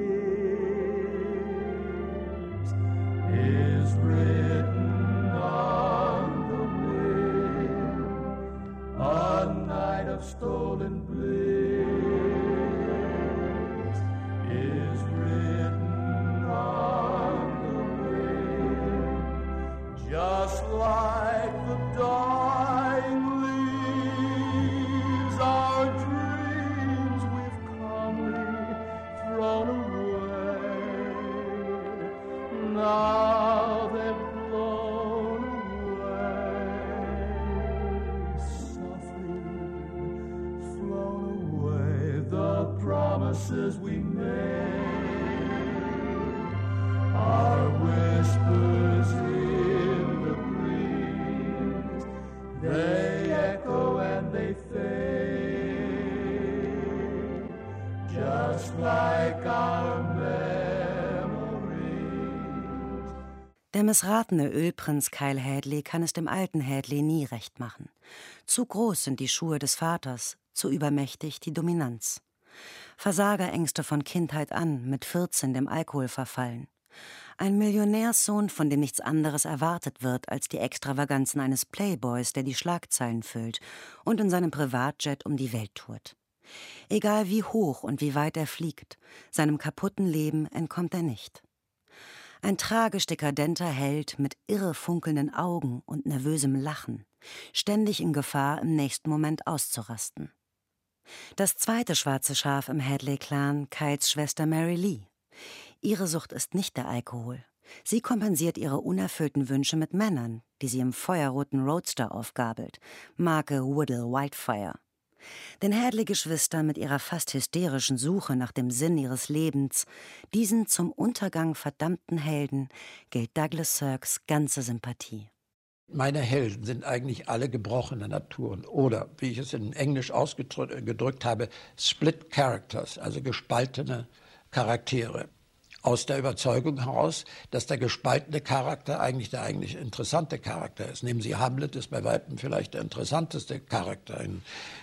is written on the wind, a night of stolen bliss is written on the wind, just like the dying leaves, our dreams we've calmly thrown away. Now they've blown away, softly flown away, the promises we made, our whispers in the breeze, they echo and they fade, just like our memories. Der missratene Ölprinz Kyle Hadley kann es dem alten Hadley nie recht machen. Zu groß sind die Schuhe des Vaters, zu übermächtig die Dominanz. Versagerängste von Kindheit an, mit 14 dem Alkohol verfallen. Ein Millionärssohn, von dem nichts anderes erwartet wird als die Extravaganzen eines Playboys, der die Schlagzeilen füllt und in seinem Privatjet um die Welt tourt. Egal wie hoch und wie weit er fliegt, seinem kaputten Leben entkommt er nicht. Ein tragisch dekadenter Held mit irre funkelnden Augen und nervösem Lachen, ständig in Gefahr, im nächsten Moment auszurasten. Das zweite schwarze Schaf im Hadley-Clan, Kyles Schwester Mary Lee. Ihre Sucht ist nicht der Alkohol. Sie kompensiert ihre unerfüllten Wünsche mit Männern, die sie im feuerroten Roadster aufgabelt, Marke Woodall Wildfire. Den Hadley-Geschwistern mit ihrer fast hysterischen Suche nach dem Sinn ihres Lebens, diesen zum Untergang verdammten Helden, gilt Douglas Sirks ganze Sympathie. Meine Helden sind eigentlich alle gebrochene Naturen oder, wie ich es in Englisch ausgedrückt habe, Split Characters, also gespaltene Charaktere. Aus der Überzeugung heraus, dass der gespaltene Charakter eigentlich der eigentlich interessante Charakter ist. Nehmen Sie Hamlet, ist bei Weitem vielleicht der interessanteste Charakter in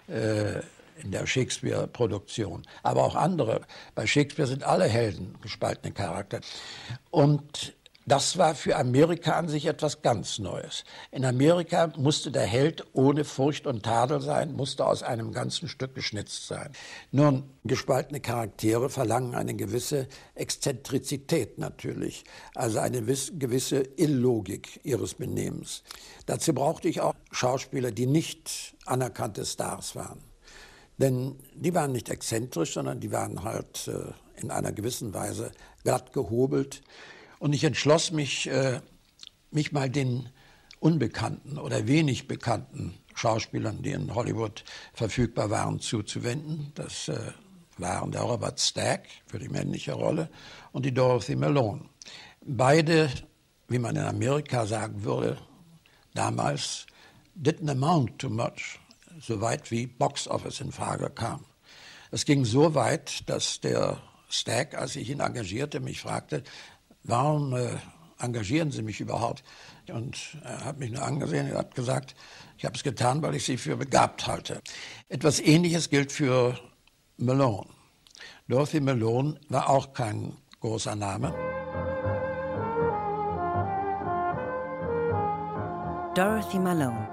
der Shakespeare-Produktion. Aber auch andere. Bei Shakespeare sind alle Helden gespaltene Charakter. Und das war für Amerika an sich etwas ganz Neues. In Amerika musste der Held ohne Furcht und Tadel sein, musste aus einem ganzen Stück geschnitzt sein. Nun, gespaltene Charaktere verlangen eine gewisse Exzentrizität natürlich, also eine gewisse Illogik ihres Benehmens. Dazu brauchte ich auch Schauspieler, die nicht anerkannte Stars waren. Denn die waren nicht exzentrisch, sondern die waren halt in einer gewissen Weise glatt gehobelt. Und ich entschloss mich, mich mal den unbekannten oder wenig bekannten Schauspielern, die in Hollywood verfügbar waren, zuzuwenden. Das waren der Robert Stagg für die männliche Rolle und die Dorothy Malone. Beide, wie man in Amerika sagen würde, damals didn't amount to much, so weit wie Box Office in Frage kam. Es ging so weit, dass der Stagg, als ich ihn engagierte, mich fragte, warum engagieren Sie mich überhaupt? Und er hat mich nur angesehen und hat gesagt, ich habe es getan, weil ich Sie für begabt halte. Etwas Ähnliches gilt für Malone. Dorothy Malone war auch kein großer Name. Dorothy Malone,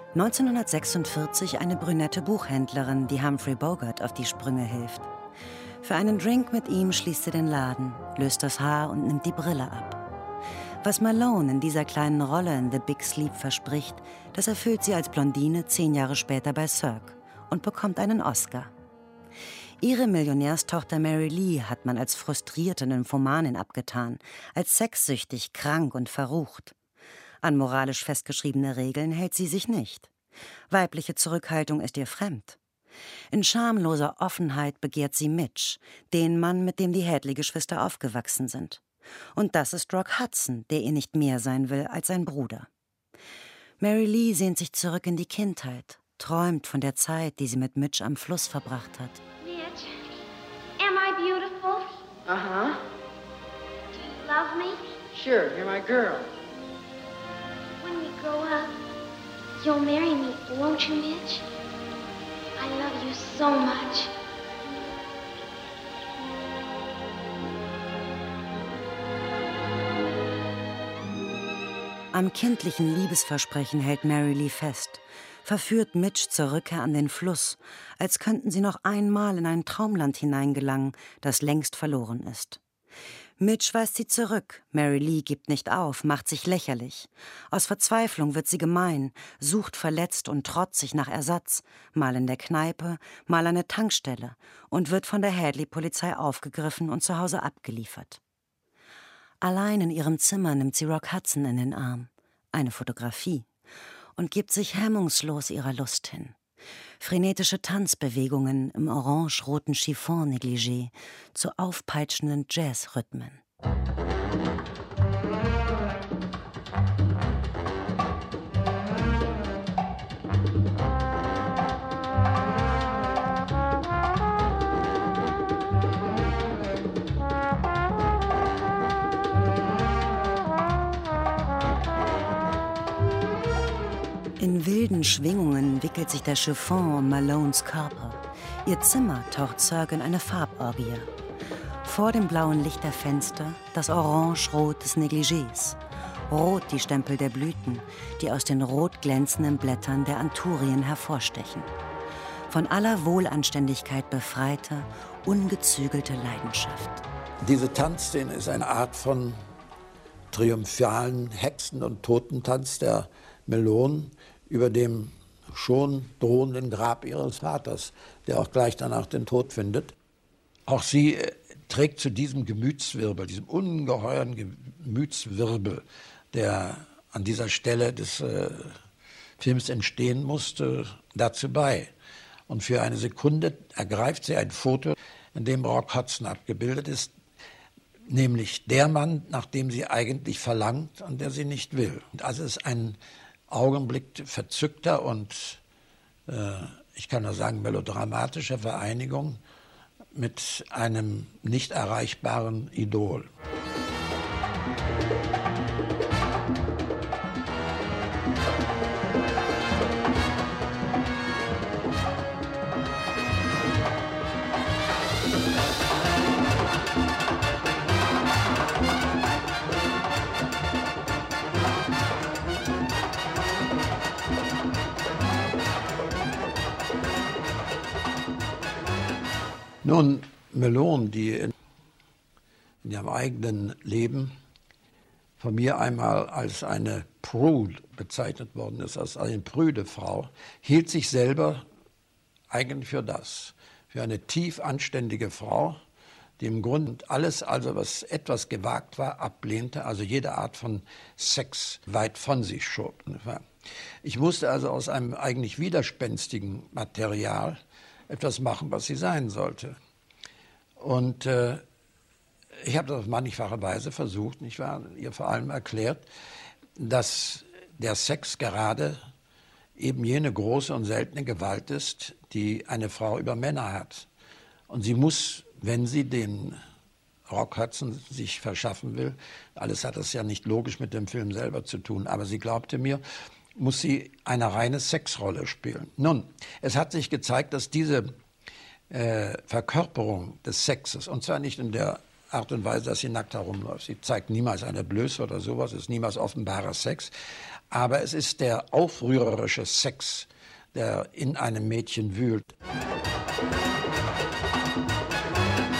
1946 eine brünette Buchhändlerin, die Humphrey Bogart auf die Sprünge hilft. Für einen Drink mit ihm schließt sie den Laden, löst das Haar und nimmt die Brille ab. Was Malone in dieser kleinen Rolle in The Big Sleep verspricht, das erfüllt sie als Blondine 10 Jahre später bei Cirque und bekommt einen Oscar. Ihre Millionärstochter Mary Lee hat man als frustrierte Nymphomanin abgetan, als sexsüchtig, krank und verrucht. An moralisch festgeschriebene Regeln hält sie sich nicht. Weibliche Zurückhaltung ist ihr fremd. In schamloser Offenheit begehrt sie Mitch, den Mann, mit dem die Hadley-Geschwister aufgewachsen sind. Und das ist Rock Hudson, der ihr nicht mehr sein will als ein Bruder. Mary Lee sehnt sich zurück in die Kindheit, träumt von der Zeit, die sie mit Mitch am Fluss verbracht hat. Mitch, am I beautiful? Uh-huh. Do you love me? Sure, you're my girl. When we grow up, you'll marry me, won't you, Mitch? I love you so much. Am kindlichen Liebesversprechen hält Mary Lee fest, verführt Mitch zur Rückkehr an den Fluss, als könnten sie noch einmal in ein Traumland hineingelangen, das längst verloren ist. Mitch weist sie zurück, Mary Lee gibt nicht auf, macht sich lächerlich. Aus Verzweiflung wird sie gemein, sucht verletzt und trotzig nach Ersatz, mal in der Kneipe, mal an der Tankstelle und wird von der Hadley-Polizei aufgegriffen und zu Hause abgeliefert. Allein in ihrem Zimmer nimmt sie Rock Hudson in den Arm, eine Fotografie, und gibt sich hemmungslos ihrer Lust hin. Frenetische Tanzbewegungen im orange-roten Chiffon-Negligé zu aufpeitschenden Jazzrhythmen. In wilden Schwingungen wickelt sich der Chiffon um Malones Körper. Ihr Zimmer taucht Cirque in eine Farborgie. Vor dem blauen Licht der Fenster das Orange-Rot des Negligés. Rot die Stempel der Blüten, die aus den rot glänzenden Blättern der Anthurien hervorstechen. Von aller Wohlanständigkeit befreite, ungezügelte Leidenschaft. Diese Tanzszene ist eine Art von triumphalen Hexen- und Totentanz der Malone über dem schon drohenden Grab ihres Vaters, der auch gleich danach den Tod findet. Auch sie trägt zu diesem Gemütswirbel, diesem ungeheuren Gemütswirbel, der an dieser Stelle des Films entstehen musste, dazu bei. Und für eine Sekunde ergreift sie ein Foto, in dem Rock Hudson abgebildet ist, nämlich der Mann, nach dem sie eigentlich verlangt und der sie nicht will. Und also es ist ein Augenblick verzückter und, ich kann nur sagen, melodramatischer Vereinigung mit einem nicht erreichbaren Idol. Nun, Malone, die in ihrem eigenen Leben von mir einmal als eine Prude bezeichnet worden ist, als eine prüde Frau, hielt sich selber eigentlich für das, für eine tief anständige Frau, die im Grunde alles, also was etwas gewagt war, ablehnte, also jede Art von Sex weit von sich schob. Ich musste also aus einem eigentlich widerspenstigen Material etwas machen, was sie sein sollte. Und ich habe das auf mannigfache Weise versucht, nicht wahr? Ihr vor allem erklärt, dass der Sex gerade eben jene große und seltene Gewalt ist, die eine Frau über Männer hat. Und sie muss, wenn sie den Rock Hudson sich verschaffen will, alles hat das ja nicht logisch mit dem Film selber zu tun, aber sie glaubte mir, muss sie eine reine Sexrolle spielen. Nun, es hat sich gezeigt, dass diese Verkörperung des Sexes, und zwar nicht in der Art und Weise, dass sie nackt herumläuft, sie zeigt niemals eine Blöße oder sowas, es ist niemals offenbarer Sex, aber es ist der aufrührerische Sex, der in einem Mädchen wühlt.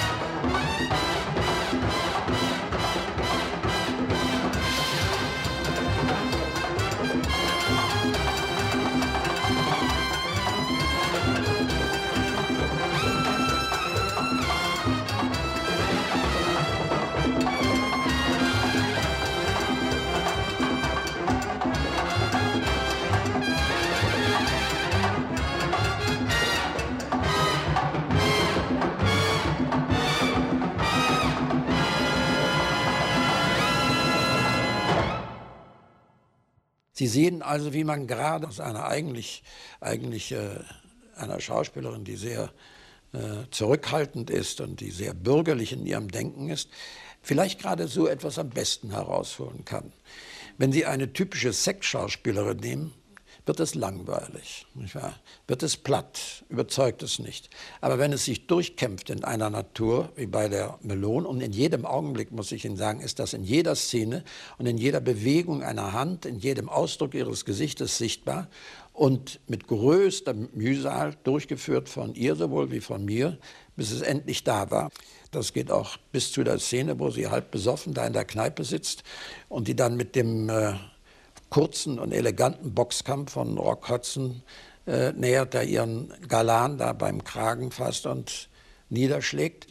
Sie sehen also, wie man gerade aus einer einer Schauspielerin, die sehr zurückhaltend ist und die sehr bürgerlich in ihrem Denken ist, vielleicht gerade so etwas am besten herausholen kann. Wenn Sie eine typische Sexschauspielerin nehmen, wird es langweilig, nicht wahr? Wird es platt, überzeugt es nicht. Aber wenn es sich durchkämpft in einer Natur, wie bei der Melone, und in jedem Augenblick, muss ich Ihnen sagen, ist das in jeder Szene und in jeder Bewegung einer Hand, in jedem Ausdruck ihres Gesichtes sichtbar und mit größter Mühsal durchgeführt von ihr sowohl wie von mir, bis es endlich da war. Das geht auch bis zu der Szene, wo sie halb besoffen da in der Kneipe sitzt und die dann mit dem kurzen und eleganten Boxkampf von Rock Hudson nähert, der ihren Galan da beim Kragen fasst und niederschlägt.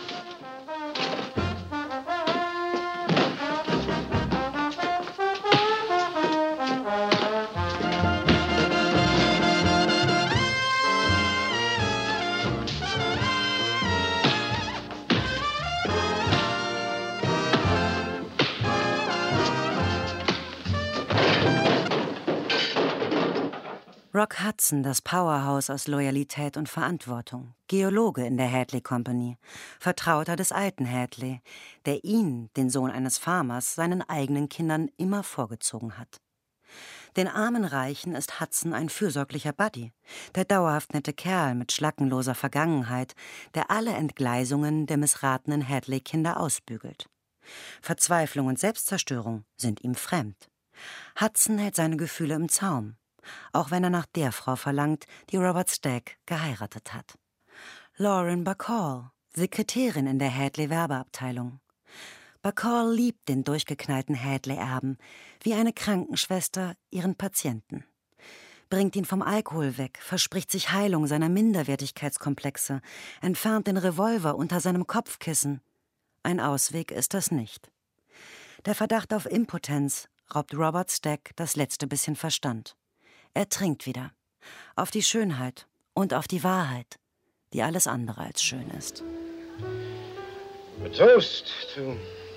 Rock Hudson, das Powerhouse aus Loyalität und Verantwortung, Geologe in der Hadley Company, Vertrauter des alten Hadley, der ihn, den Sohn eines Farmers, seinen eigenen Kindern immer vorgezogen hat. Den armen Reichen ist Hudson ein fürsorglicher Buddy, der dauerhaft nette Kerl mit schlackenloser Vergangenheit, der alle Entgleisungen der missratenen Hadley-Kinder ausbügelt. Verzweiflung und Selbstzerstörung sind ihm fremd. Hudson hält seine Gefühle im Zaum, auch wenn er nach der Frau verlangt, die Robert Stack geheiratet hat. Lauren Bacall, Sekretärin in der Hadley-Werbeabteilung. Bacall liebt den durchgeknallten Hadley-Erben, wie eine Krankenschwester ihren Patienten. Bringt ihn vom Alkohol weg, verspricht sich Heilung seiner Minderwertigkeitskomplexe, entfernt den Revolver unter seinem Kopfkissen. Ein Ausweg ist das nicht. Der Verdacht auf Impotenz raubt Robert Stack das letzte bisschen Verstand. Er trinkt wieder. Auf die Schönheit und auf die Wahrheit, die alles andere als schön ist. A toast to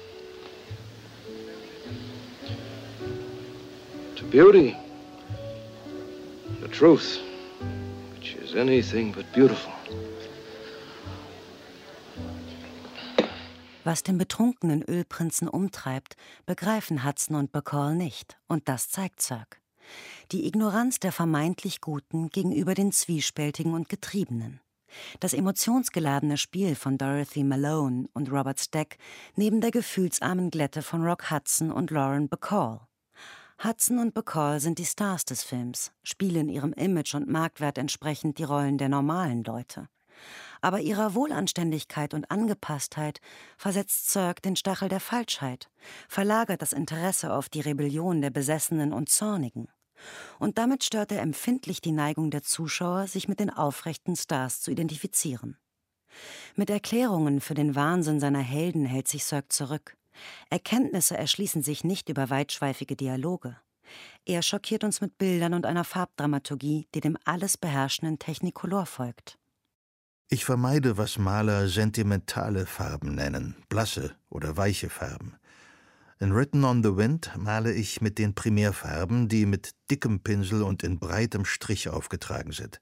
beauty, the truth, which is anything but beautiful. Was den betrunkenen Ölprinzen umtreibt, begreifen Hudson und Bacall nicht, und das zeigt Cirque. Die Ignoranz der vermeintlich Guten gegenüber den Zwiespältigen und Getriebenen. Das emotionsgeladene Spiel von Dorothy Malone und Robert Stack neben der gefühlsarmen Glätte von Rock Hudson und Lauren Bacall. Hudson und Bacall sind die Stars des Films, spielen ihrem Image und Marktwert entsprechend die Rollen der normalen Leute. Aber ihrer Wohlanständigkeit und Angepasstheit versetzt Cirque den Stachel der Falschheit, verlagert das Interesse auf die Rebellion der Besessenen und Zornigen. Und damit stört er empfindlich die Neigung der Zuschauer, sich mit den aufrechten Stars zu identifizieren. Mit Erklärungen für den Wahnsinn seiner Helden hält sich Cirque zurück. Erkenntnisse erschließen sich nicht über weitschweifige Dialoge. Er schockiert uns mit Bildern und einer Farbdramaturgie, die dem alles beherrschenden Technicolor folgt. Ich vermeide, was Maler sentimentale Farben nennen, blasse oder weiche Farben. In Written on the Wind male ich mit den Primärfarben, die mit dickem Pinsel und in breitem Strich aufgetragen sind.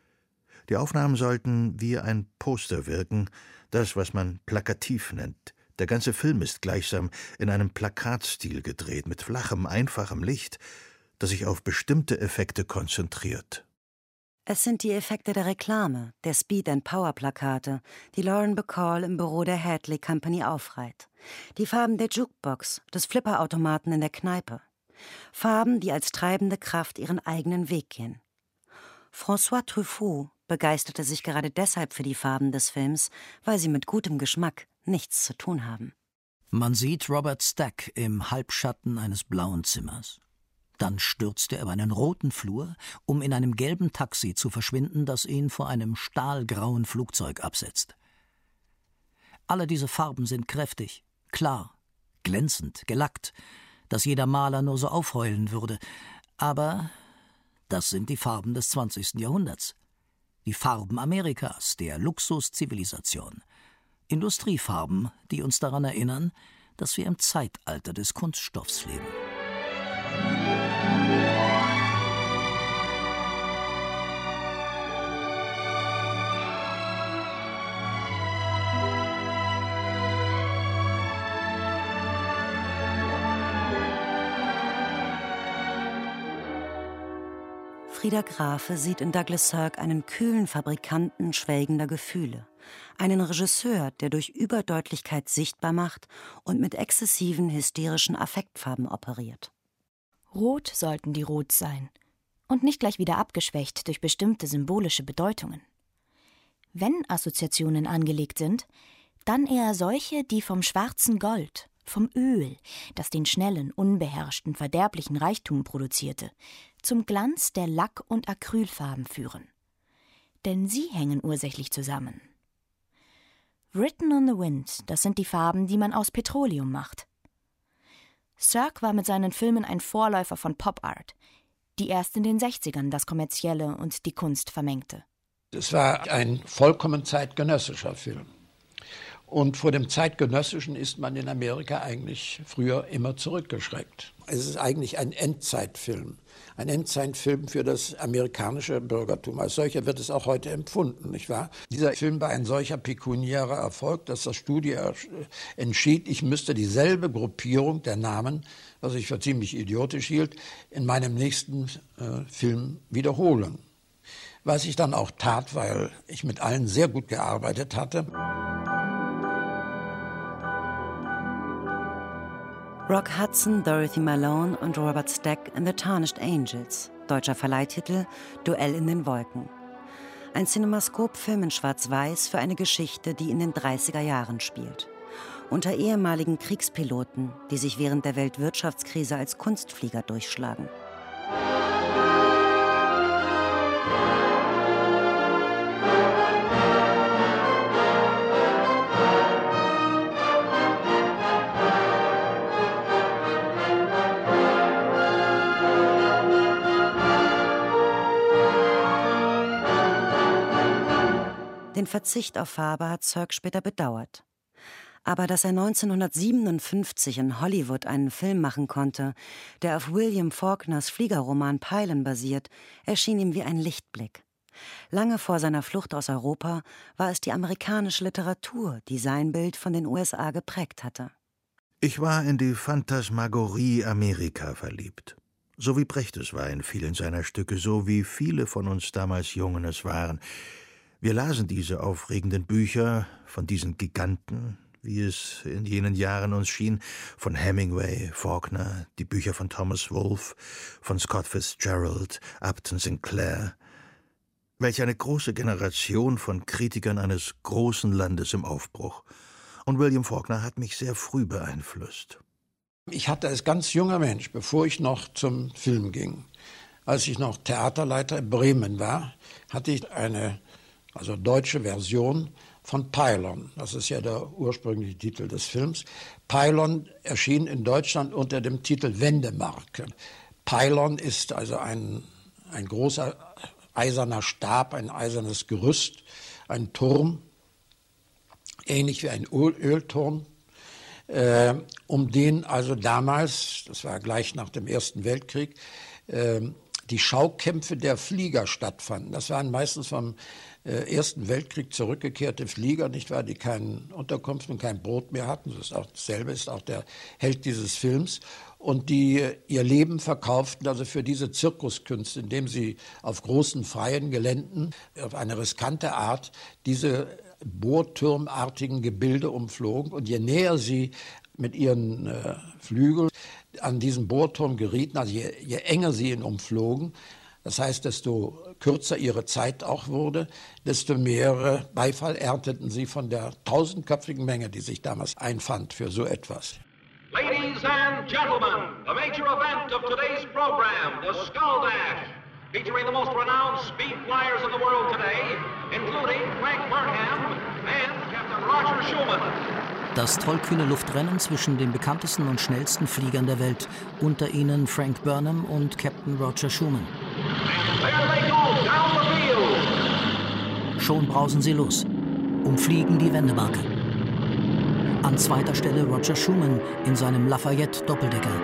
Die Aufnahmen sollten wie ein Poster wirken, das, was man plakativ nennt. Der ganze Film ist gleichsam in einem Plakatstil gedreht, mit flachem, einfachem Licht, das sich auf bestimmte Effekte konzentriert. Es sind die Effekte der Reklame, der Speed-and-Power-Plakate, die Lauren Bacall im Büro der Hadley Company aufreiht. Die Farben der Jukebox, des Flipperautomaten in der Kneipe. Farben, die als treibende Kraft ihren eigenen Weg gehen. François Truffaut begeisterte sich gerade deshalb für die Farben des Films, weil sie mit gutem Geschmack nichts zu tun haben. Man sieht Robert Stack im Halbschatten eines blauen Zimmers. Dann stürzt er über einen roten Flur, um in einem gelben Taxi zu verschwinden, das ihn vor einem stahlgrauen Flugzeug absetzt. Alle diese Farben sind kräftig, klar, glänzend, gelackt, dass jeder Maler nur so aufheulen würde. Aber das sind die Farben des 20. Jahrhunderts. Die Farben Amerikas, der Luxuszivilisation. Industriefarben, die uns daran erinnern, dass wir im Zeitalter des Kunststoffs leben. Frieder Grafe sieht in Douglas Sirk einen kühlen Fabrikanten schwelgender Gefühle. Einen Regisseur, der durch Überdeutlichkeit sichtbar macht und mit exzessiven, hysterischen Affektfarben operiert. Rot sollten die rot sein und nicht gleich wieder abgeschwächt durch bestimmte symbolische Bedeutungen. Wenn Assoziationen angelegt sind, dann eher solche, die vom schwarzen Gold, vom Öl, das den schnellen, unbeherrschten, verderblichen Reichtum produzierte, zum Glanz der Lack- und Acrylfarben führen. Denn sie hängen ursächlich zusammen. Written on the Wind, das sind die Farben, die man aus Petroleum macht. Sirk war mit seinen Filmen ein Vorläufer von Pop Art, die erst in den 60ern das Kommerzielle und die Kunst vermengte. Es war ein vollkommen zeitgenössischer Film. Und vor dem Zeitgenössischen ist man in Amerika eigentlich früher immer zurückgeschreckt. Es ist eigentlich ein Endzeitfilm. Ein Endzeitfilm für das amerikanische Bürgertum. Als solcher wird es auch heute empfunden, nicht wahr? Dieser Film war ein solcher pekuniärer Erfolg, dass das Studio entschied, ich müsste dieselbe Gruppierung der Namen, was ich für ziemlich idiotisch hielt, in meinem nächsten Film wiederholen. Was ich dann auch tat, weil ich mit allen sehr gut gearbeitet hatte. Rock Hudson, Dorothy Malone und Robert Stack in The Tarnished Angels. Deutscher Verleihtitel Duell in den Wolken. Ein Cinemascope-Film in Schwarz-Weiß für eine Geschichte, die in den 30er Jahren spielt. Unter ehemaligen Kriegspiloten, die sich während der Weltwirtschaftskrise als Kunstflieger durchschlagen. Den Verzicht auf Farbe hat Sirk später bedauert. Aber dass er 1957 in Hollywood einen Film machen konnte, der auf William Faulkners Fliegerroman Pylon basiert, erschien ihm wie ein Lichtblick. Lange vor seiner Flucht aus Europa war es die amerikanische Literatur, die sein Bild von den USA geprägt hatte. Ich war in die Phantasmagorie Amerika verliebt. So wie Brecht es war in vielen seiner Stücke, so wie viele von uns damals Jungen es waren. Wir lasen diese aufregenden Bücher von diesen Giganten, wie es in jenen Jahren uns schien, von Hemingway, Faulkner, die Bücher von Thomas Wolfe, von Scott Fitzgerald, Upton Sinclair. Welch eine große Generation von Kritikern eines großen Landes im Aufbruch. Und William Faulkner hat mich sehr früh beeinflusst. Ich hatte als ganz junger Mensch, bevor ich noch zum Film ging, als ich noch Theaterleiter in Bremen war, hatte ich eine deutsche Version von Pylon. Das ist ja der ursprüngliche Titel des Films. Pylon erschien in Deutschland unter dem Titel Wendemarke. Pylon ist also ein großer eiserner Stab, ein eisernes Gerüst, ein Turm, ähnlich wie ein Ölturm, um den also damals, das war gleich nach dem Ersten Weltkrieg, die Schaukämpfe der Flieger stattfanden. Das waren meistens vom Ersten Weltkrieg zurückgekehrte Flieger, nicht wahr, die keine Unterkunft und kein Brot mehr hatten. Das ist auch dasselbe, ist auch der Held dieses Films. Und die ihr Leben verkauften also für diese Zirkuskünste, indem sie auf großen freien Geländen auf eine riskante Art diese bohrturmartigen Gebilde umflogen. Und je näher sie mit ihren Flügeln an diesen Bohrturm gerieten, also je enger sie ihn umflogen, das heißt, desto kürzer ihre Zeit auch wurde, desto mehr Beifall ernteten sie von der tausendköpfigen Menge, die sich damals einfand für so etwas. Ladies and gentlemen, the major event of today's program, the Skull Dash, featuring the most renowned speed flyers in the world today, including Frank Burnham and Captain Roger Schumann. Das tollkühne Luftrennen zwischen den bekanntesten und schnellsten Fliegern der Welt, unter ihnen Frank Burnham und Captain Roger Schumann. Schon brausen sie los, umfliegen die Wendemarke. An zweiter Stelle Roger Schumann in seinem Lafayette Doppeldecker.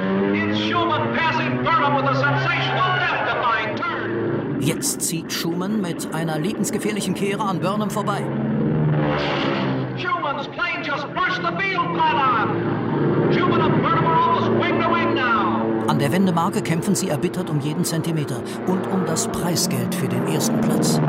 Jetzt zieht Schumann mit einer lebensgefährlichen Kehre an Burnham vorbei. Schumann's plane just brushed the field pylon. Schumann and Burnham are almost wing to wing now. An An der Wendemarke kämpfen sie erbittert um jeden Zentimeter und um das Preisgeld für den ersten Platz.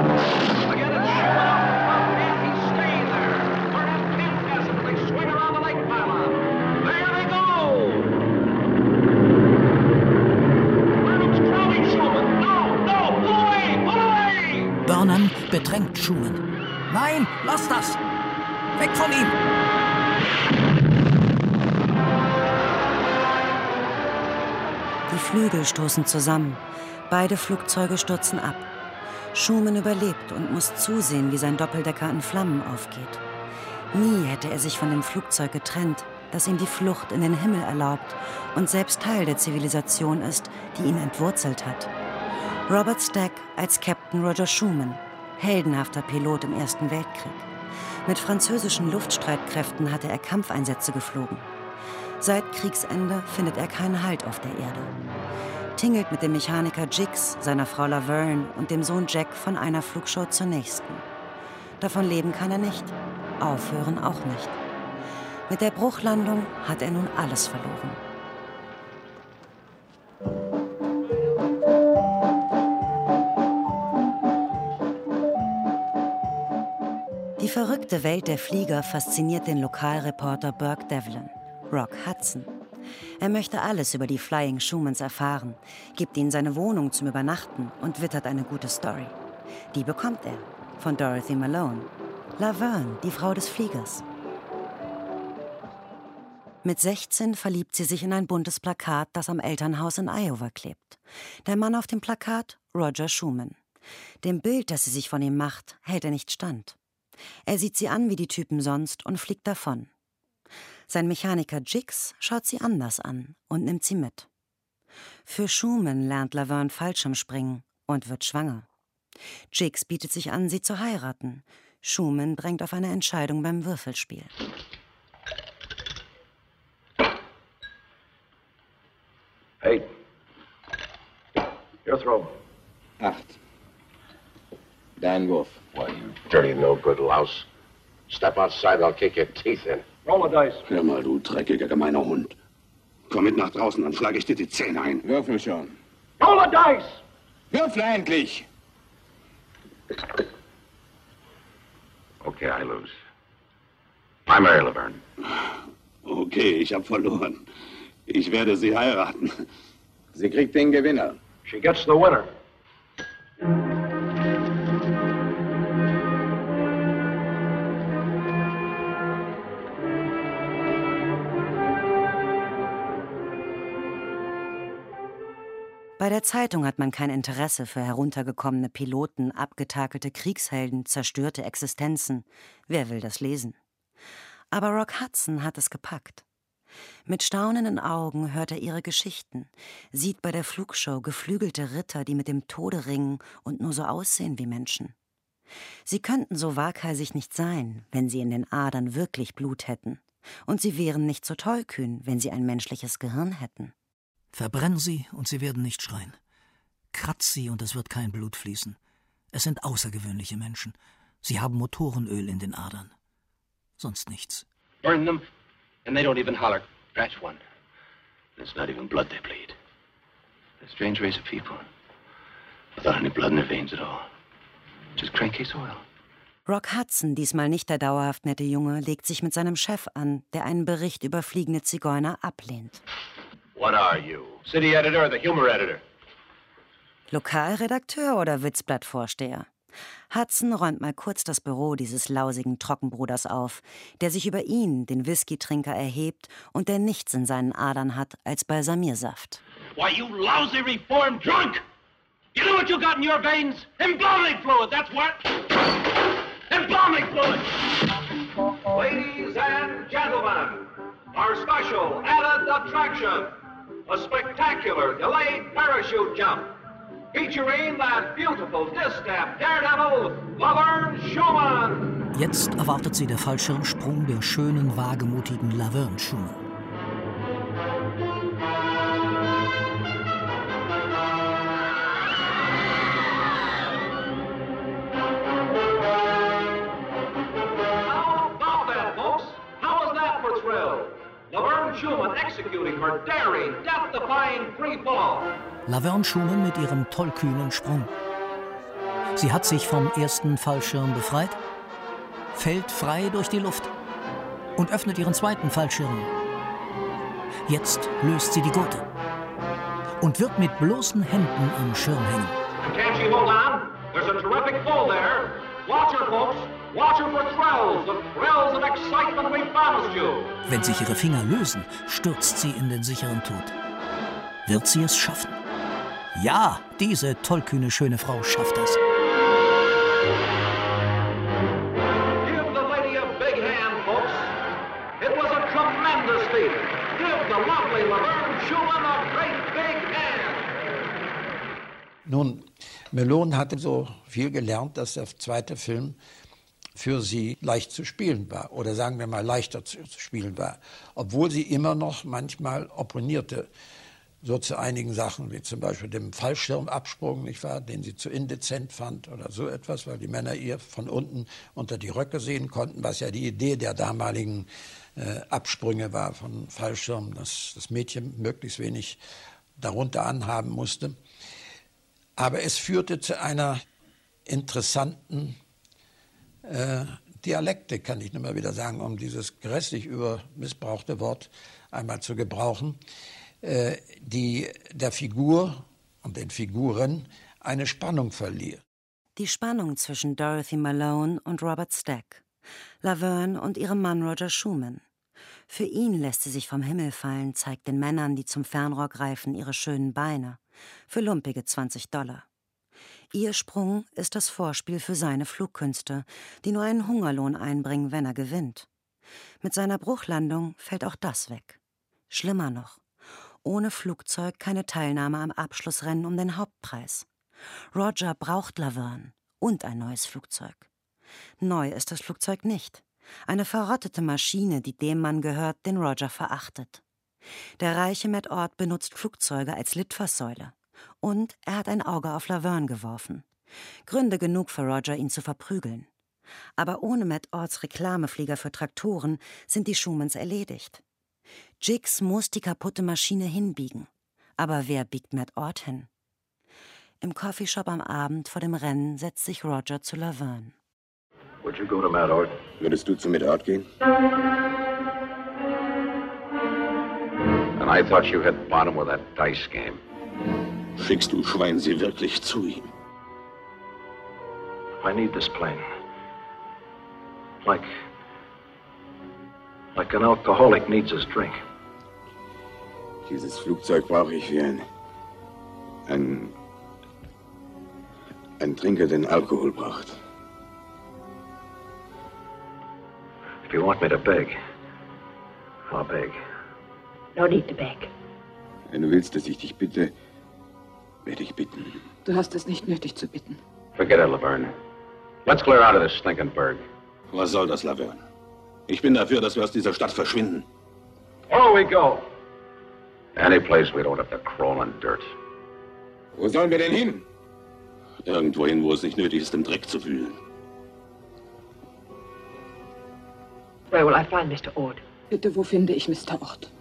Burnham bedrängt Schumann. Nein, lass das! Weg von ihm! Die Flügel stoßen zusammen. Beide Flugzeuge stürzen ab. Schumann überlebt und muss zusehen, wie sein Doppeldecker in Flammen aufgeht. Nie hätte er sich von dem Flugzeug getrennt, das ihm die Flucht in den Himmel erlaubt und selbst Teil der Zivilisation ist, die ihn entwurzelt hat. Robert Stack als Captain Roger Schumann, heldenhafter Pilot im Ersten Weltkrieg. Mit französischen Luftstreitkräften hatte er Kampfeinsätze geflogen. Seit Kriegsende findet er keinen Halt auf der Erde. Tingelt mit dem Mechaniker Jiggs, seiner Frau Laverne und dem Sohn Jack von einer Flugshow zur nächsten. Davon leben kann er nicht, aufhören auch nicht. Mit der Bruchlandung hat er nun alles verloren. Die verrückte Welt der Flieger fasziniert den Lokalreporter Burke Devlin, Rock Hudson. Er möchte alles über die Flying Schumanns erfahren, gibt ihnen seine Wohnung zum Übernachten und wittert eine gute Story. Die bekommt er von Dorothy Malone, Laverne, die Frau des Fliegers. Mit 16 verliebt sie sich in ein buntes Plakat, das am Elternhaus in Iowa klebt. Der Mann auf dem Plakat, Roger Schumann. Dem Bild, das sie sich von ihm macht, hält er nicht stand. Er sieht sie an wie die Typen sonst und fliegt davon. Sein Mechaniker Jiggs schaut sie anders an und nimmt sie mit. Für Schumann lernt Laverne Fallschirmspringen und wird schwanger. Jiggs bietet sich an, sie zu heiraten. Schumann drängt auf eine Entscheidung beim Würfelspiel. Hey. Your throw. 8. Dein Wurf. Why, you dirty, no-good louse. Step outside, I'll kick your teeth in. Roll the dice. Hör mal, du dreckiger, gemeiner Hund. Komm mit nach draußen, dann schlage ich dir die Zähne ein. Würfel schon. Roll the dice! Würfel endlich! Okay, I lose. I marry Laverne. Okay, ich hab verloren. Ich werde sie heiraten. Sie kriegt den Gewinner. She gets the winner. Bei der Zeitung hat man kein Interesse für heruntergekommene Piloten, abgetakelte Kriegshelden, zerstörte Existenzen. Wer will das lesen? Aber Rock Hudson hat es gepackt. Mit staunenden Augen hört er ihre Geschichten, sieht bei der Flugshow geflügelte Ritter, die mit dem Tode ringen und nur so aussehen wie Menschen. Sie könnten so waghalsig nicht sein, wenn sie in den Adern wirklich Blut hätten. Und sie wären nicht so tollkühn, wenn sie ein menschliches Gehirn hätten. Verbrenn sie und sie werden nicht schreien. Kratz sie und es wird kein Blut fließen. Es sind außergewöhnliche Menschen. Sie haben Motorenöl in den Adern. Sonst nichts. Burn them and they don't even holler. That's one. It's not even blood they bleed. A strange race of people. Without any blood in their veins at all. Just crankcase oil. Rock Hudson, diesmal nicht der dauerhaft nette Junge, legt sich mit seinem Chef an, der einen Bericht über fliegende Zigeuner ablehnt. What are you? City editor or the humor editor? Lokalredakteur oder Witzblattvorsteher? Hudson räumt mal kurz das Büro dieses lausigen Trockenbruders auf, der sich über ihn, den Whisky-Trinker, erhebt und der nichts in seinen Adern hat als Balsamiersaft. Why, you lousy reformed drunk! You know what you got in your veins? Embalming fluid, that's what! Embalming fluid! Ladies and gentlemen, our special added attraction, a spectacular delayed parachute jump, featuring that beautiful distaff daredevil, Laverne Schumann. Jetzt erwartet sie der Fallschirmsprung der schönen, wagemutigen Laverne Schumann. Now then, folks, how was that for thrill? Laverne Schumann executing her daring, death-defying free fall. Laverne Schumann mit ihrem tollkühnen Sprung. Sie hat sich vom ersten Fallschirm befreit, fällt frei durch die Luft und öffnet ihren zweiten Fallschirm. Jetzt löst sie die Gurte und wird mit bloßen Händen am Schirm hängen. Can't she hold on? There's a terrific pull there. Watch her, folks. Watch her for thrills, the thrills of excitement we promised you. Wenn sich ihre Finger lösen, stürzt sie in den sicheren Tod. Wird sie es schaffen? Ja, diese tollkühne, schöne Frau schafft es. Give the lady a big hand, folks. It was a tremendous feat. Give the lovely Laverne Schumann a great big hand. Nun, Malone hatte so viel gelernt, dass der zweite Film für sie leicht zu spielen war. Oder sagen wir mal, leichter zu spielen war. Obwohl sie immer noch manchmal opponierte. So zu einigen Sachen, wie zum Beispiel dem Fallschirmabsprung, nicht wahr, den sie zu indezent fand oder so etwas, weil die Männer ihr von unten unter die Röcke sehen konnten, was ja die Idee der damaligen Absprünge war von Fallschirmen, dass das Mädchen möglichst wenig darunter anhaben musste. Aber es führte zu einer interessanten Dialektik, kann ich nur mal wieder sagen, um dieses grässlich übermissbrauchte Wort einmal zu gebrauchen, die der Figur und den Figuren eine Spannung verlieh. Die Spannung zwischen Dorothy Malone und Robert Stack, Laverne und ihrem Mann Roger Schumann. Für ihn lässt sie sich vom Himmel fallen, zeigt den Männern, die zum Fernrohr greifen, ihre schönen Beine. Für lumpige $20. Ihr Sprung ist das Vorspiel für seine Flugkünste, die nur einen Hungerlohn einbringen, wenn er gewinnt. Mit seiner Bruchlandung fällt auch das weg. Schlimmer noch. Ohne Flugzeug keine Teilnahme am Abschlussrennen um den Hauptpreis. Roger braucht Laverne und ein neues Flugzeug. Neu ist das Flugzeug nicht. Eine verrottete Maschine, die dem Mann gehört, den Roger verachtet. Der reiche Matt Ord benutzt Flugzeuge als Litfaßsäule. Und er hat ein Auge auf Laverne geworfen. Gründe genug für Roger, ihn zu verprügeln. Aber ohne Matt Ords Reklameflieger für Traktoren sind die Schumanns erledigt. Jiggs muss die kaputte Maschine hinbiegen. Aber wer biegt Matt Ord hin? Im Coffeeshop am Abend vor dem Rennen setzt sich Roger zu Laverne. Would you go to Matt Ord? Würdest du zu Matt Ord gehen? And I thought you had bottom with that dice game. Schickst du Schwein sie wirklich zu ihm? I need this plane. Like an alcoholic needs his drink. Dieses Flugzeug brauche ich wie ein Trinker, den Alkohol braucht. If you want me to beg, I'll beg. No need to beg. Wenn du willst, dass ich dich bitte, werde ich bitten. Du hast es nicht nötig zu bitten. Forget it, Laverne. Let's clear out of this stinking burg. Was soll das, Laverne? Ich bin dafür, dass wir aus dieser Stadt verschwinden. Where we go? Any place we don't have to crawl in dirt. Wo sollen wir denn hin? Irgendwohin, wo es nicht nötig ist, im Dreck zu wühlen. Where will I find Mr. Ord? Bitte, wo finde ich Mr. Ord?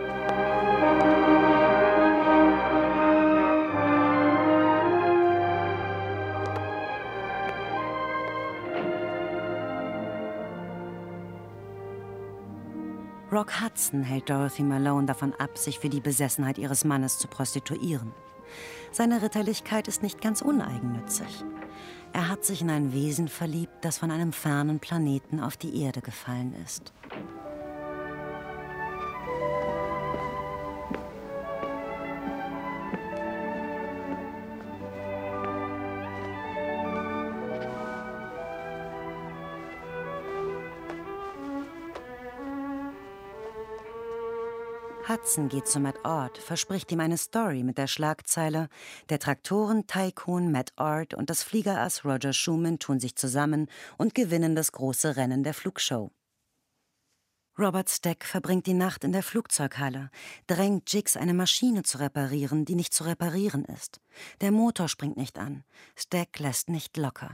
Rock Hudson hält Dorothy Malone davon ab, sich für die Besessenheit ihres Mannes zu prostituieren. Seine Ritterlichkeit ist nicht ganz uneigennützig. Er hat sich in ein Wesen verliebt, das von einem fernen Planeten auf die Erde gefallen ist. Hudson geht zu Matt Ord, verspricht ihm eine Story mit der Schlagzeile: Der Traktoren-Tycoon Matt Ord und das Fliegerass Roger Schumann tun sich zusammen und gewinnen das große Rennen der Flugshow. Robert Stack verbringt die Nacht in der Flugzeughalle, drängt Jiggs, eine Maschine zu reparieren, die nicht zu reparieren ist. Der Motor springt nicht an. Stack lässt nicht locker.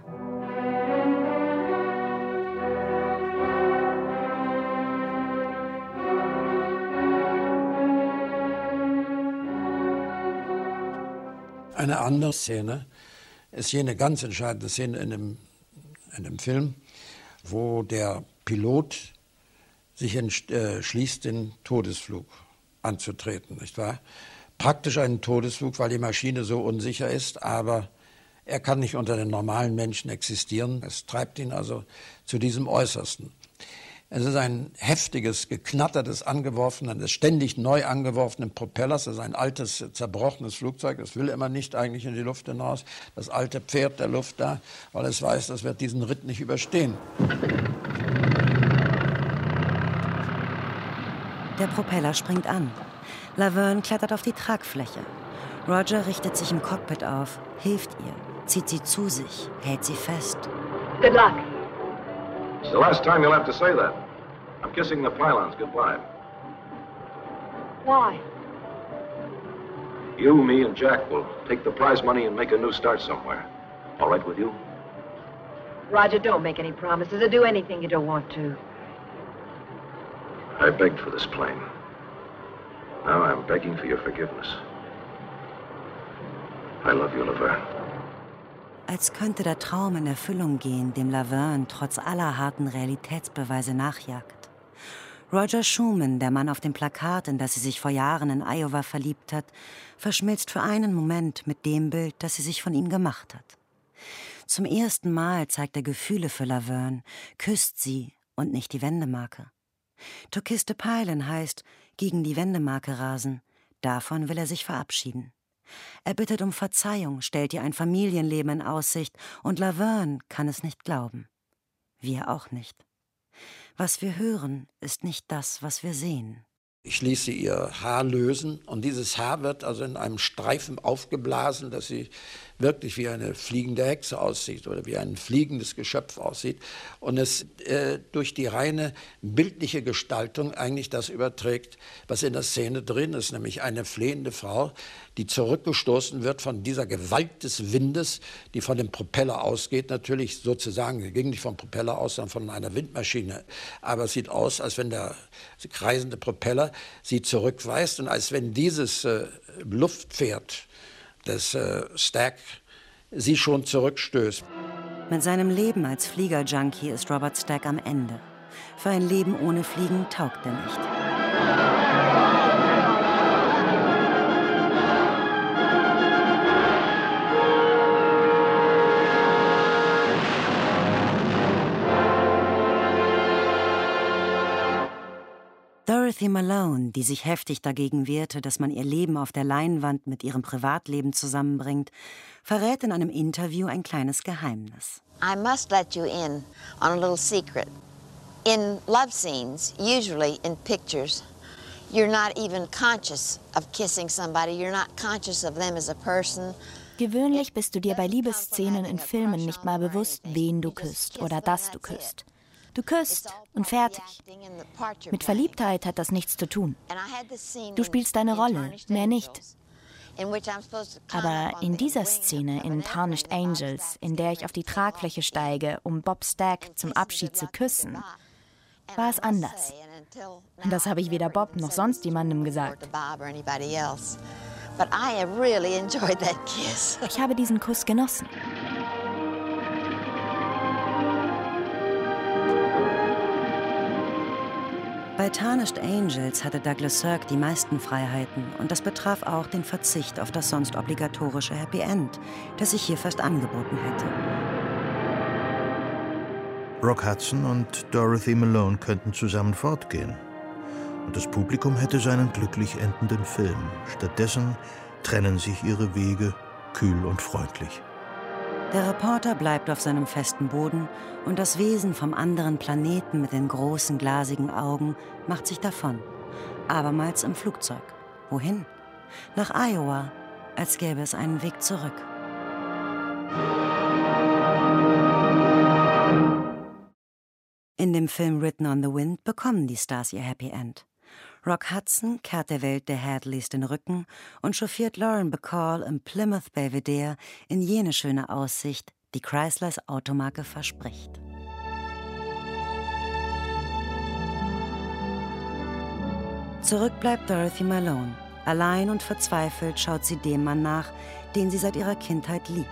Eine andere Szene ist jene ganz entscheidende Szene in dem Film, wo der Pilot sich entschließt, den Todesflug anzutreten, nicht wahr? Praktisch einen Todesflug, weil die Maschine so unsicher ist, aber er kann nicht unter den normalen Menschen existieren. Es treibt ihn also zu diesem Äußersten. Es ist ein heftiges, geknattertes Angeworfen eines ständig neu angeworfenen Propellers. Das ist ein altes, zerbrochenes Flugzeug. Das will immer nicht eigentlich in die Luft hinaus. Das alte Pferd der Luft da, weil es weiß, das wird diesen Ritt nicht überstehen. Der Propeller springt an. Laverne klettert auf die Tragfläche. Roger richtet sich im Cockpit auf, hilft ihr, zieht sie zu sich, hält sie fest. Good luck. It's the last time you'll have to say that. I'm kissing the pylons goodbye. Why? You, me, and Jack will take the prize money and make a new start somewhere. All right with you? Roger, don't make any promises or do anything you don't want to. I begged for this plane. Now I'm begging for your forgiveness. I love you, Laverne. Als könnte der Traum in Erfüllung gehen, dem Laverne trotz aller harten Realitätsbeweise nachjagt. Roger Schumann, der Mann auf dem Plakat, in das sie sich vor Jahren in Iowa verliebt hat, verschmilzt für einen Moment mit dem Bild, das sie sich von ihm gemacht hat. Zum ersten Mal zeigt er Gefühle für Laverne, küsst sie und nicht die Wendemarke. To kiss the pylon heißt, gegen die Wendemarke rasen. Davon will er sich verabschieden. Er bittet um Verzeihung, stellt ihr ein Familienleben in Aussicht und Laverne kann es nicht glauben. Wir auch nicht. Was wir hören, ist nicht das, was wir sehen. Ich ließ sie ihr Haar lösen und dieses Haar wird also in einem Streifen aufgeblasen, dass sie wirklich wie eine fliegende Hexe aussieht oder wie ein fliegendes Geschöpf aussieht und es durch die reine bildliche Gestaltung eigentlich das überträgt, was in der Szene drin ist, nämlich eine flehende Frau, die zurückgestoßen wird von dieser Gewalt des Windes, die von dem Propeller ausgeht, natürlich sozusagen, sie ging nicht vom Propeller aus, sondern von einer Windmaschine, aber es sieht aus, als wenn der kreisende Propeller sie zurückweist und als wenn dieses Luftpferd des Stack sie schon zurückstößt. Mit seinem Leben als Fliegerjunkie ist Robert Stack am Ende. Für ein Leben ohne Fliegen taugt er nicht. Dorothy Malone, die sich heftig dagegen wehrte, dass man ihr Leben auf der Leinwand mit ihrem Privatleben zusammenbringt, verrät in einem Interview ein kleines Geheimnis. I must let you in on a little secret. In love scenes, usually in pictures, you're not even conscious of kissing somebody. You're not conscious of them as a person. Gewöhnlich bist du dir bei Liebesszenen in Filmen nicht mal bewusst, wen du küsst oder dass du küsst. Du küsst und fertig. Mit Verliebtheit hat das nichts zu tun. Du spielst deine Rolle, mehr nicht. Aber in dieser Szene in Tarnished Angels, in der ich auf die Tragfläche steige, um Bob Stack zum Abschied zu küssen, war es anders. Und das habe ich weder Bob noch sonst jemandem gesagt. Ich habe diesen Kuss genossen. Bei Tarnished Angels hatte Douglas Sirk die meisten Freiheiten und das betraf auch den Verzicht auf das sonst obligatorische Happy End, das sich hier fast angeboten hätte. Rock Hudson und Dorothy Malone könnten zusammen fortgehen. Und das Publikum hätte seinen glücklich endenden Film. Stattdessen trennen sich ihre Wege kühl und freundlich. Der Reporter bleibt auf seinem festen Boden und das Wesen vom anderen Planeten mit den großen glasigen Augen macht sich davon. Abermals im Flugzeug. Wohin? Nach Iowa, als gäbe es einen Weg zurück. In dem Film Written on the Wind bekommen die Stars ihr Happy End. Rock Hudson kehrt der Welt der Hadleys den Rücken und chauffiert Lauren Bacall im Plymouth Belvedere in jene schöne Aussicht, die Chryslers Automarke verspricht. Zurück bleibt Dorothy Malone, Allein und verzweifelt schaut sie dem Mann nach, den sie seit ihrer Kindheit liebt.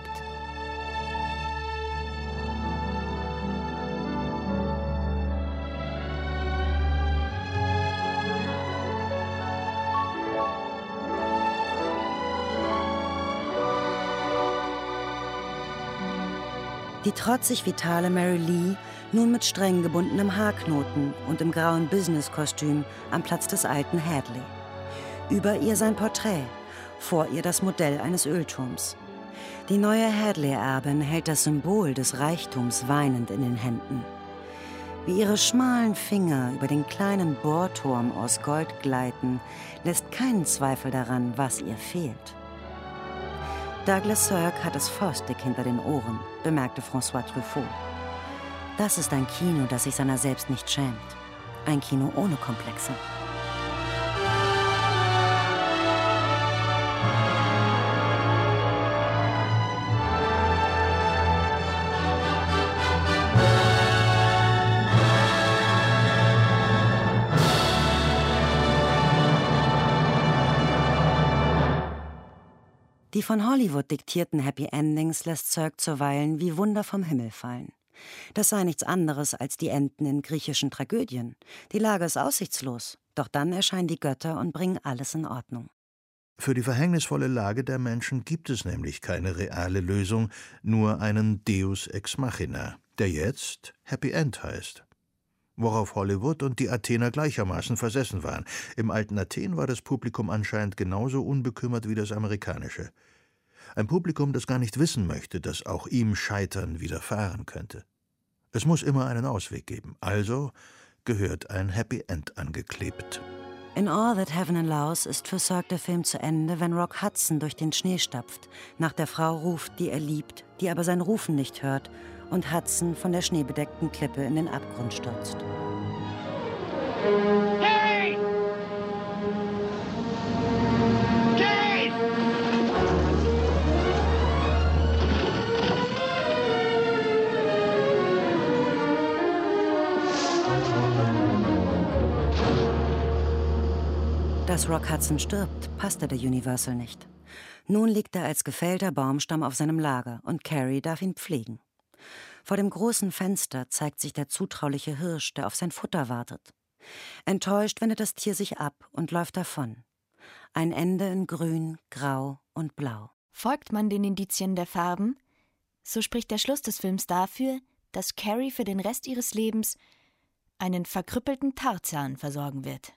Die trotzig vitale Mary Lee, nun mit streng gebundenem Haarknoten und im grauen Business-Kostüm am Platz des alten Hadley. Über ihr sein Porträt, vor ihr das Modell eines Ölturms. Die neue Hadley-Erbin hält das Symbol des Reichtums weinend in den Händen. Wie ihre schmalen Finger über den kleinen Bohrturm aus Gold gleiten, lässt keinen Zweifel daran, was ihr fehlt. Douglas Sirk hat es faustdick hinter den Ohren, bemerkte François Truffaut. Das ist ein Kino, das sich seiner selbst nicht schämt. Ein Kino ohne Komplexe. Die von Hollywood diktierten Happy Endings lässt Sirk zuweilen wie Wunder vom Himmel fallen. Das sei nichts anderes als die Enden in griechischen Tragödien. Die Lage ist aussichtslos, doch dann erscheinen die Götter und bringen alles in Ordnung. Für die verhängnisvolle Lage der Menschen gibt es nämlich keine reale Lösung, nur einen Deus ex machina, der jetzt Happy End heißt. Worauf Hollywood und die Athener gleichermaßen versessen waren. Im alten Athen war das Publikum anscheinend genauso unbekümmert wie das amerikanische. Ein Publikum, das gar nicht wissen möchte, dass auch ihm Scheitern widerfahren könnte. Es muss immer einen Ausweg geben, also gehört ein Happy End angeklebt. In All That Heaven Allows ist für Sirk der Film zu Ende, wenn Rock Hudson durch den Schnee stapft, nach der Frau ruft, die er liebt, die aber sein Rufen nicht hört, und Hudson von der schneebedeckten Klippe in den Abgrund stürzt. Kate! Kate! Dass Rock Hudson stirbt, passte der Universal nicht. Nun liegt er als gefällter Baumstamm auf seinem Lager und Carrie darf ihn pflegen. Vor dem großen Fenster zeigt sich der zutrauliche Hirsch, der auf sein Futter wartet. Enttäuscht wendet das Tier sich ab und läuft davon. Ein Ende in Grün, Grau und Blau. Folgt man den Indizien der Farben, so spricht der Schluss des Films dafür, dass Carrie für den Rest ihres Lebens einen verkrüppelten Tarzan versorgen wird.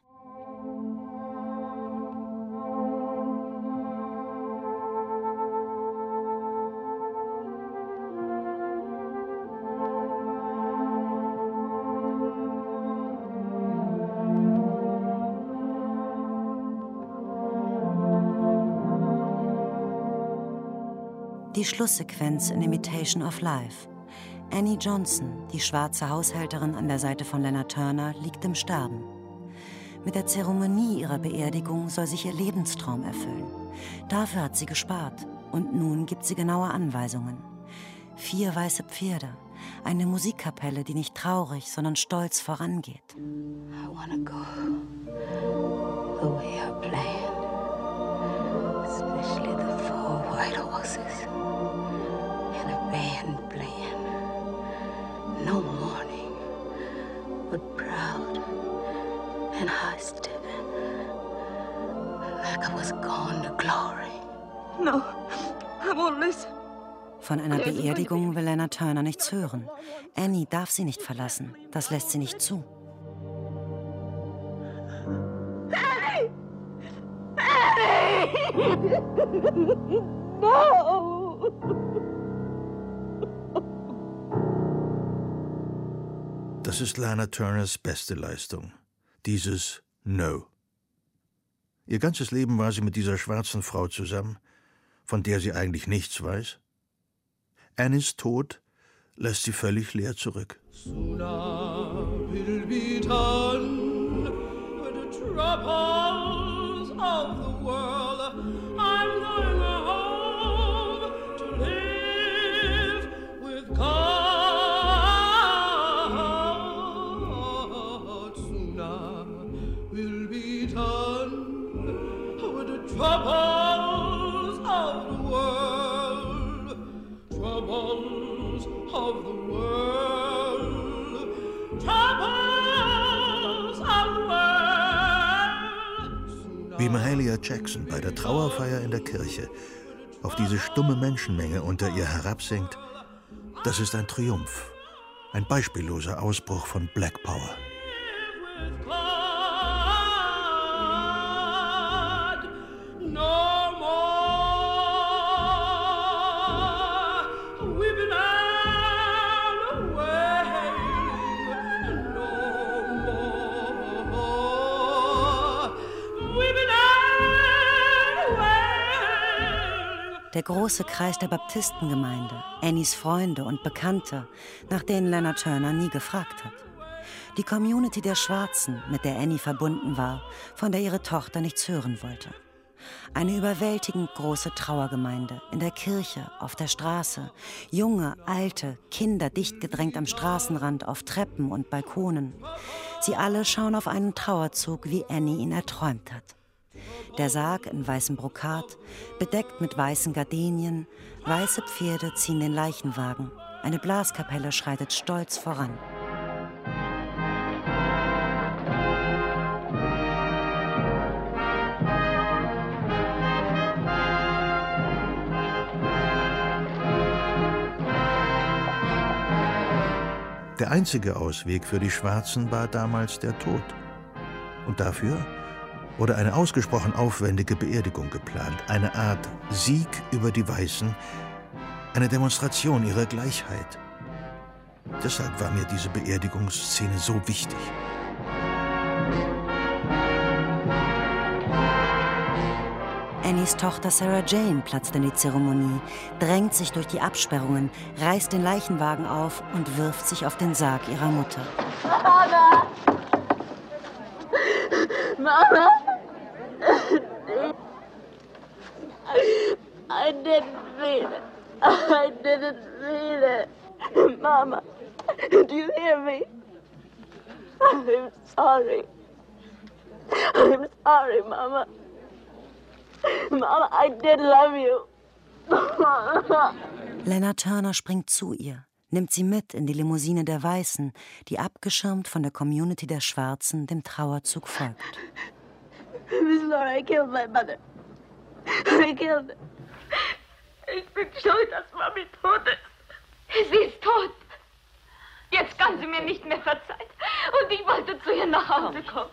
Die Schlusssequenz in Imitation of Life. Annie Johnson, die schwarze Haushälterin an der Seite von Lana Turner, liegt im Sterben. Mit der Zeremonie ihrer Beerdigung soll sich ihr Lebenstraum erfüllen. Dafür hat sie gespart und nun gibt sie genaue Anweisungen. 4 weiße Pferde, eine Musikkapelle, die nicht traurig, sondern stolz vorangeht. I wanna go the way I planned, especially the 4 white horses and a band playing. No mourning, but proud and high-stepping, like I was going to glory. No, I won't listen. Von einer Beerdigung will Lana Turner nichts hören. Annie darf sie nicht verlassen. Das lässt sie nicht zu. Annie! Annie! No! Das ist Lana Turners beste Leistung. Dieses No. Ihr ganzes Leben war sie mit dieser schwarzen Frau zusammen, von der sie eigentlich nichts weiß. Annies Tod lässt sie völlig leer zurück. Sooner will be done with the troubles of the world. I'm going home to live with God. Sooner will be done with Mahalia Jackson bei der Trauerfeier in der Kirche auf diese stumme Menschenmenge unter ihr herabsinkt, das ist ein Triumph, ein beispielloser Ausbruch von Black Power. Der große Kreis der Baptistengemeinde, Annies Freunde und Bekannte, nach denen Lana Turner nie gefragt hat. Die Community der Schwarzen, mit der Annie verbunden war, von der ihre Tochter nichts hören wollte. Eine überwältigend große Trauergemeinde, in der Kirche, auf der Straße, junge, alte, Kinder dicht gedrängt am Straßenrand, auf Treppen und Balkonen. Sie alle schauen auf einen Trauerzug, wie Annie ihn erträumt hat. Der Sarg in weißem Brokat, bedeckt mit weißen Gardinien, weiße Pferde ziehen den Leichenwagen. Eine Blaskapelle schreitet stolz voran. Der einzige Ausweg für die Schwarzen war damals der Tod. Und dafür wurde eine ausgesprochen aufwendige Beerdigung geplant, eine Art Sieg über die Weißen, eine Demonstration ihrer Gleichheit. Deshalb war mir diese Beerdigungsszene so wichtig. Annies Tochter Sarah Jane platzt in die Zeremonie, drängt sich durch die Absperrungen, reißt den Leichenwagen auf und wirft sich auf den Sarg ihrer Mutter. Mama! Mama! I didn't mean it. I didn't mean it. Mama, do you hear me? I'm sorry. I'm sorry, Mama. Mama, I did love you. Lana Turner springt zu ihr, nimmt sie mit in die Limousine der Weißen, die abgeschirmt von der Community der Schwarzen dem Trauerzug folgt. I'm sorry, I killed my mother. I killed her. Ich bin schuld, dass Mami tot ist. Sie ist tot. Jetzt kann sie mir nicht mehr verzeihen. Und ich wollte zu ihr nach Hause kommen.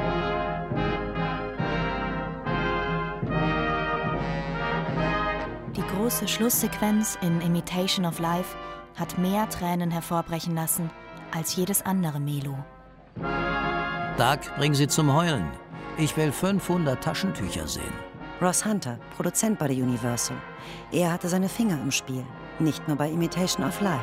Die große Schlusssequenz in Imitation of Life hat mehr Tränen hervorbrechen lassen als jedes andere Melo. Doug, bring sie zum Heulen. Ich will 500 Taschentücher sehen. Ross Hunter, Produzent bei der Universal. Er hatte seine Finger im Spiel, nicht nur bei Imitation of Life.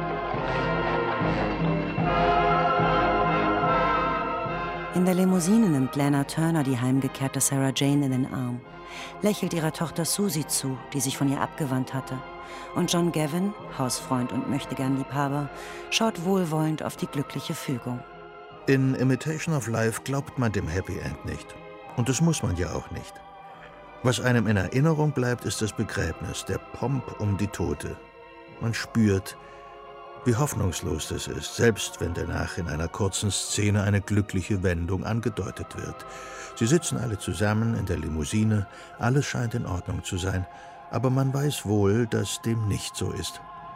In der Limousine nimmt Lana Turner die heimgekehrte Sarah Jane in den Arm, lächelt ihrer Tochter Susie zu, die sich von ihr abgewandt hatte. Und John Gavin, Hausfreund und Möchtegern-Liebhaber, schaut wohlwollend auf die glückliche Fügung. In Imitation of Life glaubt man dem Happy End nicht. Und das muss man ja auch nicht. Was einem in Erinnerung bleibt, ist das Begräbnis, der Pomp um die Tote. Man spürt, wie hoffnungslos das ist, selbst wenn danach in einer kurzen Szene eine glückliche Wendung angedeutet wird. Sie sitzen alle zusammen in der Limousine, alles scheint in Ordnung zu sein, aber man weiß wohl, dass dem nicht so ist.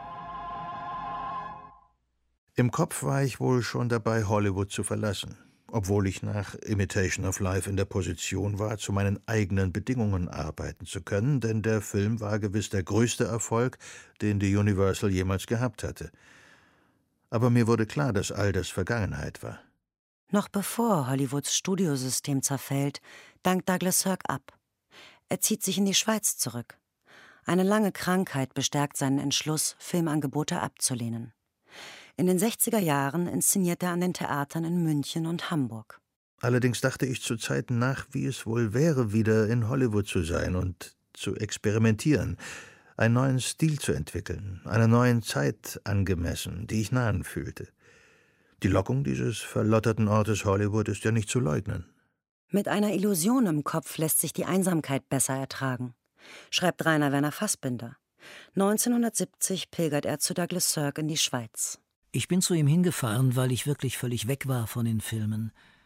Im Kopf war ich wohl schon dabei, Hollywood zu verlassen, obwohl ich nach Imitation of Life in der Position war, zu meinen eigenen Bedingungen arbeiten zu können, denn der Film war gewiss der größte Erfolg, den die Universal jemals gehabt hatte. Aber mir wurde klar, dass all das Vergangenheit war. Noch bevor Hollywoods Studiosystem zerfällt, dankt Douglas Sirk ab. Er zieht sich in die Schweiz zurück. Eine lange Krankheit bestärkt seinen Entschluss, Filmangebote abzulehnen. In den 60er Jahren inszeniert er an den Theatern in München und Hamburg. Allerdings dachte ich zu Zeiten nach, wie es wohl wäre, wieder in Hollywood zu sein und zu experimentieren, einen neuen Stil zu entwickeln, einer neuen Zeit angemessen, die ich nahen fühlte. Die Lockung dieses verlotterten Ortes Hollywood ist ja nicht zu leugnen. Mit einer Illusion im Kopf lässt sich die Einsamkeit besser ertragen, schreibt Rainer Werner Fassbinder. 1970 pilgert er zu Douglas Sirk in die Schweiz. Ich bin zu ihm hingefahren, weil ich wirklich völlig weg war von den Filmen.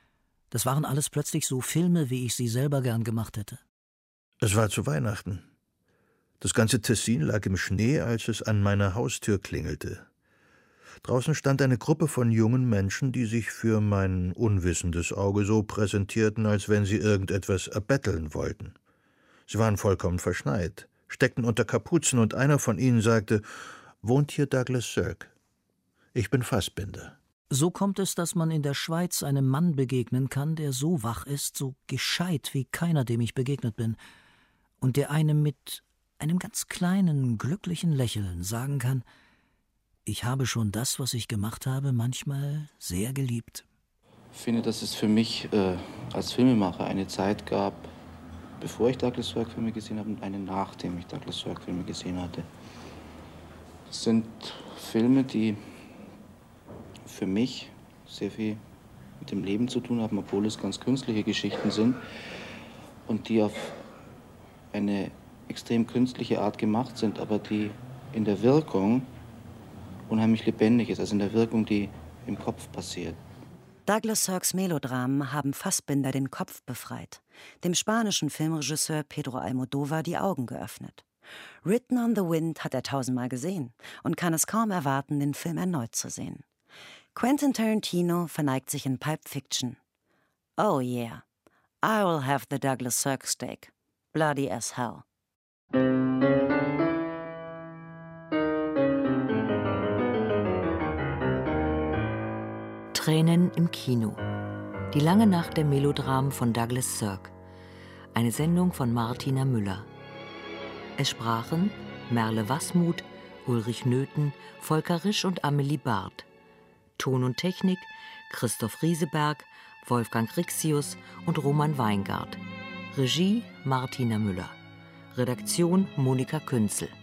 Das waren alles plötzlich so Filme, wie ich sie selber gern gemacht hätte. Es war zu Weihnachten. Das ganze Tessin lag im Schnee, als es an meiner Haustür klingelte. Draußen stand eine Gruppe von jungen Menschen, die sich für mein unwissendes Auge so präsentierten, als wenn sie irgendetwas erbetteln wollten. Sie waren vollkommen verschneit, steckten unter Kapuzen, und einer von ihnen sagte: »Wohnt hier Douglas Sirk? Ich bin Fassbinder.« So kommt es, dass man in der Schweiz einem Mann begegnen kann, der so wach ist, so gescheit wie keiner, dem ich begegnet bin, und der einem mit einem ganz kleinen, glücklichen Lächeln sagen kann: Ich habe schon das, was ich gemacht habe, manchmal sehr geliebt. Ich finde, dass es für mich als Filmemacher eine Zeit gab, bevor ich Douglas Sirk-Filme gesehen habe, und eine, nachdem ich Douglas Sirk-Filme gesehen hatte. Das sind Filme, die für mich sehr viel mit dem Leben zu tun haben, obwohl es ganz künstliche Geschichten sind und die auf eine extrem künstliche Art gemacht sind, aber die in der Wirkung unheimlich lebendig ist, also in der Wirkung, die im Kopf passiert. Douglas Sirks Melodramen haben Fassbinder den Kopf befreit, dem spanischen Filmregisseur Pedro Almodóvar die Augen geöffnet. Written on the Wind hat er 1000-mal gesehen und kann es kaum erwarten, den Film erneut zu sehen. Quentin Tarantino verneigt sich in Pulp Fiction. Oh yeah, I will have the Douglas Sirk steak. Bloody as hell. Tränen im Kino. Die lange Nacht der Melodramen von Douglas Sirk. Eine Sendung von Martina Müller. Es sprachen Merle Wassmuth, Ulrich Nöthen, Volker Risch und Amelie Barth. Ton und Technik Christoph Rieseberg, Wolfgang Rixius und Roman Weingart. Regie Martina Müller. Redaktion Monika Künzel.